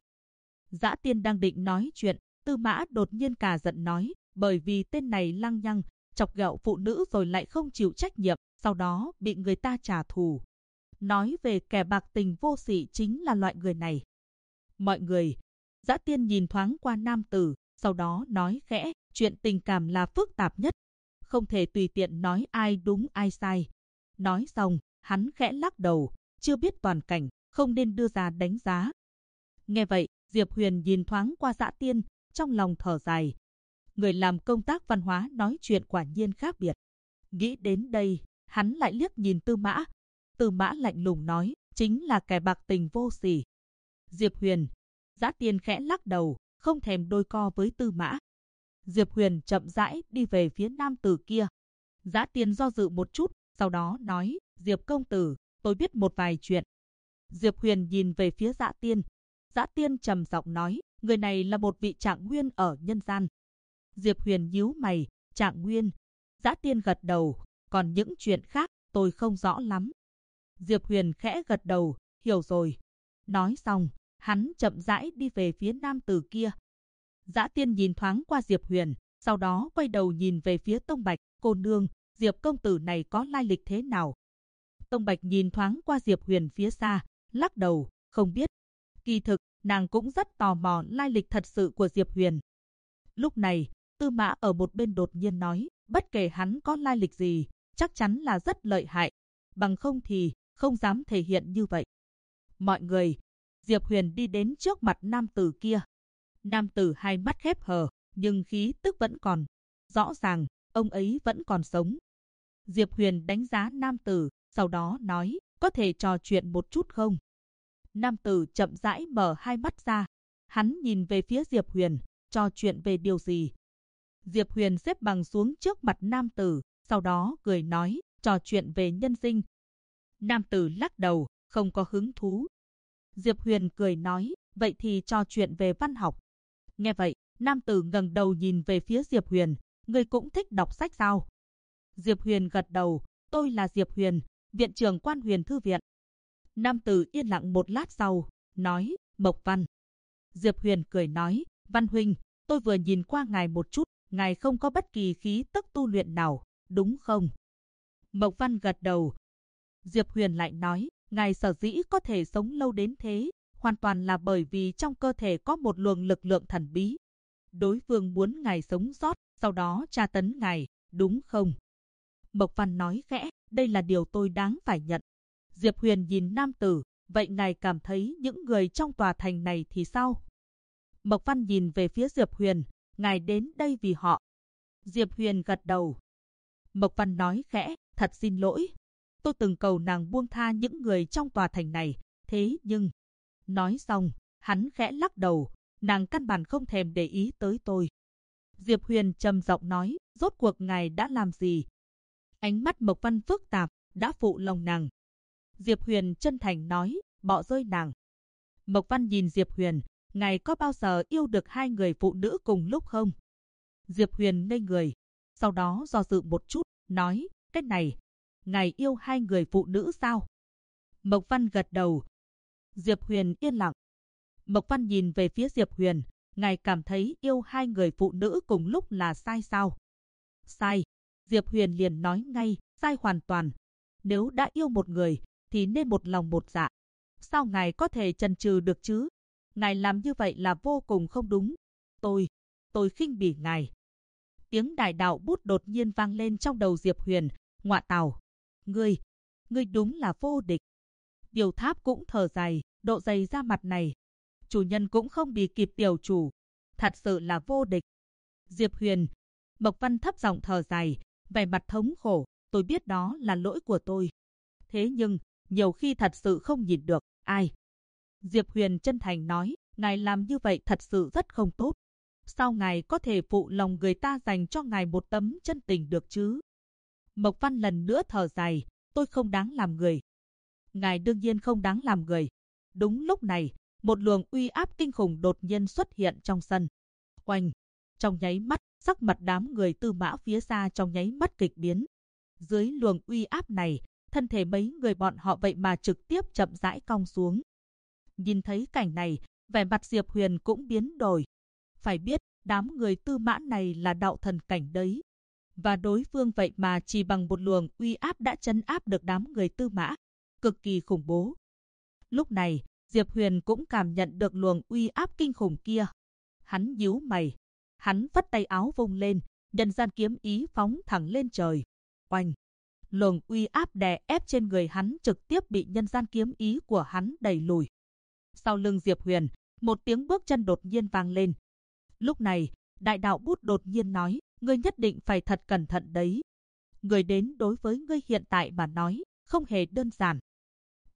Dã Tiên đang định nói chuyện, Tư Mã đột nhiên cả giận nói, bởi vì tên này lăng nhăng, chọc ghẹo phụ nữ rồi lại không chịu trách nhiệm, sau đó bị người ta trả thù. Nói về kẻ bạc tình vô sỉ chính là loại người này. Mọi người. Dã Tiên nhìn thoáng qua nam tử, sau đó nói khẽ, chuyện tình cảm là phức tạp nhất. Không thể tùy tiện nói ai đúng ai sai. Nói xong, hắn khẽ lắc đầu, chưa biết toàn cảnh, không nên đưa ra đánh giá. Nghe vậy, Diệp Huyền nhìn thoáng qua Dã Tiên, trong lòng thở dài. Người làm công tác văn hóa nói chuyện quả nhiên khác biệt. Nghĩ đến đây, hắn lại liếc nhìn Tư Mã. Tư Mã lạnh lùng nói, chính là kẻ bạc tình vô sỉ. Diệp Huyền, Dã Tiên khẽ lắc đầu, không thèm đôi co với Tư Mã. Diệp Huyền chậm rãi đi về phía nam tử kia. Dã Tiên do dự một chút, sau đó nói, Diệp công tử, tôi biết một vài chuyện. Diệp Huyền nhìn về phía Dã Tiên. Dã Tiên trầm giọng nói, người này là một vị trạng nguyên ở nhân gian. Diệp Huyền nhíu mày, trạng nguyên. Dã Tiên gật đầu, còn những chuyện khác tôi không rõ lắm. Diệp Huyền khẽ gật đầu, hiểu rồi. Nói xong, hắn chậm rãi đi về phía nam tử kia. Dã Tiên nhìn thoáng qua Diệp Huyền, sau đó quay đầu nhìn về phía Tông Bạch, cô nương, Diệp công tử này có lai lịch thế nào? Tông Bạch nhìn thoáng qua Diệp Huyền phía xa, lắc đầu, không biết. Kỳ thực, nàng cũng rất tò mò lai lịch thật sự của Diệp Huyền. Lúc này, Tư Mã ở một bên đột nhiên nói, bất kể hắn có lai lịch gì, chắc chắn là rất lợi hại. Bằng không thì, không dám thể hiện như vậy. Mọi người, Diệp Huyền đi đến trước mặt nam tử kia. Nam tử hai mắt khép hờ, nhưng khí tức vẫn còn. Rõ ràng, ông ấy vẫn còn sống. Diệp Huyền đánh giá nam tử, sau đó nói, có thể trò chuyện một chút không? Nam tử chậm rãi mở hai mắt ra. Hắn nhìn về phía Diệp Huyền, trò chuyện về điều gì? Diệp Huyền xếp bằng xuống trước mặt nam tử, sau đó cười nói, trò chuyện về nhân sinh. Nam tử lắc đầu, không có hứng thú. Diệp Huyền cười nói, vậy thì trò chuyện về văn học. Nghe vậy, nam tử ngẩng đầu nhìn về phía Diệp Huyền, ngươi cũng thích đọc sách sao? Diệp Huyền gật đầu, tôi là Diệp Huyền, viện trưởng Quan Huyền Thư viện. Nam tử yên lặng một lát sau, nói, Mộc Văn. Diệp Huyền cười nói, Văn huynh, tôi vừa nhìn qua ngài một chút, ngài không có bất kỳ khí tức tu luyện nào, đúng không? Mộc Văn gật đầu. Diệp Huyền lại nói, ngài sở dĩ có thể sống lâu đến thế, hoàn toàn là bởi vì trong cơ thể có một luồng lực lượng thần bí. Đối phương muốn ngài sống sót, sau đó tra tấn ngài, đúng không? Mộc Văn nói khẽ, đây là điều tôi đáng phải nhận. Diệp Huyền nhìn nam tử, vậy ngài cảm thấy những người trong tòa thành này thì sao? Mộc Văn nhìn về phía Diệp Huyền, ngài đến đây vì họ. Diệp Huyền gật đầu. Mộc Văn nói khẽ, thật xin lỗi. Tôi từng cầu nàng buông tha những người trong tòa thành này, thế nhưng... Nói xong, hắn khẽ lắc đầu, nàng căn bản không thèm để ý tới tôi. Diệp Huyền trầm giọng nói, rốt cuộc ngài đã làm gì? Ánh mắt Mộc Văn phức tạp, đã phụ lòng nàng. Diệp Huyền chân thành nói, bỏ rơi nàng. Mộc Văn nhìn Diệp Huyền, ngài có bao giờ yêu được hai người phụ nữ cùng lúc không? Diệp Huyền ngây người, sau đó do dự một chút, nói, cái này, ngài yêu hai người phụ nữ sao? Mộc Văn gật đầu. Diệp Huyền yên lặng. Mộc Văn nhìn về phía Diệp Huyền, ngài cảm thấy yêu hai người phụ nữ cùng lúc là sai sao? Sai. Diệp Huyền liền nói ngay, sai hoàn toàn. Nếu đã yêu một người, thì nên một lòng một dạ. Sao ngài có thể chần chừ được chứ? Ngài làm như vậy là vô cùng không đúng. Tôi khinh bỉ ngài. Tiếng đại đạo bút đột nhiên vang lên trong đầu Diệp Huyền. Ngọa tào, ngươi đúng là vô địch. Điều Tháp cũng thở dài, độ dày da mặt này. Chủ nhân cũng không bì kịp tiểu chủ. Thật sự là vô địch. Diệp Huyền. Mộc Văn thấp giọng thở dài, vẻ mặt thống khổ. Tôi biết đó là lỗi của tôi. Thế nhưng, nhiều khi thật sự không nhìn được, ai. Diệp Huyền chân thành nói, ngài làm như vậy thật sự rất không tốt. Sao ngài có thể phụ lòng người ta dành cho ngài một tấm chân tình được chứ? Mộc Văn lần nữa thở dài, tôi không đáng làm người. Ngài đương nhiên không đáng làm người. Đúng lúc này, một luồng uy áp kinh khủng đột nhiên xuất hiện trong sân. Oanh! Trong nháy mắt, sắc mặt đám người Tư Mã phía xa trong nháy mắt kịch biến. Dưới luồng uy áp này, thân thể mấy người bọn họ vậy mà trực tiếp chậm rãi cong xuống. Nhìn thấy cảnh này, vẻ mặt Diệp Huyền cũng biến đổi. Phải biết, đám người Tư Mã này là đạo thần cảnh đấy. Và đối phương vậy mà chỉ bằng một luồng uy áp đã trấn áp được đám người Tư Mã. Cực kỳ khủng bố. Lúc này, Diệp Huyền cũng cảm nhận được luồng uy áp kinh khủng kia. Hắn nhíu mày. Hắn phất tay áo vung lên, nhân gian kiếm ý phóng thẳng lên trời. Oanh! Luồng uy áp đè ép trên người hắn trực tiếp bị nhân gian kiếm ý của hắn đẩy lùi. Sau lưng Diệp Huyền, một tiếng bước chân đột nhiên vang lên. Lúc này, đại đạo bút đột nhiên nói, ngươi nhất định phải thật cẩn thận đấy. Người đến đối với ngươi hiện tại mà nói, không hề đơn giản.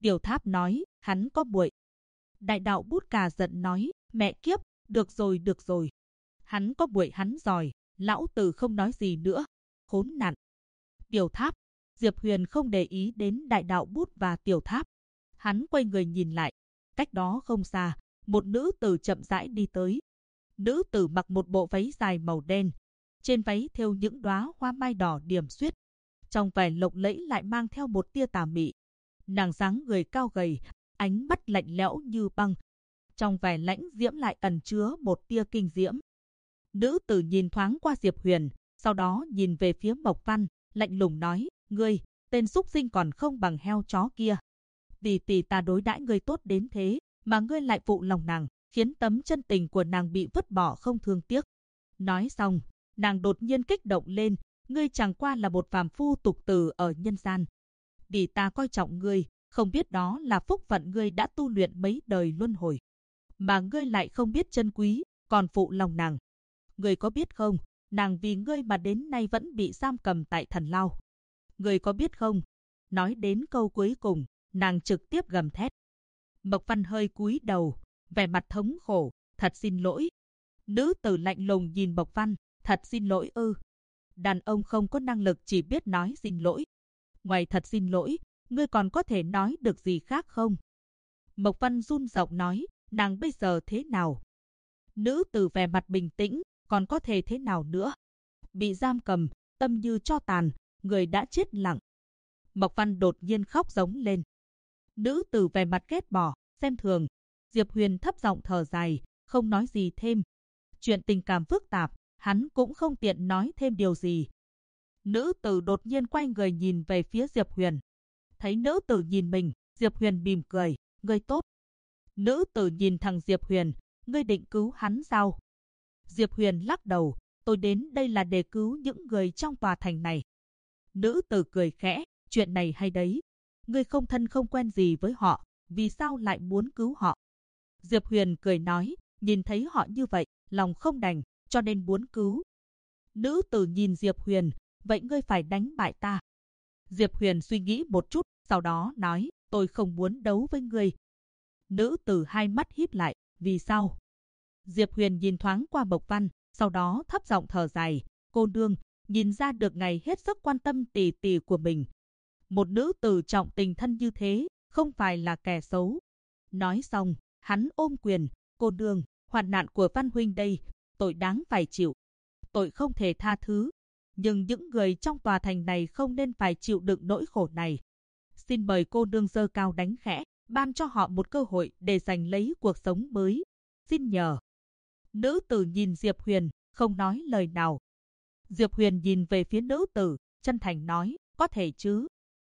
Tiểu Tháp nói, hắn có muội. Đại đạo Bút Cà giận nói, mẹ kiếp, được rồi. Hắn có muội hắn giỏi, lão tử không nói gì nữa. Khốn nạn. Tiểu Tháp. Diệp Huyền không để ý đến Đại đạo Bút và Tiểu Tháp. Hắn quay người nhìn lại. Cách đó không xa, một nữ tử chậm rãi đi tới. Nữ tử mặc một bộ váy dài màu đen. Trên váy thêu những đóa hoa mai đỏ điểm xuyết. Trong vẻ lộng lẫy lại mang theo một tia tà mị. Nàng dáng người cao gầy, ánh mắt lạnh lẽo như băng. Trong vẻ lãnh diễm lại ẩn chứa một tia kinh diễm. Nữ tử nhìn thoáng qua Diệp Huyền, sau đó nhìn về phía Mộc Văn, lạnh lùng nói, ngươi, tên súc sinh còn không bằng heo chó kia. Tỷ ta đối đãi ngươi tốt đến thế, mà ngươi lại phụ lòng nàng, khiến tấm chân tình của nàng bị vứt bỏ không thương tiếc. Nói xong, nàng đột nhiên kích động lên, ngươi chẳng qua là một phàm phu tục tử ở nhân gian. Tỷ ta coi trọng ngươi, không biết đó là phúc phận ngươi đã tu luyện mấy đời luân hồi. Mà ngươi lại không biết trân quý, còn phụ lòng nàng. Ngươi có biết không, nàng vì ngươi mà đến nay vẫn bị giam cầm tại Thần Lao. Ngươi có biết không? Nói đến câu cuối cùng, nàng trực tiếp gầm thét. Mộc Văn hơi cúi đầu, vẻ mặt thống khổ, thật xin lỗi. Nữ tử lạnh lùng nhìn Mộc Văn, thật xin lỗi ư? Đàn ông không có năng lực chỉ biết nói xin lỗi. Ngoài thật xin lỗi, ngươi còn có thể nói được gì khác không? Mộc Văn run giọng nói, nàng bây giờ thế nào? Nữ tử vẻ mặt bình tĩnh, còn có thể thế nào nữa? Bị giam cầm, tâm như tro tàn, người đã chết lặng. Mộc Văn đột nhiên khóc giống lên. Nữ tử vẻ mặt ghét bỏ, xem thường. Diệp Huyền thấp giọng thở dài, không nói gì thêm. Chuyện tình cảm phức tạp, hắn cũng không tiện nói thêm điều gì. Nữ tử đột nhiên quay người nhìn về phía Diệp Huyền. Thấy nữ tử nhìn mình, Diệp Huyền mỉm cười, ngươi tốt. Nữ tử nhìn thằng Diệp Huyền, ngươi định cứu hắn sao? Diệp Huyền lắc đầu, tôi đến đây là để cứu những người trong tòa thành này. Nữ tử cười khẽ, chuyện này hay đấy. Ngươi không thân không quen gì với họ, vì sao lại muốn cứu họ? Diệp Huyền cười nói, nhìn thấy họ như vậy, lòng không đành, cho nên muốn cứu. Nữ tử nhìn Diệp Huyền, vậy ngươi phải đánh bại ta. Diệp Huyền suy nghĩ một chút, sau đó nói, tôi không muốn đấu với ngươi. Nữ tử hai mắt híp lại, vì sao? Diệp Huyền nhìn thoáng qua Mộc Văn, sau đó thấp giọng thở dài, cô nương, nhìn ra được ngài hết sức quan tâm tỷ tỷ của mình. Một nữ tử trọng tình thân như thế, không phải là kẻ xấu. Nói xong, hắn ôm quyền, cô nương, hoạn nạn của Văn huynh đây, tội đáng phải chịu. Tội không thể tha thứ, nhưng những người trong tòa thành này không nên phải chịu đựng nỗi khổ này. Xin mời cô nương giơ cao đánh khẽ, ban cho họ một cơ hội để giành lấy cuộc sống mới. Xin nhờ. Nữ tử nhìn Diệp Huyền, không nói lời nào. Diệp Huyền nhìn về phía nữ tử, chân thành nói, có thể chứ.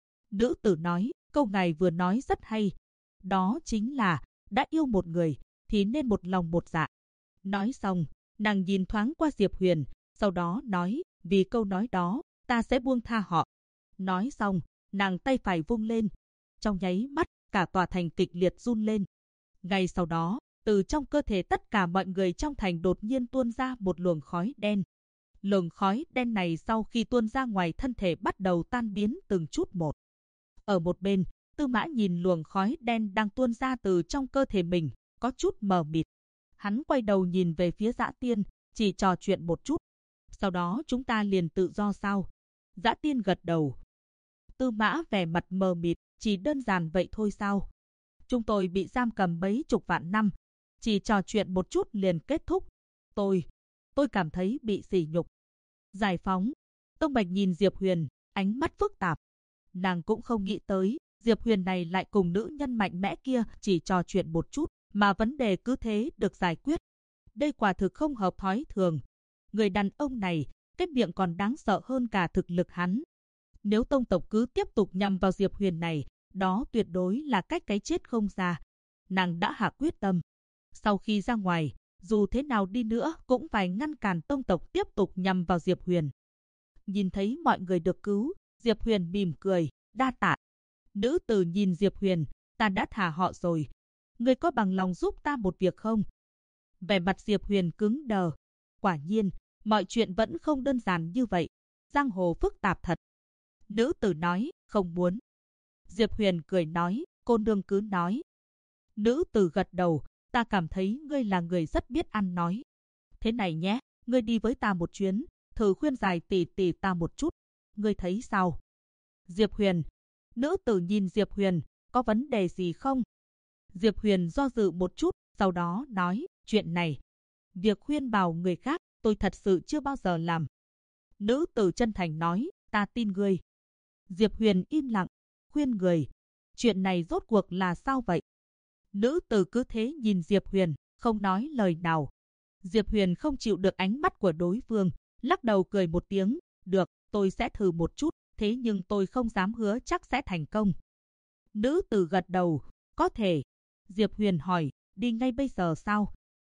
Nữ tử nói, câu ngài vừa nói rất hay. Đó chính là, đã yêu một người, thì nên một lòng một dạ. Nói xong, nàng nhìn thoáng qua Diệp Huyền, sau đó nói, vì câu nói đó, ta sẽ buông tha họ. Nói xong, nàng tay phải vung lên. Trong nháy mắt, cả tòa thành kịch liệt run lên. Ngay sau đó, từ trong cơ thể tất cả mọi người trong thành đột nhiên tuôn ra một luồng khói đen. Luồng khói đen này sau khi tuôn ra ngoài thân thể bắt đầu tan biến từng chút một. Ở một bên, Tư Mã nhìn luồng khói đen đang tuôn ra từ trong cơ thể mình, có chút mờ mịt. Hắn quay đầu nhìn về phía Dã Tiên, chỉ trò chuyện một chút. Sau đó chúng ta liền tự do sao? Dã Tiên gật đầu. Tư Mã vẻ mặt mờ mịt, chỉ đơn giản vậy thôi sao? Chúng tôi bị giam cầm mấy chục vạn năm, chỉ trò chuyện một chút liền kết thúc. Tôi cảm thấy bị sỉ nhục. Giải phóng. Tông Bạch nhìn Diệp Huyền, ánh mắt phức tạp. Nàng cũng không nghĩ tới, Diệp Huyền này lại cùng nữ nhân mạnh mẽ kia chỉ trò chuyện một chút, mà vấn đề cứ thế được giải quyết. Đây quả thực không hợp thói thường. Người đàn ông này, cái miệng còn đáng sợ hơn cả thực lực hắn. Nếu tông tộc cứ tiếp tục nhằm vào Diệp Huyền này, đó tuyệt đối là cách cái chết không xa. Nàng đã hạ quyết tâm. Sau khi ra ngoài, dù thế nào đi nữa cũng phải ngăn cản tông tộc tiếp tục nhằm vào Diệp Huyền. Nhìn thấy mọi người được cứu, Diệp Huyền mỉm cười, đa tạ. Nữ tử nhìn Diệp Huyền, ta đã thả họ rồi. Ngươi có bằng lòng giúp ta một việc không? Vẻ mặt Diệp Huyền cứng đờ. Quả nhiên, mọi chuyện vẫn không đơn giản như vậy. Giang hồ phức tạp thật. Nữ tử nói, không muốn. Diệp Huyền cười nói, cô nương cứ nói. Nữ tử gật đầu, ta cảm thấy ngươi là người rất biết ăn nói. Thế này nhé, ngươi đi với ta một chuyến, thử khuyên giải tỷ tỷ ta một chút. Ngươi thấy sao? Diệp Huyền. Nữ tử nhìn Diệp Huyền, có vấn đề gì không? Diệp Huyền do dự một chút, sau đó nói, chuyện này. Việc khuyên bảo người khác, tôi thật sự chưa bao giờ làm. Nữ tử chân thành nói, ta tin ngươi. Diệp Huyền im lặng, khuyên người. Chuyện này rốt cuộc là sao vậy? Nữ tử cứ thế nhìn Diệp Huyền, không nói lời nào. Diệp Huyền không chịu được ánh mắt của đối phương, lắc đầu cười một tiếng. Được, tôi sẽ thử một chút, thế nhưng tôi không dám hứa chắc sẽ thành công. Nữ tử gật đầu, có thể. Diệp Huyền hỏi, đi ngay bây giờ sao?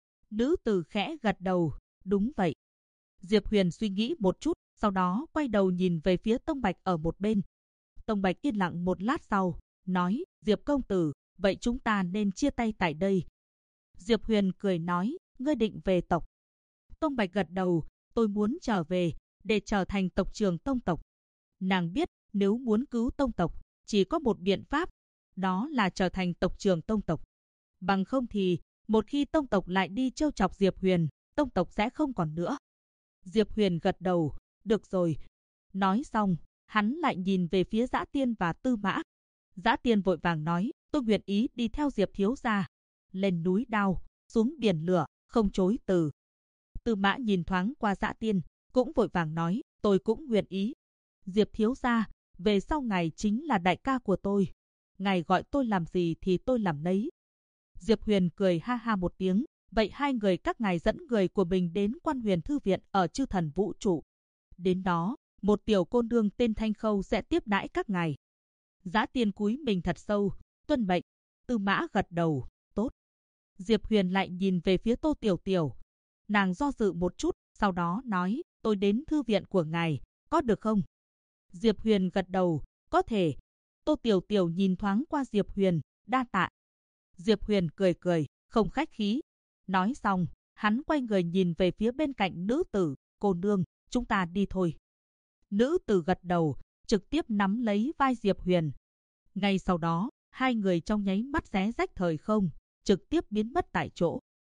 Nữ tử khẽ gật đầu, đúng vậy. Diệp Huyền suy nghĩ một chút, sau đó quay đầu nhìn về phía Tông Bạch ở một bên. Tông Bạch yên lặng một lát sau, nói, Diệp công tử, vậy chúng ta nên chia tay tại đây. Diệp Huyền cười nói, ngươi định về tộc. Tông Bạch gật đầu, tôi muốn trở về, để trở thành tộc trưởng Tông tộc. Nàng biết, nếu muốn cứu Tông tộc, chỉ có một biện pháp, đó là trở thành tộc trưởng Tông tộc. Bằng không thì, một khi Tông tộc lại đi trêu chọc Diệp Huyền, Tông tộc sẽ không còn nữa. Diệp Huyền gật đầu, được rồi. Nói xong, hắn lại nhìn về phía Dã Tiên và Tư Mã. Dã Tiên vội vàng nói, tôi nguyện ý đi theo Diệp thiếu gia. Lên núi đao, xuống biển lửa, không chối từ. Tư Mã nhìn thoáng qua Dã Tiên, cũng vội vàng nói, tôi cũng nguyện ý. Diệp thiếu gia, về sau ngài chính là đại ca của tôi. Ngài gọi tôi làm gì thì tôi làm nấy. Diệp Huyền cười ha ha một tiếng, vậy hai người các ngài dẫn người của mình đến Quan Huyền Thư Viện ở Chư Thần Vũ Trụ. Đến đó, một tiểu cô nương tên Thanh Khâu sẽ tiếp đãi các ngài. Dã Tiên cúi mình thật sâu, tuân mệnh. Tư Mã gật đầu, tốt. Diệp Huyền lại nhìn về phía Tô Tiểu Tiểu. Nàng do dự một chút, sau đó nói, tôi đến thư viện của ngài, có được không? Diệp Huyền gật đầu, có thể. Tô Tiểu Tiểu nhìn thoáng qua Diệp Huyền, đa tạ. Diệp Huyền cười cười, không khách khí. Nói xong, hắn quay người nhìn về phía bên cạnh nữ tử, cô nương, chúng ta đi thôi. Nữ tử gật đầu, trực tiếp nắm lấy vai Diệp Huyền. Ngay sau đó, hai người trong nháy mắt xé rách thời không, trực tiếp biến mất tại chỗ.